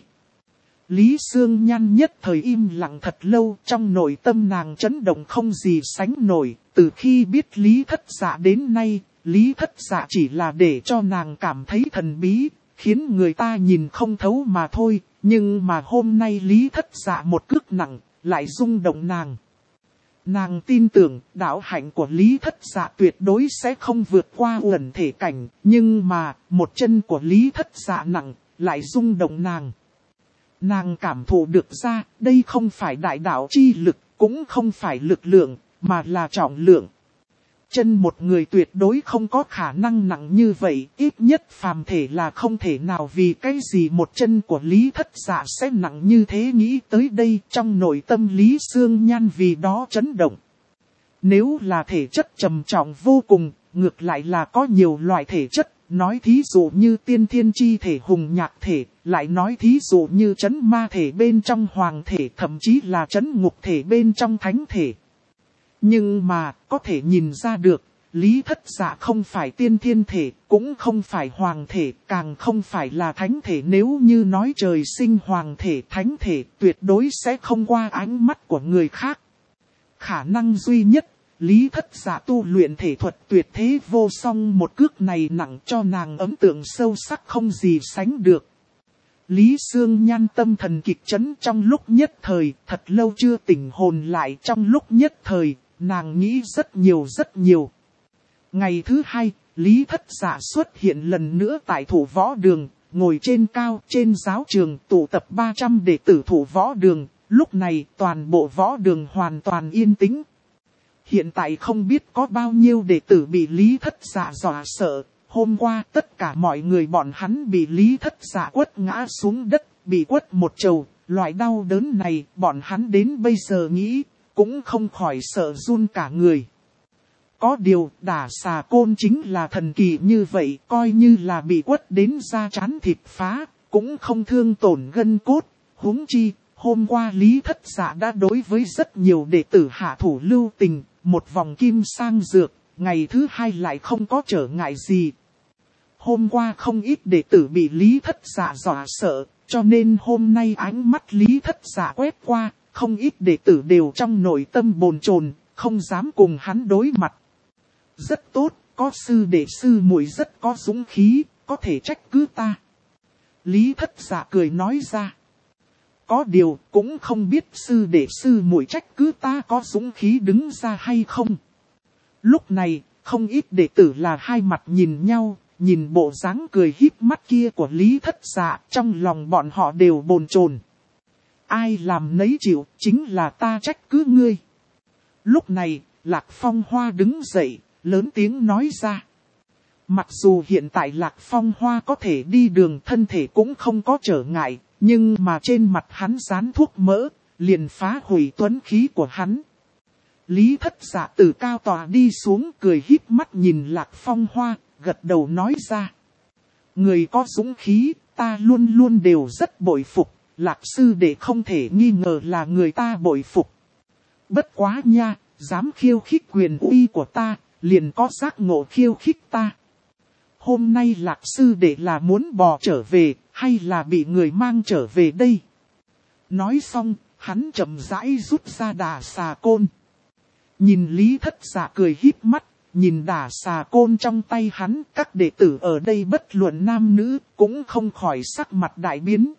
Lý Sương Nhan nhất thời im lặng thật lâu, trong nội tâm nàng chấn động không gì sánh nổi. Từ khi biết Lý Thất Dạ đến nay, Lý Thất Dạ chỉ là để cho nàng cảm thấy thần bí, khiến người ta nhìn không thấu mà thôi. Nhưng mà hôm nay Lý Thất Dạ một cước nặng, lại rung động nàng. Nàng tin tưởng đạo hạnh của Lý Thất Dạ tuyệt đối sẽ không vượt qua uẩn thể cảnh, nhưng mà một chân của Lý Thất Dạ nặng, lại rung động nàng. Nàng cảm thụ được ra, đây không phải đại đạo chi lực, cũng không phải lực lượng, mà là trọng lượng. Chân một người tuyệt đối không có khả năng nặng như vậy, ít nhất phàm thể là không thể nào, vì cái gì một chân của Lý Thất Dạ sẽ nặng như thế. Nghĩ tới đây, trong nội tâm Lý Sương Nhan vì đó chấn động. Nếu là thể chất trầm trọng vô cùng, ngược lại là có nhiều loại thể chất, nói thí dụ như tiên thiên chi thể, hùng nhạc thể, lại nói thí dụ như trấn ma thể bên trong hoàng thể, thậm chí là trấn ngục thể bên trong thánh thể. Nhưng mà, có thể nhìn ra được, Lý Thất Dạ không phải tiên thiên thể, cũng không phải hoàng thể, càng không phải là thánh thể. Nếu như nói trời sinh hoàng thể, thánh thể, tuyệt đối sẽ không qua ánh mắt của người khác. Khả năng duy nhất, Lý Thất Dạ tu luyện thể thuật tuyệt thế vô song, một cước này nặng cho nàng ấn tượng sâu sắc không gì sánh được. Lý Sương Nhan tâm thần kịch chấn, trong lúc nhất thời, thật lâu chưa tỉnh hồn lại, trong lúc nhất thời, nàng nghĩ rất nhiều. Ngày thứ hai, Lý Thất Dạ xuất hiện lần nữa tại Thủ Võ Đường, ngồi trên cao, trên giáo trường, tụ tập 300 đệ tử Thủ Võ Đường. Lúc này, toàn bộ võ đường hoàn toàn yên tĩnh. Hiện tại không biết có bao nhiêu đệ tử bị Lý Thất Dạ dọa sợ. Hôm qua tất cả mọi người bọn hắn bị Lý Thất Dạ quất ngã xuống đất, bị quất một trầu. Loại đau đớn này, bọn hắn đến bây giờ nghĩ, cũng không khỏi sợ run cả người. Có điều, đả xà côn chính là thần kỳ như vậy, coi như là bị quất đến da trán thịt phá, cũng không thương tổn gân cốt. Huống chi, hôm qua Lý Thất Dạ đã đối với rất nhiều đệ tử hạ thủ lưu tình, một vòng kim sang dược, ngày thứ hai lại không có trở ngại gì. Hôm qua không ít đệ tử bị Lý Thất Dạ dọa sợ, cho nên hôm nay ánh mắt Lý Thất Dạ quét qua, không ít đệ tử đều trong nội tâm bồn chồn, không dám cùng hắn đối mặt. Rất tốt, có sư đệ sư muội rất có dũng khí, có thể trách cứ ta. Lý Thất Dạ cười nói ra. Có điều cũng không biết sư đệ sư muội trách cứ ta có dũng khí đứng ra hay không. Lúc này, không ít đệ tử là hai mặt nhìn nhau, nhìn bộ dáng cười híp mắt kia của Lý Thất Dạ, trong lòng bọn họ đều bồn chồn. Ai làm nấy chịu, chính là ta trách cứ ngươi. Lúc này, Lạc Phong Hoa đứng dậy, lớn tiếng nói ra. Mặc dù hiện tại Lạc Phong Hoa có thể đi đường, thân thể cũng không có trở ngại, nhưng mà trên mặt hắn dán thuốc mỡ, liền phá hủy tuấn khí của hắn. Lý Thất Dạ từ cao tòa đi xuống, cười híp mắt nhìn Lạc Phong Hoa, gật đầu nói ra. Người có dũng khí, ta luôn luôn đều rất bội phục, Lạc sư đệ không thể nghi ngờ là người ta bội phục. Bất quá nha, dám khiêu khích quyền uy của ta, liền có giác ngộ khiêu khích ta. Hôm nay Lạc sư đệ là muốn bò trở về, hay là bị người mang trở về đây? Nói xong, hắn chậm rãi rút ra đà xà côn. Nhìn Lý Thất Dạ cười híp mắt, nhìn đà xà côn trong tay hắn, các đệ tử ở đây bất luận nam nữ, cũng không khỏi sắc mặt đại biến.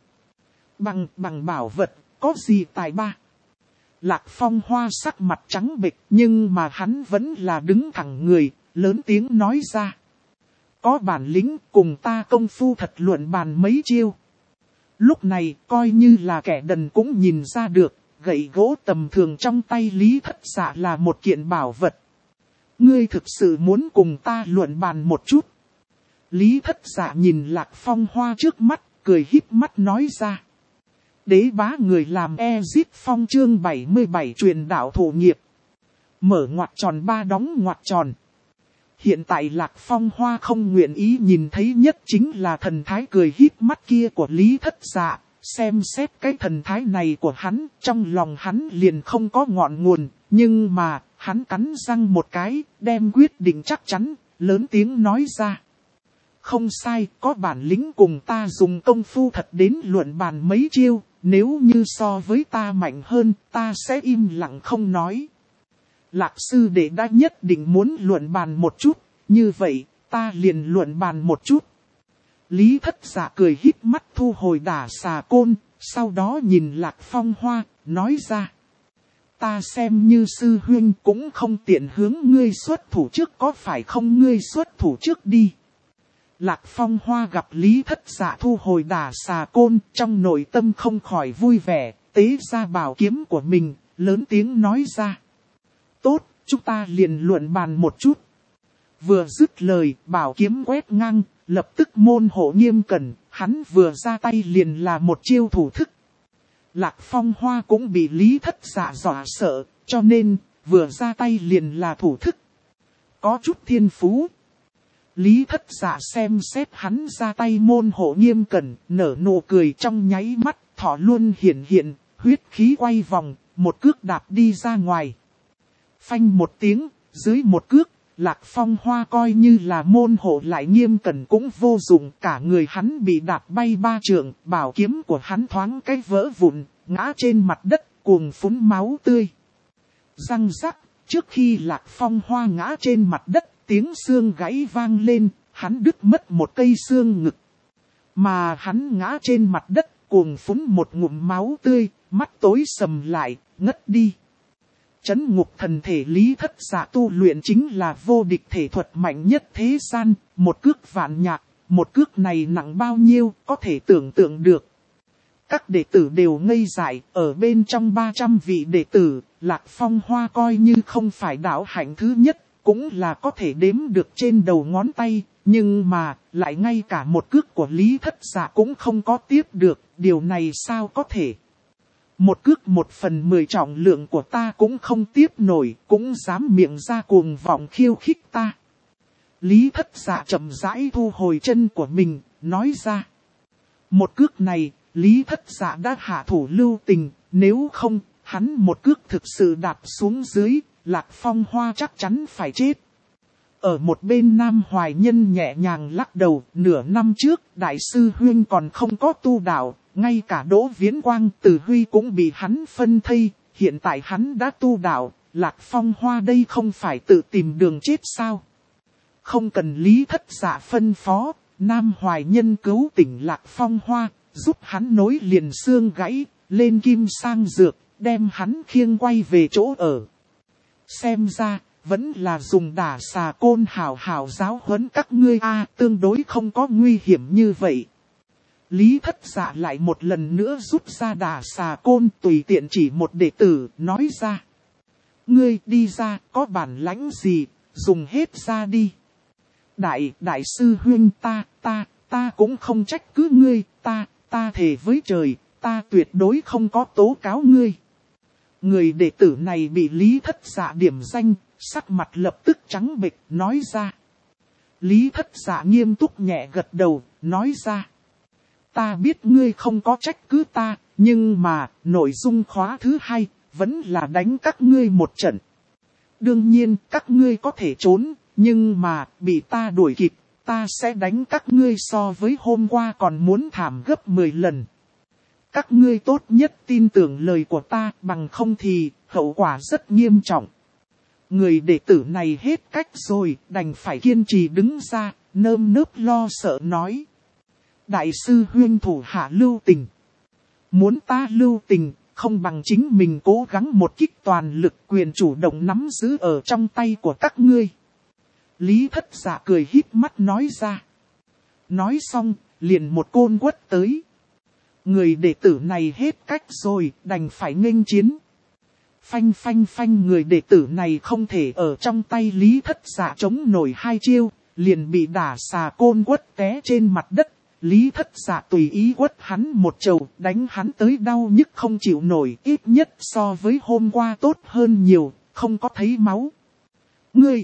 Bằng bảo vật, có gì tài ba? Lạc Phong Hoa sắc mặt trắng bệch, nhưng mà hắn vẫn là đứng thẳng người, lớn tiếng nói ra. Có bản lĩnh cùng ta công phu thật luận bàn mấy chiêu. Lúc này coi như là kẻ đần cũng nhìn ra được, gậy gỗ tầm thường trong tay Lý Thất Dạ là một kiện bảo vật. Ngươi thực sự muốn cùng ta luận bàn một chút. Lý Thất Dạ nhìn Lạc Phong Hoa trước mắt, cười híp mắt nói ra. Đế bá người làm Ezit Phong chương 77 truyền đạo thụ nghiệp. Mở ngoặc tròn 3 đóng ngoặc tròn. Hiện tại Lạc Phong Hoa không nguyện ý nhìn thấy nhất chính là thần thái cười híp mắt kia của Lý Thất Dạ. Xem xét cái thần thái này của hắn, trong lòng hắn liền không có ngọn nguồn. Nhưng mà, hắn cắn răng một cái, đem quyết định chắc chắn, lớn tiếng nói ra. Không sai, có bản lĩnh cùng ta dùng công phu thật đến luận bàn mấy chiêu. Nếu như so với ta mạnh hơn, ta sẽ im lặng không nói. Lạc sư đệ đã nhất định muốn luận bàn một chút, như vậy, ta liền luận bàn một chút. Lý Thất Dạ cười híp mắt thu hồi đả xà côn, sau đó nhìn Lạc Phong Hoa, nói ra. Ta xem như sư huynh cũng không tiện hướng ngươi xuất thủ trước, có phải không? Ngươi xuất thủ trước đi. Lạc Phong Hoa gặp Lý Thất Dạ thu hồi đả xà côn, trong nội tâm không khỏi vui vẻ, tế ra bảo kiếm của mình, lớn tiếng nói ra. Tốt, chúng ta liền luận bàn một chút. Vừa dứt lời, bảo kiếm quét ngang, lập tức môn hộ nghiêm cẩn, hắn vừa ra tay liền là một chiêu thủ thức. Lạc Phong Hoa cũng bị Lý Thất Dạ dọa sợ, cho nên, vừa ra tay liền là thủ thức. Có chút thiên phú. Lý Thất Dạ xem xét hắn ra tay môn hộ nghiêm cẩn, nở nụ cười trong nháy mắt, thỏ luôn hiện, huyết khí quay vòng, một cước đạp đi ra ngoài. Phanh một tiếng, dưới một cước, Lạc Phong Hoa coi như là môn hộ lại nghiêm cẩn cũng vô dụng, cả người hắn bị đạp bay 3 trượng, bảo kiếm của hắn thoáng cái vỡ vụn, ngã trên mặt đất, cuồng phún máu tươi. Răng rắc, trước khi Lạc Phong Hoa ngã trên mặt đất, tiếng xương gãy vang lên, hắn đứt mất một cây xương ngực. Mà hắn ngã trên mặt đất, cuồng phún một ngụm máu tươi, mắt tối sầm lại, ngất đi. Chấn ngục thần thể Lý Thất Dạ tu luyện chính là vô địch thể thuật mạnh nhất thế gian, một cước vạn nhạc, một cước này nặng bao nhiêu, có thể tưởng tượng được. Các đệ tử đều ngây dại, ở bên trong 300 vị đệ tử, Lạc Phong Hoa coi như không phải đạo hạnh thứ nhất, cũng là có thể đếm được trên đầu ngón tay, nhưng mà, lại ngay cả một cước của Lý Thất Dạ cũng không có tiếp được, điều này sao có thể? Một cước 1/10 trọng lượng của ta cũng không tiếp nổi, cũng dám miệng ra cuồng vọng khiêu khích ta. Lý Thất Dạ chậm rãi thu hồi chân của mình, nói ra. Một cước này, Lý Thất Dạ đã hạ thủ lưu tình, nếu không, hắn một cước thực sự đạp xuống dưới, Lạc Phong Hoa chắc chắn phải chết. Ở một bên Nam Hoài Nhân nhẹ nhàng lắc đầu, nửa năm trước, Đại sư Huyên còn không có tu đạo, ngay cả Đỗ Viễn Quang Từ Huy cũng bị hắn phân thây, hiện tại hắn đã tu đạo, Lạc Phong Hoa đây không phải tự tìm đường chết sao? Không cần Lý Thất Dạ phân phó, Nam Hoài Nhân cứu tỉnh Lạc Phong Hoa, giúp hắn nối liền xương gãy, lên kim sang dược, đem hắn khiêng quay về chỗ ở. Xem ra, vẫn là dùng đả xà côn hảo hảo giáo huấn các ngươi tương đối không có nguy hiểm như vậy. Lý Thất Dạ lại một lần nữa rút ra đả xà côn tùy tiện chỉ một đệ tử, nói ra. Ngươi đi ra, có bản lãnh gì, dùng hết ra đi. Đại sư huynh ta cũng không trách cứ ngươi, ta thề với trời, ta tuyệt đối không có tố cáo ngươi. Người đệ tử này bị Lý Thất Dạ điểm danh, sắc mặt lập tức trắng bệch, nói ra. Lý Thất Dạ nghiêm túc nhẹ gật đầu, nói ra. Ta biết ngươi không có trách cứ ta, nhưng mà, nội dung khóa thứ 2, vẫn là đánh các ngươi một trận. Đương nhiên các ngươi có thể trốn, nhưng mà bị ta đuổi kịp, ta sẽ đánh các ngươi so với hôm qua còn muốn thảm gấp 10 lần. Các ngươi tốt nhất tin tưởng lời của ta, bằng không thì hậu quả rất nghiêm trọng. Người đệ tử này hết cách rồi, đành phải kiên trì đứng ra, nơm nớp lo sợ nói. Đại sư huynh thủ hạ lưu tình. Muốn ta lưu tình, không bằng chính mình cố gắng một kích toàn lực, quyền chủ động nắm giữ ở trong tay của các ngươi. Lý Thất Dạ cười híp mắt nói ra. Nói xong, liền một côn quất tới. Người đệ tử này hết cách rồi, đành phải nghênh chiến. Phanh phanh phanh, người đệ tử này không thể ở trong tay Lý Thất Dạ chống nổi hai chiêu, liền bị đả xà côn quất té trên mặt đất. Lý Thất Dạ tùy ý quất hắn một chầu, đánh hắn tới đau nhức không chịu nổi, ít nhất so với hôm qua tốt hơn nhiều, không có thấy máu. Ngươi!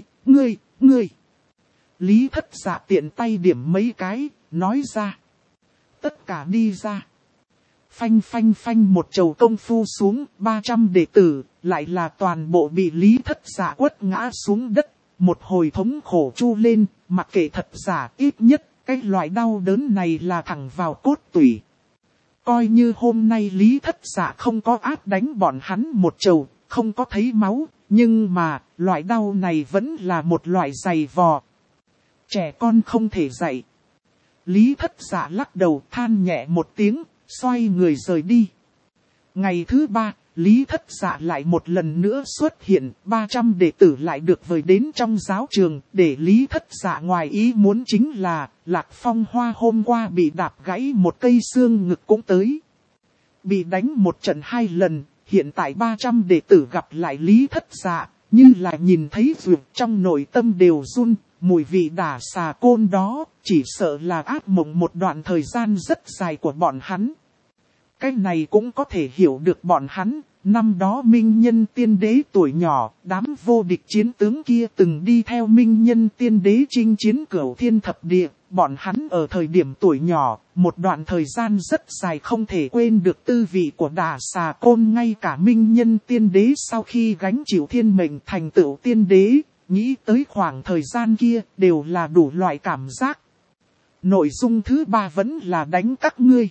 Lý Thất Dạ tiện tay điểm mấy cái, nói ra. Tất cả đi ra. Phanh phanh phanh, một chầu công phu xuống, 300 đệ tử, lại là toàn bộ bị Lý Thất Dạ quất ngã xuống đất. Một hồi thống khổ chu lên, mặc kệ thật giả, ít nhất, cái loại đau đớn này là thẳng vào cốt tủy. Coi như hôm nay Lý Thất Dạ không có áp đánh bọn hắn một chầu, không có thấy máu, nhưng mà, loại đau này vẫn là một loại dày vò. Trẻ con không thể dạy. Lý Thất Dạ lắc đầu than nhẹ một tiếng, xoay người rời đi. Ngày thứ 3, Lý Thất Dạ lại một lần nữa xuất hiện, 300 đệ tử lại được vời đến trong giáo trường, để Lý Thất Dạ ngoài ý muốn chính là, Lạc Phong Hoa hôm qua bị đạp gãy một cây xương ngực cũng tới. Bị đánh một trận 2 lần, hiện tại 300 đệ tử gặp lại Lý Thất Dạ, như là nhìn thấy ruột trong nội tâm đều run, mùi vị đả xà côn đó, chỉ sợ là ác mộng một đoạn thời gian rất dài của bọn hắn. Cái này cũng có thể hiểu được bọn hắn, năm đó Minh Nhân Tiên Đế tuổi nhỏ, đám vô địch chiến tướng kia từng đi theo Minh Nhân Tiên Đế chinh chiến Cửu Thiên Thập Địa, bọn hắn ở thời điểm tuổi nhỏ, một đoạn thời gian rất dài không thể quên được tư vị của đả xà côn. Ngay cả Minh Nhân Tiên Đế sau khi gánh chịu thiên mệnh thành tựu Tiên Đế, nghĩ tới khoảng thời gian kia đều là đủ loại cảm giác. Nội dung thứ 3 vẫn là đánh các ngươi.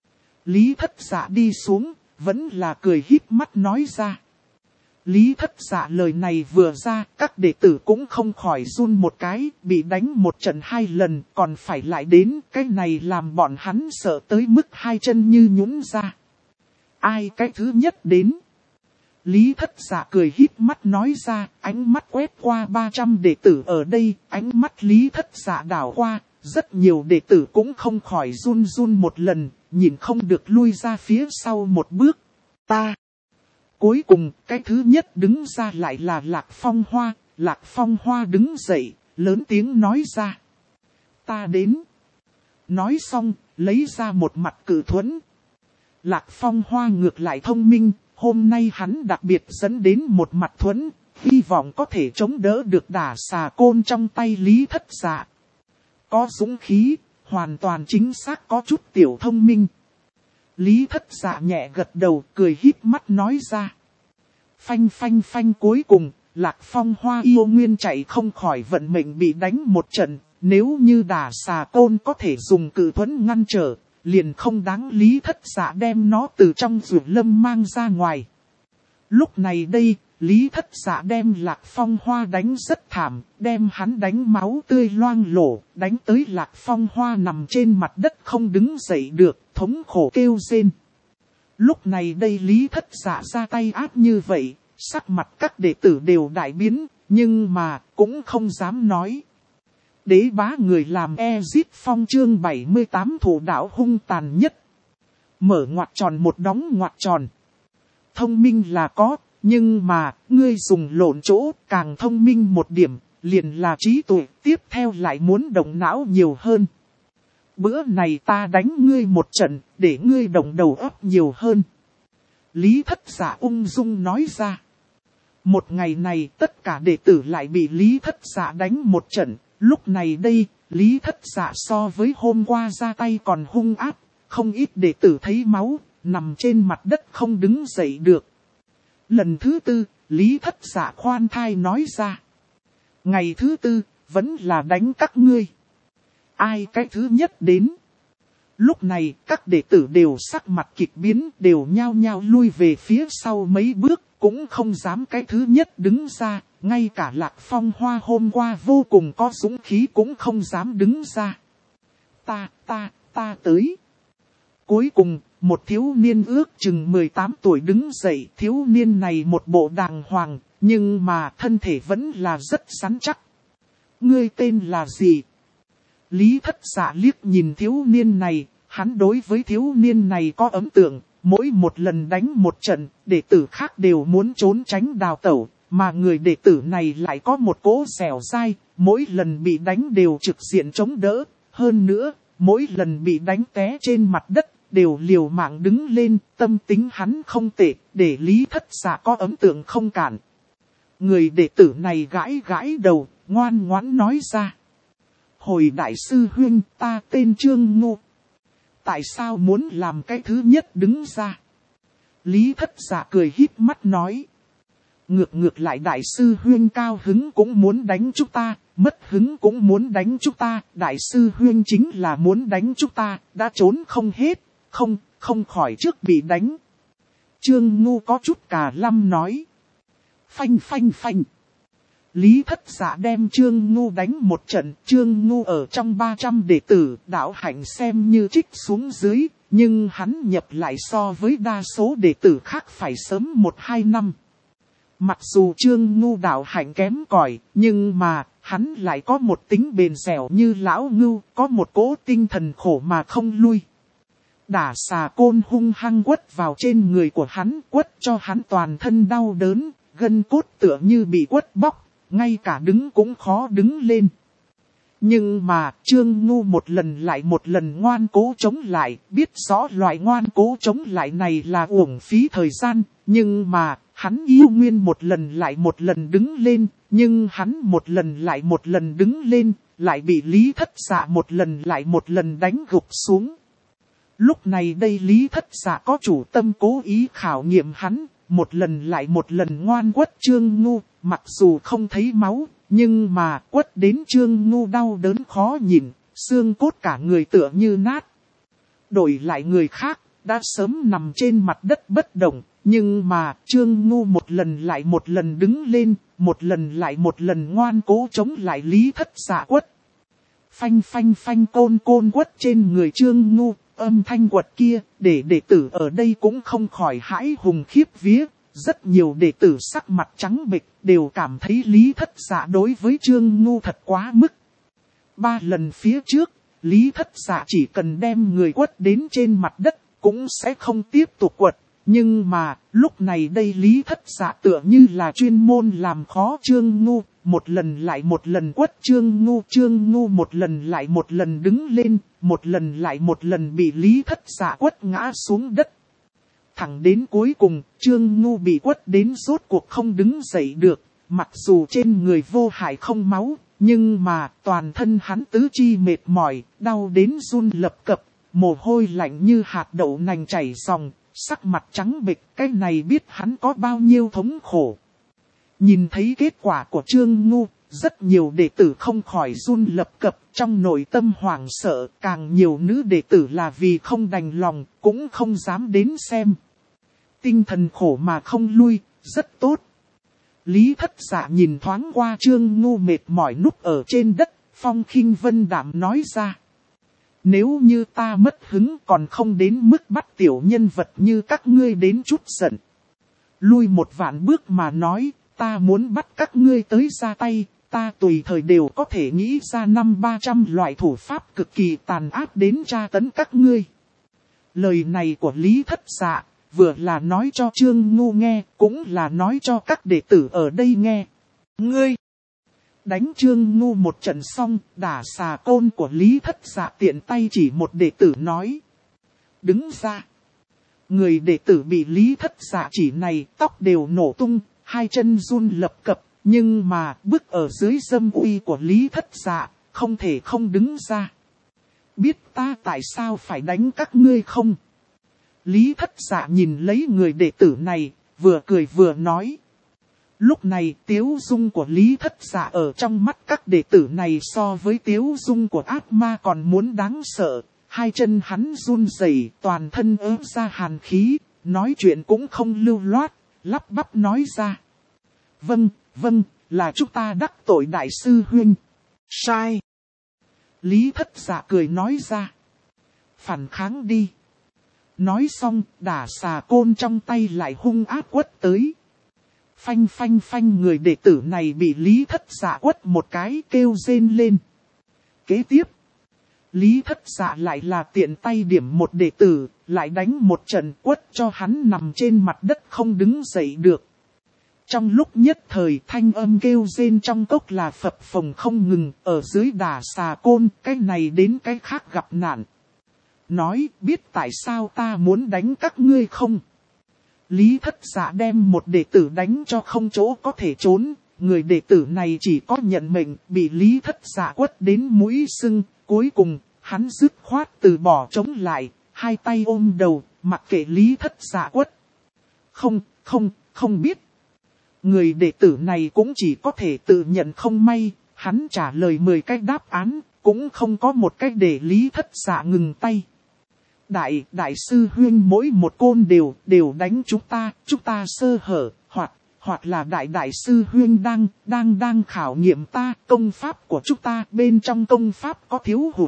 Lý Thất Dạ đi xuống, vẫn là cười híp mắt nói ra. Lý Thất Dạ lời này vừa ra, các đệ tử cũng không khỏi run một cái, bị đánh một trận 2 lần, còn phải lại đến, cái này làm bọn hắn sợ tới mức hai chân như nhũn ra. Ai cái thứ nhất đến? Lý Thất Dạ cười híp mắt nói ra, ánh mắt quét qua 300 đệ tử ở đây, ánh mắt Lý Thất Dạ đảo qua, rất nhiều đệ tử cũng không khỏi run run một lần, nhìn không được lui ra phía sau một bước. Ta! Cuối cùng, cái thứ nhất đứng ra lại là Lạc Phong Hoa. Lạc Phong Hoa đứng dậy, lớn tiếng nói ra. Ta đến. Nói xong, lấy ra một mặt cự thuẫn. Lạc Phong Hoa ngược lại thông minh, hôm nay hắn đặc biệt dẫn đến một mặt thuẫn, hy vọng có thể chống đỡ được đả xà côn trong tay Lý Thất Dạ. Có dũng khí, hoàn toàn chính xác có chút tiểu thông minh. Lý Thất Dạ nhẹ gật đầu, cười híp mắt nói ra. Phanh phanh phanh, cuối cùng, Lạc Phong Hoa yêu nguyên chạy không khỏi vận mệnh bị đánh một trận. Nếu như đả xà côn có thể dùng cự thuẫn ngăn trở, liền không đáng Lý Thất Dạ đem nó từ trong ruột lâm mang ra ngoài. Lúc này đây, Lý Thất Dạ đem Lạc Phong Hoa đánh rất thảm, đem hắn đánh máu tươi loang lổ, đánh tới Lạc Phong Hoa nằm trên mặt đất không đứng dậy được, thống khổ kêu rên. Lúc này đây Lý Thất Dạ ra tay ác như vậy, sắc mặt các đệ tử đều đại biến, nhưng mà cũng không dám nói. Đế bá người làm Ezit Phong chương 78 thủ đạo hung tàn nhất. Mở ngoặc tròn một đóng ngoặc tròn. Thông minh là có, nhưng mà ngươi dùng lộn chỗ càng thông minh một điểm, liền là trí tuệ, tiếp theo lại muốn động não nhiều hơn. Bữa này ta đánh ngươi một trận, để ngươi động đầu óc nhiều hơn. Lý Thất Dạ ung dung nói ra. Một ngày này tất cả đệ tử lại bị Lý Thất Dạ đánh một trận. Lúc này đây, Lý Thất Dạ so với hôm qua ra tay còn hung ác, không ít đệ tử thấy máu, nằm trên mặt đất không đứng dậy được. Lần thứ tư, Lý Thất Dạ khoan thai nói ra. Ngày thứ tư, vẫn là đánh các ngươi. Ai cái thứ nhất đến? Lúc này, các đệ tử đều sắc mặt kịch biến, đều nhao nhao lui về phía sau mấy bước, cũng không dám cái thứ nhất đứng ra, ngay cả Lạc Phong Hoa hôm qua vô cùng có dũng khí cũng không dám đứng ra. Ta tới. Cuối cùng, một thiếu niên ước chừng 18 tuổi đứng dậy, thiếu niên này một bộ đàng hoàng, nhưng mà thân thể vẫn là rất rắn chắc. Ngươi tên là gì? Lý Thất Dạ liếc nhìn thiếu niên này, hắn đối với thiếu niên này có ấn tượng, mỗi một lần đánh một trận, đệ tử khác đều muốn trốn tránh đào tẩu, mà người đệ tử này lại có một cỗ dẻo dai, mỗi lần bị đánh đều trực diện chống đỡ, hơn nữa, mỗi lần bị đánh té trên mặt đất, đều liều mạng đứng lên, tâm tính hắn không tệ, để Lý Thất Dạ có ấn tượng không cản. Người đệ tử này gãi gãi đầu, ngoan ngoãn nói ra. Hồi đại sư huynh, ta tên Trương Ngô. Tại sao muốn làm cái thứ nhất đứng ra? Lý Thất Dạ cười híp mắt nói. Ngược lại đại sư huynh cao hứng cũng muốn đánh chúng ta, mất hứng cũng muốn đánh chúng ta, đại sư huynh chính là muốn đánh chúng ta, đã trốn không hết, không khỏi trước bị đánh. Trương Ngô có chút cà lăm nói. Phanh. Lý Thất Dạ đem Trương Ngô đánh một trận, Trương Ngô ở trong 300 đệ tử, đạo hạnh xem như trích xuống dưới, nhưng hắn nhập lại so với đa số đệ tử khác phải sớm 1-2 năm. Mặc dù Trương Ngô đạo hạnh kém cỏi, nhưng mà, hắn lại có một tính bền dẻo như lão ngưu, có một cỗ tinh thần khổ mà không lui. Đả xà côn hung hăng quất vào trên người của hắn, quất cho hắn toàn thân đau đớn, gân cốt tựa như bị quất bóc, ngay cả đứng cũng khó đứng lên. Nhưng mà, Trương Ngô một lần lại một lần ngoan cố chống lại, biết rõ loại ngoan cố chống lại này là uổng phí thời gian, nhưng mà, hắn yêu nguyên một lần lại một lần đứng lên, nhưng hắn một lần lại một lần đứng lên, lại bị Lý Thất Dạ một lần lại một lần đánh gục xuống. Lúc này đây Lý Thất Dạ có chủ tâm cố ý khảo nghiệm hắn, một lần lại một lần ngoan quất Trương Ngô, mặc dù không thấy máu, nhưng mà quất đến Trương Ngô đau đớn khó nhìn, xương cốt cả người tựa như nát. Đổi lại người khác, đã sớm nằm trên mặt đất bất động, nhưng mà Trương Ngô một lần lại một lần đứng lên, một lần lại một lần ngoan cố chống lại Lý Thất Dạ quất. Phanh côn quất trên người Trương Ngô, âm thanh quật kia, để đệ tử ở đây cũng không khỏi hãi hùng khiếp vía. Rất nhiều đệ tử sắc mặt trắng bệch đều cảm thấy Lý Thất Dạ đối với Trương Ngô thật quá mức. 3 lần phía trước, Lý Thất Dạ chỉ cần đem người quất đến trên mặt đất, cũng sẽ không tiếp tục quật. Nhưng mà, lúc này đây Lý Thất Dạ tựa như là chuyên môn làm khó Trương Ngô, một lần lại một lần quất Trương Ngô một lần lại một lần đứng lên, một lần lại một lần bị Lý Thất Dạ quất ngã xuống đất. Thẳng đến cuối cùng, Trương Ngô bị quất đến rốt cuộc không đứng dậy được, mặc dù trên người vô hại không máu, nhưng mà toàn thân hắn tứ chi mệt mỏi, đau đến run lập cập, mồ hôi lạnh như hạt đậu nành chảy ròng, sắc mặt trắng bệch, cái này biết hắn có bao nhiêu thống khổ. Nhìn thấy kết quả của Trương Ngô, rất nhiều đệ tử không khỏi run lập cập, trong nội tâm hoảng sợ, càng nhiều nữ đệ tử là vì không đành lòng, cũng không dám đến xem. Tinh thần khổ mà không lui, rất tốt. Lý Thất Dạ nhìn thoáng qua Trương Ngô mệt mỏi núp ở trên đất, phong khinh vân đạm nói ra. Nếu như ta mất hứng còn không đến mức bắt tiểu nhân vật như các ngươi đến chút giận. Lui một vạn bước mà nói, ta muốn bắt các ngươi tới ra tay, ta tùy thời đều có thể nghĩ ra 500-300 loại thủ pháp cực kỳ tàn ác đến tra tấn các ngươi. Lời này của Lý Thất Dạ, vừa là nói cho Trương Ngô nghe, cũng là nói cho các đệ tử ở đây nghe. Ngươi! Đánh Trương Ngô một trận xong, đả xà côn của Lý Thất Dạ tiện tay chỉ một đệ tử nói. Đứng ra! Người đệ tử bị Lý Thất Dạ chỉ này, tóc đều nổ tung, hai chân run lập cập, nhưng mà bước ở dưới dâm uy của Lý Thất Dạ, không thể không đứng ra. Biết ta tại sao phải đánh các ngươi không? Lý Thất Dạ nhìn lấy người đệ tử này, vừa cười vừa nói. Lúc này tiếu dung của Lý Thất Dạ ở trong mắt các đệ tử này so với tiếu dung của ác ma còn muốn đáng sợ. Hai chân hắn run rẩy, toàn thân ớt ra hàn khí, nói chuyện cũng không lưu loát, lắp bắp nói ra. Vâng, là chúng ta đắc tội đại sư huynh. Sai. Lý Thất Dạ cười nói ra. Phản kháng đi. Nói xong, đả xà côn trong tay lại hung ác quất tới. Phanh, người đệ tử này bị Lý Thất Dạ quất một cái kêu rên lên. Kế tiếp, Lý Thất Dạ lại là tiện tay điểm một đệ tử, lại đánh một trận quất cho hắn nằm trên mặt đất không đứng dậy được. Trong lúc nhất thời thanh âm kêu rên trong cốc là phập phồng không ngừng, ở dưới đà xà côn, cái này đến cái khác gặp nạn. Nói, biết tại sao ta muốn đánh các ngươi không? Lý Thất Dạ đem một đệ tử đánh cho không chỗ có thể trốn, người đệ tử này chỉ có nhận mệnh, bị Lý Thất Dạ quất đến mũi sưng, cuối cùng, hắn dứt khoát từ bỏ chống lại, hai tay ôm đầu, mặc kệ Lý Thất Dạ quất. Không biết. Người đệ tử này cũng chỉ có thể tự nhận không may, hắn trả lời 10 cái đáp án, cũng không có một cách để Lý Thất Dạ ngừng tay. Đại sư huynh mỗi một côn đều đánh chúng ta sơ hở, hoặc là đại sư huynh đang khảo nghiệm ta, công pháp của chúng ta bên trong công pháp có thiếu hụt.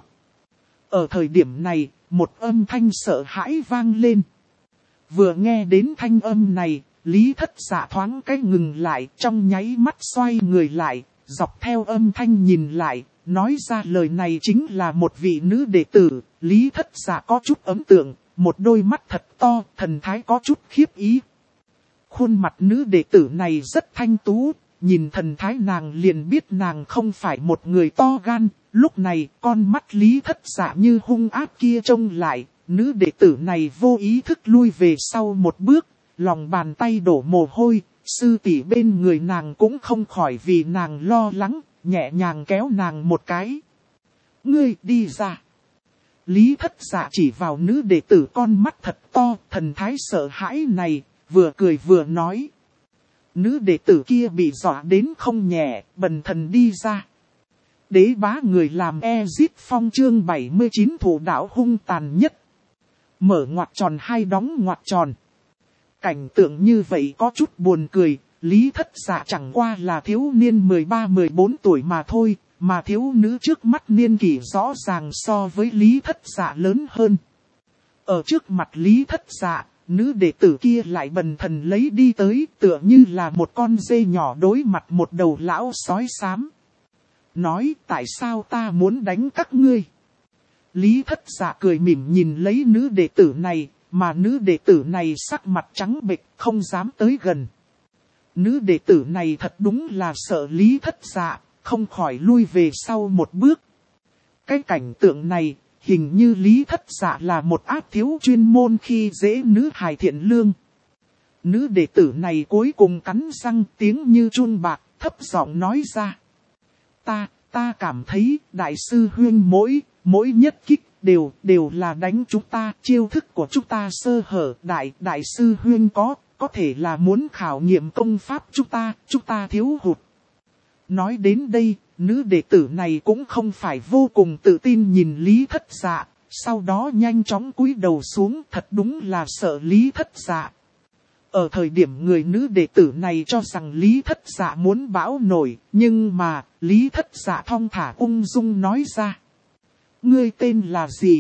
Ở thời điểm này, một âm thanh sợ hãi vang lên. Vừa nghe đến thanh âm này, Lý Thất Dạ thoáng cái ngừng lại, trong nháy mắt xoay người lại, dọc theo âm thanh nhìn lại, nói ra lời này chính là một vị nữ đệ tử. Lý Thất Dạ có chút ấn tượng, một đôi mắt thật to, thần thái có chút khiếp ý. Khuôn mặt nữ đệ tử này rất thanh tú, nhìn thần thái nàng liền biết nàng không phải một người to gan. Lúc này con mắt Lý Thất Dạ như hung ác kia trông lại, nữ đệ tử này vô ý thức lui về sau một bước, lòng bàn tay đổ mồ hôi, sư tỷ bên người nàng cũng không khỏi vì nàng lo lắng, nhẹ nhàng kéo nàng một cái. Ngươi đi ra. Lý Thất Dạ chỉ vào nữ đệ tử con mắt thật to, thần thái sợ hãi này, vừa cười vừa nói. Nữ đệ tử kia bị dọa đến không nhẹ, bần thần đi ra. Đế bá người làm Ezit Phong chương 79 thủ đạo hung tàn nhất. Mở ngoặc tròn hay đóng ngoặc tròn. Cảnh tượng như vậy có chút buồn cười, Lý Thất Dạ chẳng qua là thiếu niên 13-14 tuổi mà thôi, mà thiếu nữ trước mắt niên kỷ rõ ràng so với Lý Thất Dạ lớn hơn. Ở trước mặt Lý Thất Dạ, nữ đệ tử kia lại bần thần lấy đi tới, tựa như là một con dê nhỏ đối mặt một đầu lão sói xám. Nói, tại sao ta muốn đánh các ngươi? Lý Thất Dạ cười mỉm nhìn lấy nữ đệ tử này, mà nữ đệ tử này sắc mặt trắng bệch, không dám tới gần. Nữ đệ tử này thật đúng là sợ Lý Thất Dạ, không khỏi lui về sau một bước. Cái cảnh tượng này, hình như Lý Thất Dạ là một ác thiếu chuyên môn khi dễ nữ hài thiện lương. Nữ đệ tử này cuối cùng cắn răng, tiếng như chun bạc, thấp giọng nói ra. Ta cảm thấy đại sư huynh mỗi nhất kích đều là đánh chúng ta, chiêu thức của chúng ta sơ hở. Đại sư huynh có thể là muốn khảo nghiệm công pháp chúng ta thiếu hụt. Nói đến đây, nữ đệ tử này cũng không phải vô cùng tự tin nhìn Lý Thất Dạ, sau đó nhanh chóng cúi đầu xuống, thật đúng là sợ Lý Thất Dạ. Ở thời điểm người nữ đệ tử này cho rằng Lý Thất Dạ muốn bão nổi, nhưng mà Lý Thất Dạ thong thả ung dung nói ra. Ngươi tên là gì?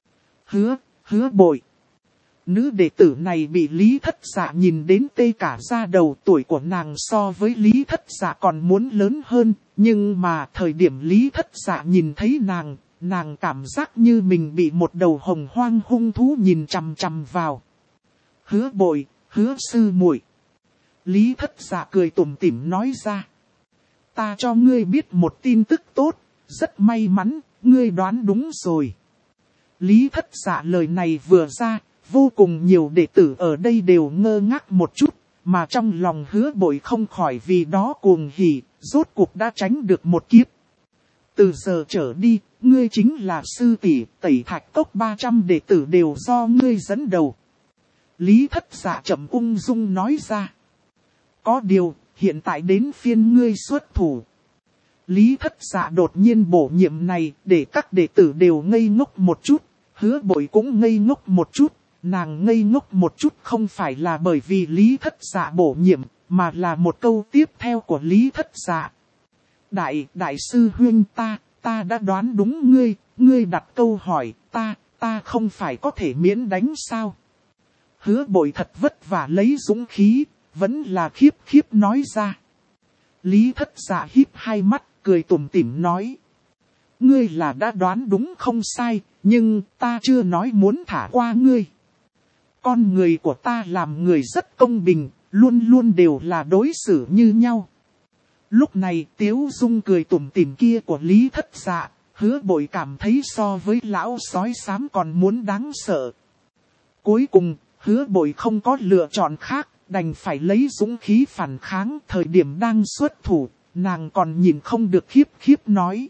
Hứa Bội. Nữ đệ tử này bị Lý Thất Dạ nhìn đến tê cả da đầu, tuổi của nàng so với Lý Thất Dạ còn muốn lớn hơn, nhưng mà thời điểm Lý Thất Dạ nhìn thấy nàng cảm giác như mình bị một đầu hồng hoang hung thú nhìn chằm chằm vào. Hứa Bội, Hứa sư muội. Lý Thất Dạ cười tủm tỉm nói ra. Ta cho ngươi biết một tin tức tốt, rất may mắn, ngươi đoán đúng rồi. Lý Thất Dạ lời này vừa ra, vô cùng nhiều đệ tử ở đây đều ngơ ngác một chút, mà trong lòng Hứa Bội không khỏi vì đó cuồng hỉ, rốt cuộc đã tránh được một kiếp. Từ giờ trở đi, ngươi chính là sư tỷ, Tẩy Thạch Cốc 300 đệ tử đều do ngươi dẫn đầu. Lý Thất Dạ chậm ung dung nói ra. Có điều, hiện tại đến phiên ngươi xuất thủ. Lý Thất Dạ đột nhiên bổ nhiệm này để các đệ tử đều ngây ngốc một chút. Hứa Bội cũng ngây ngốc một chút. Nàng ngây ngốc một chút không phải là bởi vì Lý Thất Dạ bổ nhiệm, mà là một câu tiếp theo của Lý Thất Dạ. Đại sư huynh ta đã đoán đúng ngươi đặt câu hỏi, ta không phải có thể miễn đánh sao? Hứa Bội thật vất vả lấy dũng khí, vẫn là khiếp nói ra. Lý Thất Dạ híp hai mắt, cười tủm tỉm nói. Ngươi là đã đoán đúng không sai, nhưng ta chưa nói muốn thả qua ngươi. Con người của ta làm người rất công bình, luôn luôn đều là đối xử như nhau. Lúc này Tiếu Dung cười tủm tỉm kia của Lý Thất Dạ, Hứa Bội cảm thấy so với lão sói xám còn muốn đáng sợ. Cuối cùng, Hứa Bội không có lựa chọn khác, đành phải lấy dũng khí phản kháng. Thời điểm đang xuất thủ, nàng còn nhìn không được khiếp nói.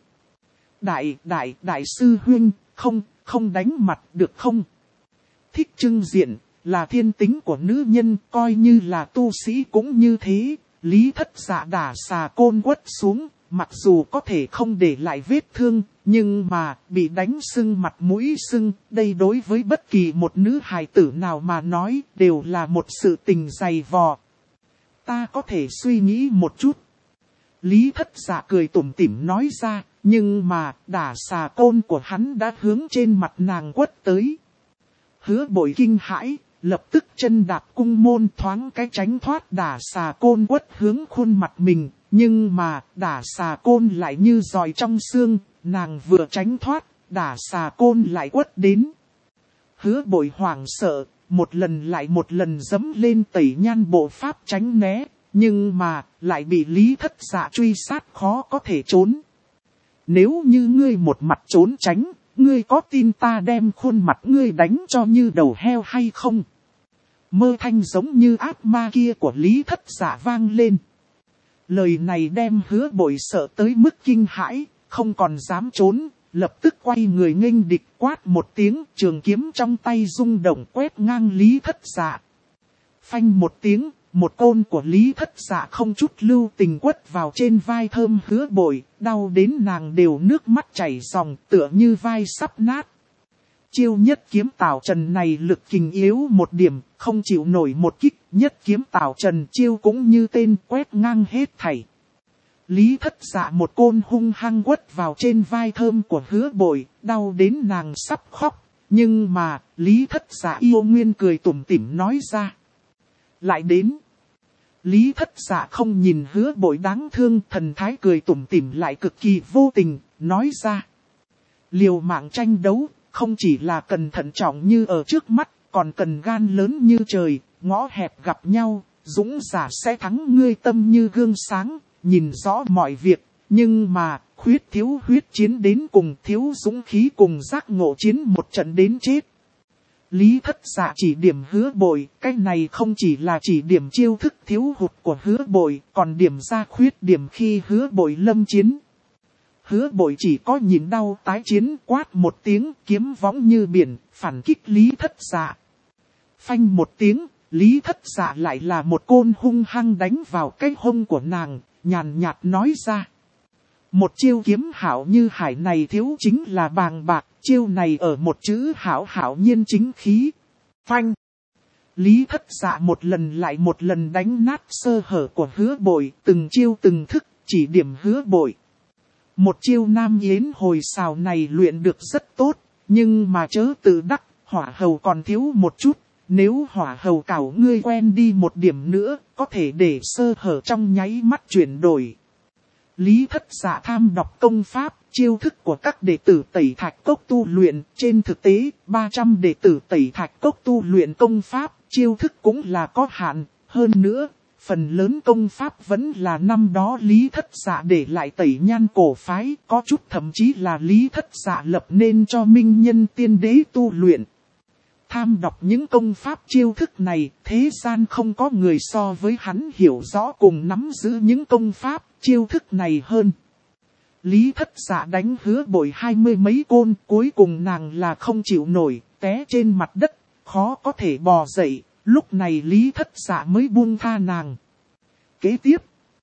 Đại sư huynh, không đánh mặt được không? Thích trưng diện, là thiên tính của nữ nhân, coi như là tu sĩ cũng như thế. Lý Thất Dạ đả xà côn quất xuống, mặc dù có thể không để lại vết thương, nhưng mà bị đánh sưng mặt mũi sưng, đây đối với bất kỳ một nữ hài tử nào mà nói đều là một sự tình dày vò. Ta có thể suy nghĩ một chút. Lý Thất Dạ cười tủm tỉm nói ra, nhưng mà đả xà côn của hắn đã hướng trên mặt nàng quất tới. Hứa Bội kinh hãi, lập tức chân đạp cung môn thoáng cái tránh thoát đả xà côn quất hướng khuôn mặt mình. Nhưng mà đả xà côn lại như giòi trong xương, nàng vừa tránh thoát, đả xà côn lại quất đến. Hứa Bội hoảng sợ, một lần lại một lần giẫm lên tẩy nhan bộ pháp tránh né, nhưng mà lại bị Lý Thất Dạ truy sát khó có thể trốn. Nếu như ngươi một mặt trốn tránh, ngươi có tin ta đem khuôn mặt ngươi đánh cho như đầu heo hay không? Mơ thanh giống như ác ma kia của Lý Thất Dạ vang lên. Lời này đem Hứa Bội sợ tới mức kinh hãi, không còn dám trốn, lập tức quay người nghênh địch, quát một tiếng, trường kiếm trong tay rung động quét ngang Lý Thất Dạ. Phanh một tiếng, một côn của Lý Thất Dạ không chút lưu tình quất vào trên vai thơm Hứa Bội, đau đến nàng đều nước mắt chảy ròng, tựa như vai sắp nát. Chiêu nhất kiếm Tào Trần này lực kình yếu một điểm, không chịu nổi một kích, nhất kiếm Tào Trần chiêu cũng như tên quét ngang hết thảy. Lý Thất Dạ một côn hung hăng quất vào trên vai thơm của Hứa Bội, đau đến nàng sắp khóc, nhưng mà Lý Thất Dạ yêu nguyên cười tủm tỉm nói ra. Lại đến. Lý Thất Dạ không nhìn Hứa Bội đáng thương, thần thái cười tủm tỉm lại cực kỳ vô tình, nói ra. Liều mạng tranh đấu, không chỉ là cần thận trọng như ở trước mắt, còn cần gan lớn như trời, ngõ hẹp gặp nhau, dũng giả sẽ thắng. Ngươi tâm như gương sáng, nhìn rõ mọi việc, nhưng mà thiếu huyết chiến đến cùng, thiếu dũng khí cùng giác ngộ chiến một trận đến chết. Lý Thất Dạ chỉ điểm Hứa Bội, cái này không chỉ là chỉ điểm chiêu thức thiếu hụt của Hứa Bội, còn điểm ra khuyết điểm khi Hứa Bội lâm chiến. Hứa Bội chỉ có nhìn đau tái chiến, quát một tiếng, kiếm võng như biển, phản kích Lý Thất Dạ. Phanh một tiếng, Lý Thất Dạ lại là một côn hung hăng đánh vào cái hông của nàng, nhàn nhạt nói ra. Một chiêu kiếm hảo như hải này thiếu chính là bàng bạc, chiêu này ở một chữ hảo hảo nhiên chính khí. Phanh. Lý Thất Dạ một lần lại một lần đánh nát sơ hở của Hứa Bội, từng chiêu từng thức, chỉ điểm Hứa Bội. Một chiêu Nam Yến hồi xào này luyện được rất tốt, nhưng mà chớ tự đắc, hỏa hầu còn thiếu một chút. Nếu hỏa hầu cảo ngươi quen đi một điểm nữa, có thể để sơ hở trong nháy mắt chuyển đổi. Lý Thất Dạ tham đọc công pháp, chiêu thức của các đệ tử Tẩy Thạch Cốc tu luyện. Trên thực tế, 300 đệ tử Tẩy Thạch Cốc tu luyện công pháp, chiêu thức cũng là có hạn. Hơn nữa, phần lớn công pháp vẫn là năm đó Lý Thất Dạ để lại Tẩy Nhan cổ phái, có chút thậm chí là Lý Thất Dạ lập nên cho minh nhân tiên đế tu luyện. Tham đọc những công pháp chiêu thức này, thế gian không có người so với hắn hiểu rõ cùng nắm giữ những công pháp chiêu thức này hơn. Lý Thất Dạ đánh Hứa Bội 20 mấy côn, cuối cùng nàng là không chịu nổi, té trên mặt đất, khó có thể bò dậy. Lúc này Lý Thất Dạ mới buông tha nàng. Kế tiếp,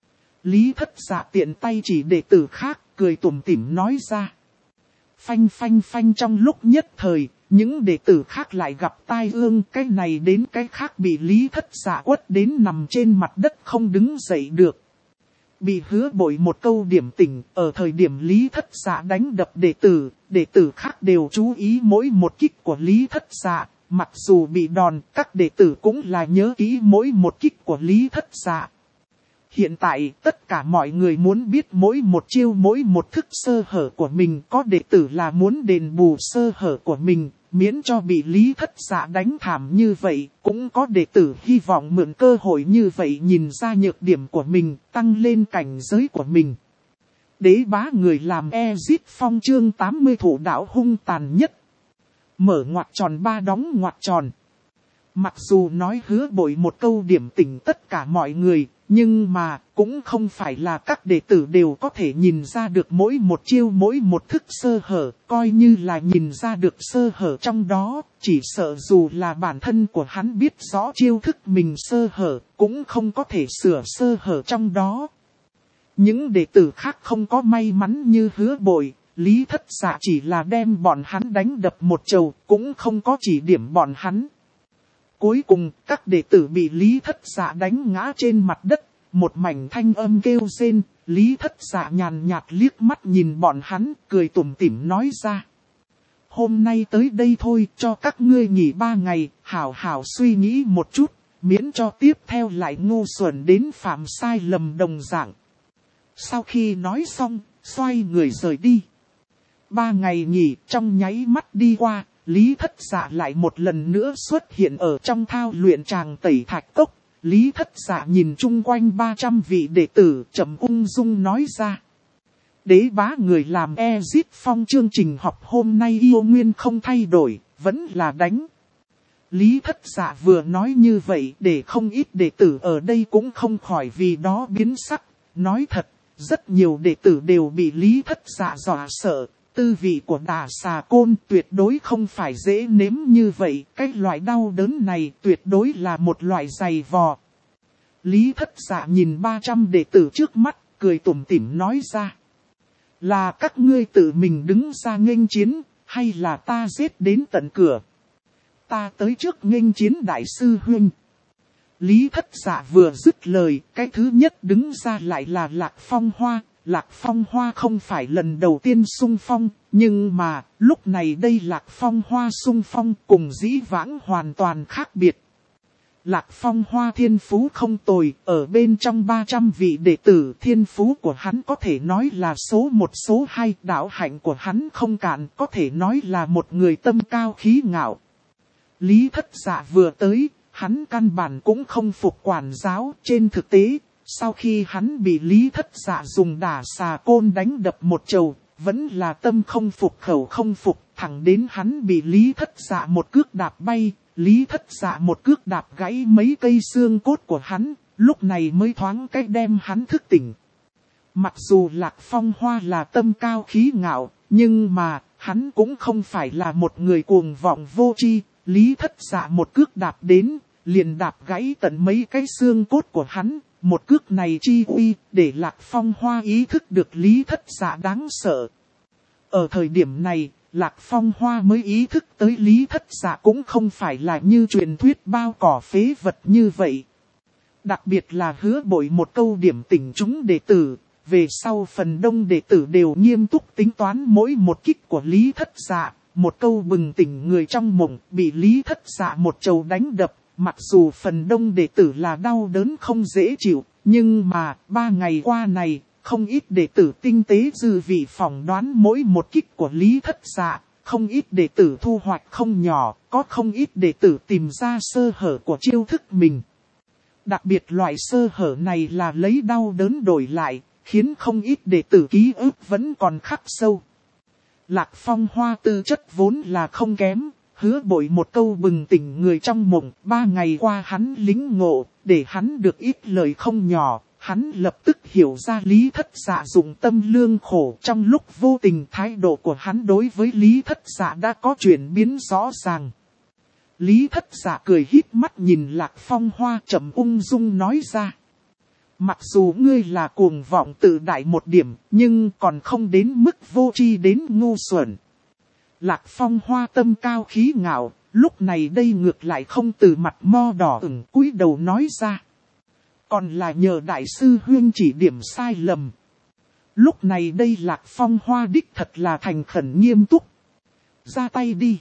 Lý Thất Dạ tiện tay chỉ đệ tử khác, cười tủm tỉm nói ra. Phanh phanh phanh, trong lúc nhất thời, những đệ tử khác lại gặp tai ương, cái này đến cái khác bị Lý Thất Dạ quất đến nằm trên mặt đất không đứng dậy được. Bị Hứa Bội một câu điểm tỉnh, ở thời điểm Lý Thất Dạ đánh đập đệ tử khác đều chú ý mỗi một kích của Lý Thất Dạ. Mặc dù bị đòn, các đệ tử cũng là nhớ kỹ mỗi một kích của Lý Thất Dạ. Hiện tại, tất cả mọi người muốn biết mỗi một chiêu mỗi một thức sơ hở của mình. Có đệ tử là muốn đền bù sơ hở của mình, miễn cho bị Lý Thất Dạ đánh thảm như vậy. Cũng có đệ tử hy vọng mượn cơ hội như vậy nhìn ra nhược điểm của mình, tăng lên cảnh giới của mình. Đế bá người làm Ezit Phong chương 80 thủ đạo hung tàn nhất. Mở ngoặc tròn ba đóng ngoặc tròn. Mặc dù nói Hứa Bội một câu điểm tỉnh tất cả mọi người, nhưng mà cũng không phải là các đệ tử đều có thể nhìn ra được mỗi một chiêu mỗi một thức sơ hở. Coi như là nhìn ra được sơ hở trong đó, chỉ sợ dù là bản thân của hắn biết rõ chiêu thức mình sơ hở, cũng không có thể sửa sơ hở trong đó. Những đệ tử khác không có may mắn như Hứa Bội. Lý Thất Dạ chỉ là đem bọn hắn đánh đập một chầu, cũng không có chỉ điểm bọn hắn. Cuối cùng, các đệ tử bị Lý Thất Dạ đánh ngã trên mặt đất, một mảnh thanh âm kêu rên. Lý Thất Dạ nhàn nhạt liếc mắt nhìn bọn hắn, cười tủm tỉm nói ra. Hôm nay tới đây thôi, cho các ngươi nghỉ 3 ngày, hảo hảo suy nghĩ một chút, miễn cho tiếp theo lại ngu xuẩn đến phạm sai lầm đồng dạng. Sau khi nói xong, xoay người rời đi. 3 ngày nghỉ trong nháy mắt đi qua, Lý Thất Dạ lại một lần nữa xuất hiện ở trong thao luyện tràng Tẩy Thạch Cốc. Lý Thất Dạ nhìn chung quanh 300 vị đệ tử trầm ung dung nói ra. Đế bá người làm Ezit Phong chương trình học hôm nay yêu nguyên không thay đổi, vẫn là đánh. Lý Thất Dạ vừa nói như vậy để không ít đệ tử ở đây cũng không khỏi vì đó biến sắc. Nói thật, rất nhiều đệ tử đều bị Lý Thất Dạ dọa sợ. Tư vị của Đà Xà Côn tuyệt đối không phải dễ nếm như vậy. Cái loại đau đớn này tuyệt đối là một loại dày vò. Lý Thất Dạ nhìn 300 đệ tử trước mắt, cười tủm tỉm nói ra. Là các ngươi tự mình đứng ra nghênh chiến, hay là ta giết đến tận cửa? Ta tới trước nghênh chiến đại sư huynh. Lý Thất Dạ vừa dứt lời, cái thứ nhất đứng ra lại là Lạc Phong Hoa. Lạc Phong Hoa không phải lần đầu tiên xung phong, nhưng mà lúc này đây Lạc Phong Hoa xung phong cùng dĩ vãng hoàn toàn khác biệt. Lạc Phong Hoa thiên phú không tồi, ở bên trong 300 vị đệ tử thiên phú của hắn có thể nói là số 1 số 2, đạo hạnh của hắn không cạn, có thể nói là một người tâm cao khí ngạo. Lý Thất Dạ vừa tới, hắn căn bản cũng không phục quản giáo, trên thực tế. Sau khi hắn bị Lý Thất Dạ dùng Đà Xà Côn đánh đập một chầu, vẫn là tâm không phục khẩu không phục, thẳng đến hắn bị Lý Thất Dạ một cước đạp bay, Lý Thất Dạ một cước đạp gãy mấy cây xương cốt của hắn, lúc này mới thoáng cách đem hắn thức tỉnh. Mặc dù Lạc Phong Hoa là tâm cao khí ngạo, nhưng mà hắn cũng không phải là một người cuồng vọng vô tri. Lý Thất Dạ một cước đạp đến, liền đạp gãy tận mấy cái xương cốt của hắn. Một cước này chi uy, để Lạc Phong Hoa ý thức được Lý Thất Dạ đáng sợ. Ở thời điểm này, Lạc Phong Hoa mới ý thức tới Lý Thất Dạ cũng không phải là như truyền thuyết bao cỏ phế vật như vậy. Đặc biệt là Hứa Bội một câu điểm tỉnh chúng đệ tử, về sau phần đông đệ tử đều nghiêm túc tính toán mỗi một kích của Lý Thất Dạ. Một câu bừng tỉnh người trong mộng, bị Lý Thất Dạ một chầu đánh đập. Mặc dù phần đông đệ tử là đau đớn không dễ chịu, nhưng mà 3 ngày qua này, không ít đệ tử tinh tế dư vị phỏng đoán mỗi một kích của Lý Thất Dạ, không ít đệ tử thu hoạch không nhỏ, có không ít đệ tử tìm ra sơ hở của chiêu thức mình. Đặc biệt loại sơ hở này là lấy đau đớn đổi lại, khiến không ít đệ tử ký ức vẫn còn khắc sâu. Lạc Phong Hoa tư chất vốn là không kém. Hứa Bội một câu bừng tỉnh người trong mộng, 3 ngày qua hắn lính ngộ, để hắn được ít lời không nhỏ, hắn lập tức hiểu ra Lý Thất Dạ dụng tâm lương khổ. Trong lúc vô tình thái độ của hắn đối với Lý Thất Dạ đã có chuyển biến rõ ràng. Lý Thất Dạ cười híp mắt nhìn Lạc Phong Hoa chậm ung dung nói ra. Mặc dù ngươi là cuồng vọng tự đại một điểm, nhưng còn không đến mức vô tri đến ngu xuẩn. Lạc Phong Hoa tâm cao khí ngạo, lúc này đây ngược lại không từ mặt mo đỏ ửng cúi đầu nói ra. Còn là nhờ đại sư huyên chỉ điểm sai lầm. Lúc này đây Lạc Phong Hoa đích thật là thành khẩn nghiêm túc. Ra tay đi.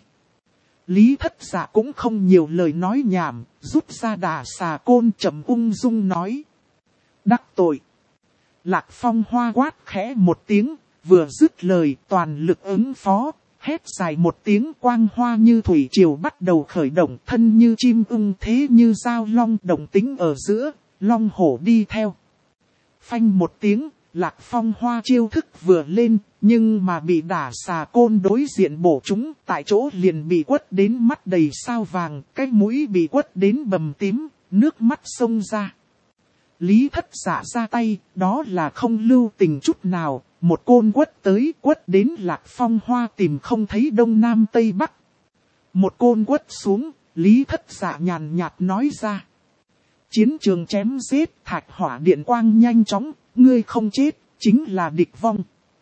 Lý Thất Dạ cũng không nhiều lời nói nhảm, rút ra đà xà côn chậm ung dung nói. Đắc tội. Lạc Phong Hoa quát khẽ một tiếng, vừa dứt lời toàn lực ứng phó, hét dài một tiếng quang hoa như thủy triều bắt đầu khởi động, thân như chim ưng thế như dao long đồng tính ở giữa, long hổ đi theo. Phanh một tiếng, Lạc Phong Hoa chiêu thức vừa lên, nhưng mà bị đả xà côn đối diện bổ trúng, tại chỗ liền bị quất đến mắt đầy sao vàng, cái mũi bị quất đến bầm tím, nước mắt xông ra. Lý Thất Dạ ra tay, đó là không lưu tình chút nào, một côn quất tới quất đến Lạc Phong Hoa tìm không thấy đông nam tây bắc. Một côn quất xuống, Lý Thất Dạ nhàn nhạt nói ra. Chiến trường chém giết, thạch hỏa điện quang nhanh chóng, ngươi không chết, chính là địch vong.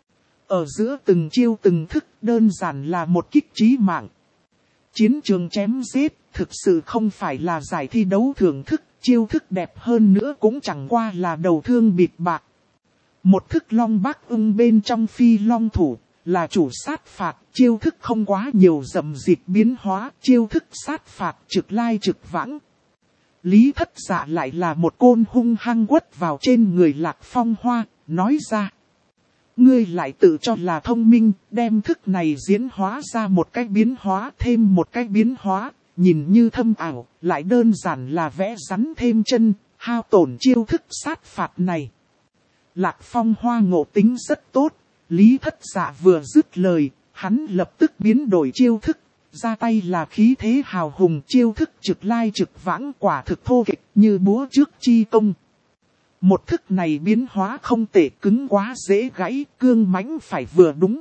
Ở giữa từng chiêu từng thức đơn giản là một kích chí mạng. Chiến trường chém giết, thực sự không phải là giải thi đấu thưởng thức, chiêu thức đẹp hơn nữa cũng chẳng qua là đầu thương bịt bạc. Một thức long bác ưng bên trong phi long thủ, là chủ sát phạt, chiêu thức không quá nhiều dầm dịp biến hóa, chiêu thức sát phạt trực lai trực vãng. Lý Thất Dạ lại là một côn hung hăng quất vào trên người Lạc Phong Hoa, nói ra. Ngươi lại tự cho là thông minh, đem thức này diễn hóa ra một cách biến hóa thêm một cách biến hóa, nhìn như thâm ảo, lại đơn giản là vẽ rắn thêm chân, hao tổn chiêu thức sát phạt này. Lạc Phong Hoa ngộ tính rất tốt, Lý Thất Dạ vừa dứt lời, hắn lập tức biến đổi chiêu thức, ra tay là khí thế hào hùng, chiêu thức trực lai trực vãng, quả thực thô kịch như búa trước chi công. Một thức này biến hóa không tệ, cứng quá dễ gãy, cương mãnh phải vừa đúng.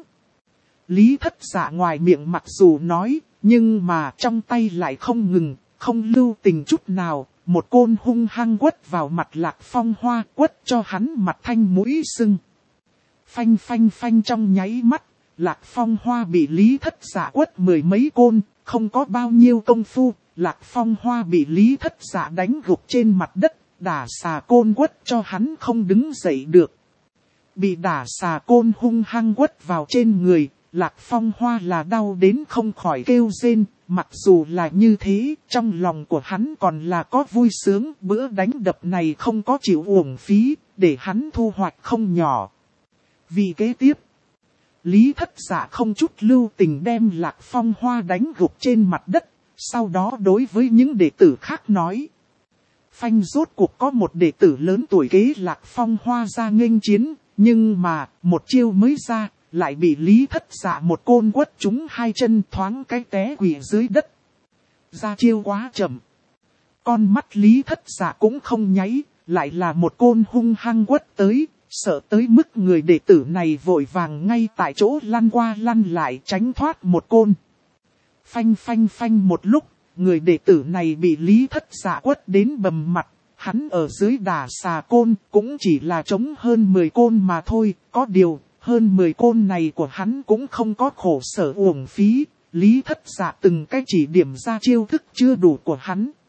Lý Thất Dạ ngoài miệng mặc dù nói, nhưng mà trong tay lại không ngừng, không lưu tình chút nào, một côn hung hăng quất vào mặt Lạc Phong Hoa, quất cho hắn mặt thanh mũi sưng. Phanh phanh phanh trong nháy mắt, Lạc Phong Hoa bị Lý Thất Dạ quất mười mấy côn, không có bao nhiêu công phu, Lạc Phong Hoa bị Lý Thất Dạ đánh gục trên mặt đất, đả xà côn quất cho hắn không đứng dậy được. Bị đả xà côn hung hăng quất vào trên người, Lạc Phong Hoa là đau đến không khỏi kêu rên, mặc dù là như thế, trong lòng của hắn còn là có vui sướng, bữa đánh đập này không có chịu uổng phí, để hắn thu hoạch không nhỏ. Vì kế tiếp, Lý Thất Dạ không chút lưu tình đem Lạc Phong Hoa đánh gục trên mặt đất, sau đó đối với những đệ tử khác nói. Phanh rốt cuộc có một đệ tử lớn tuổi kế Lạc Phong Hoa ra nghênh chiến, nhưng mà, một chiêu mới ra, lại bị Lý Thất Dạ một côn quất trúng hai chân thoáng cái té quỵ dưới đất. Ra chiêu quá chậm. Con mắt Lý Thất Dạ cũng không nháy, lại là một côn hung hăng quất tới, sợ tới mức người đệ tử này vội vàng ngay tại chỗ lăn qua lăn lại tránh thoát một côn. Phanh phanh phanh một lúc, người đệ tử này bị Lý Thất Dạ quất đến bầm mặt, hắn ở dưới đà xà côn cũng chỉ là chống hơn 10 côn mà thôi, có điều, hơn 10 côn này của hắn cũng không có khổ sở uổng phí, Lý Thất Dạ từng cách chỉ điểm ra chiêu thức chưa đủ của hắn.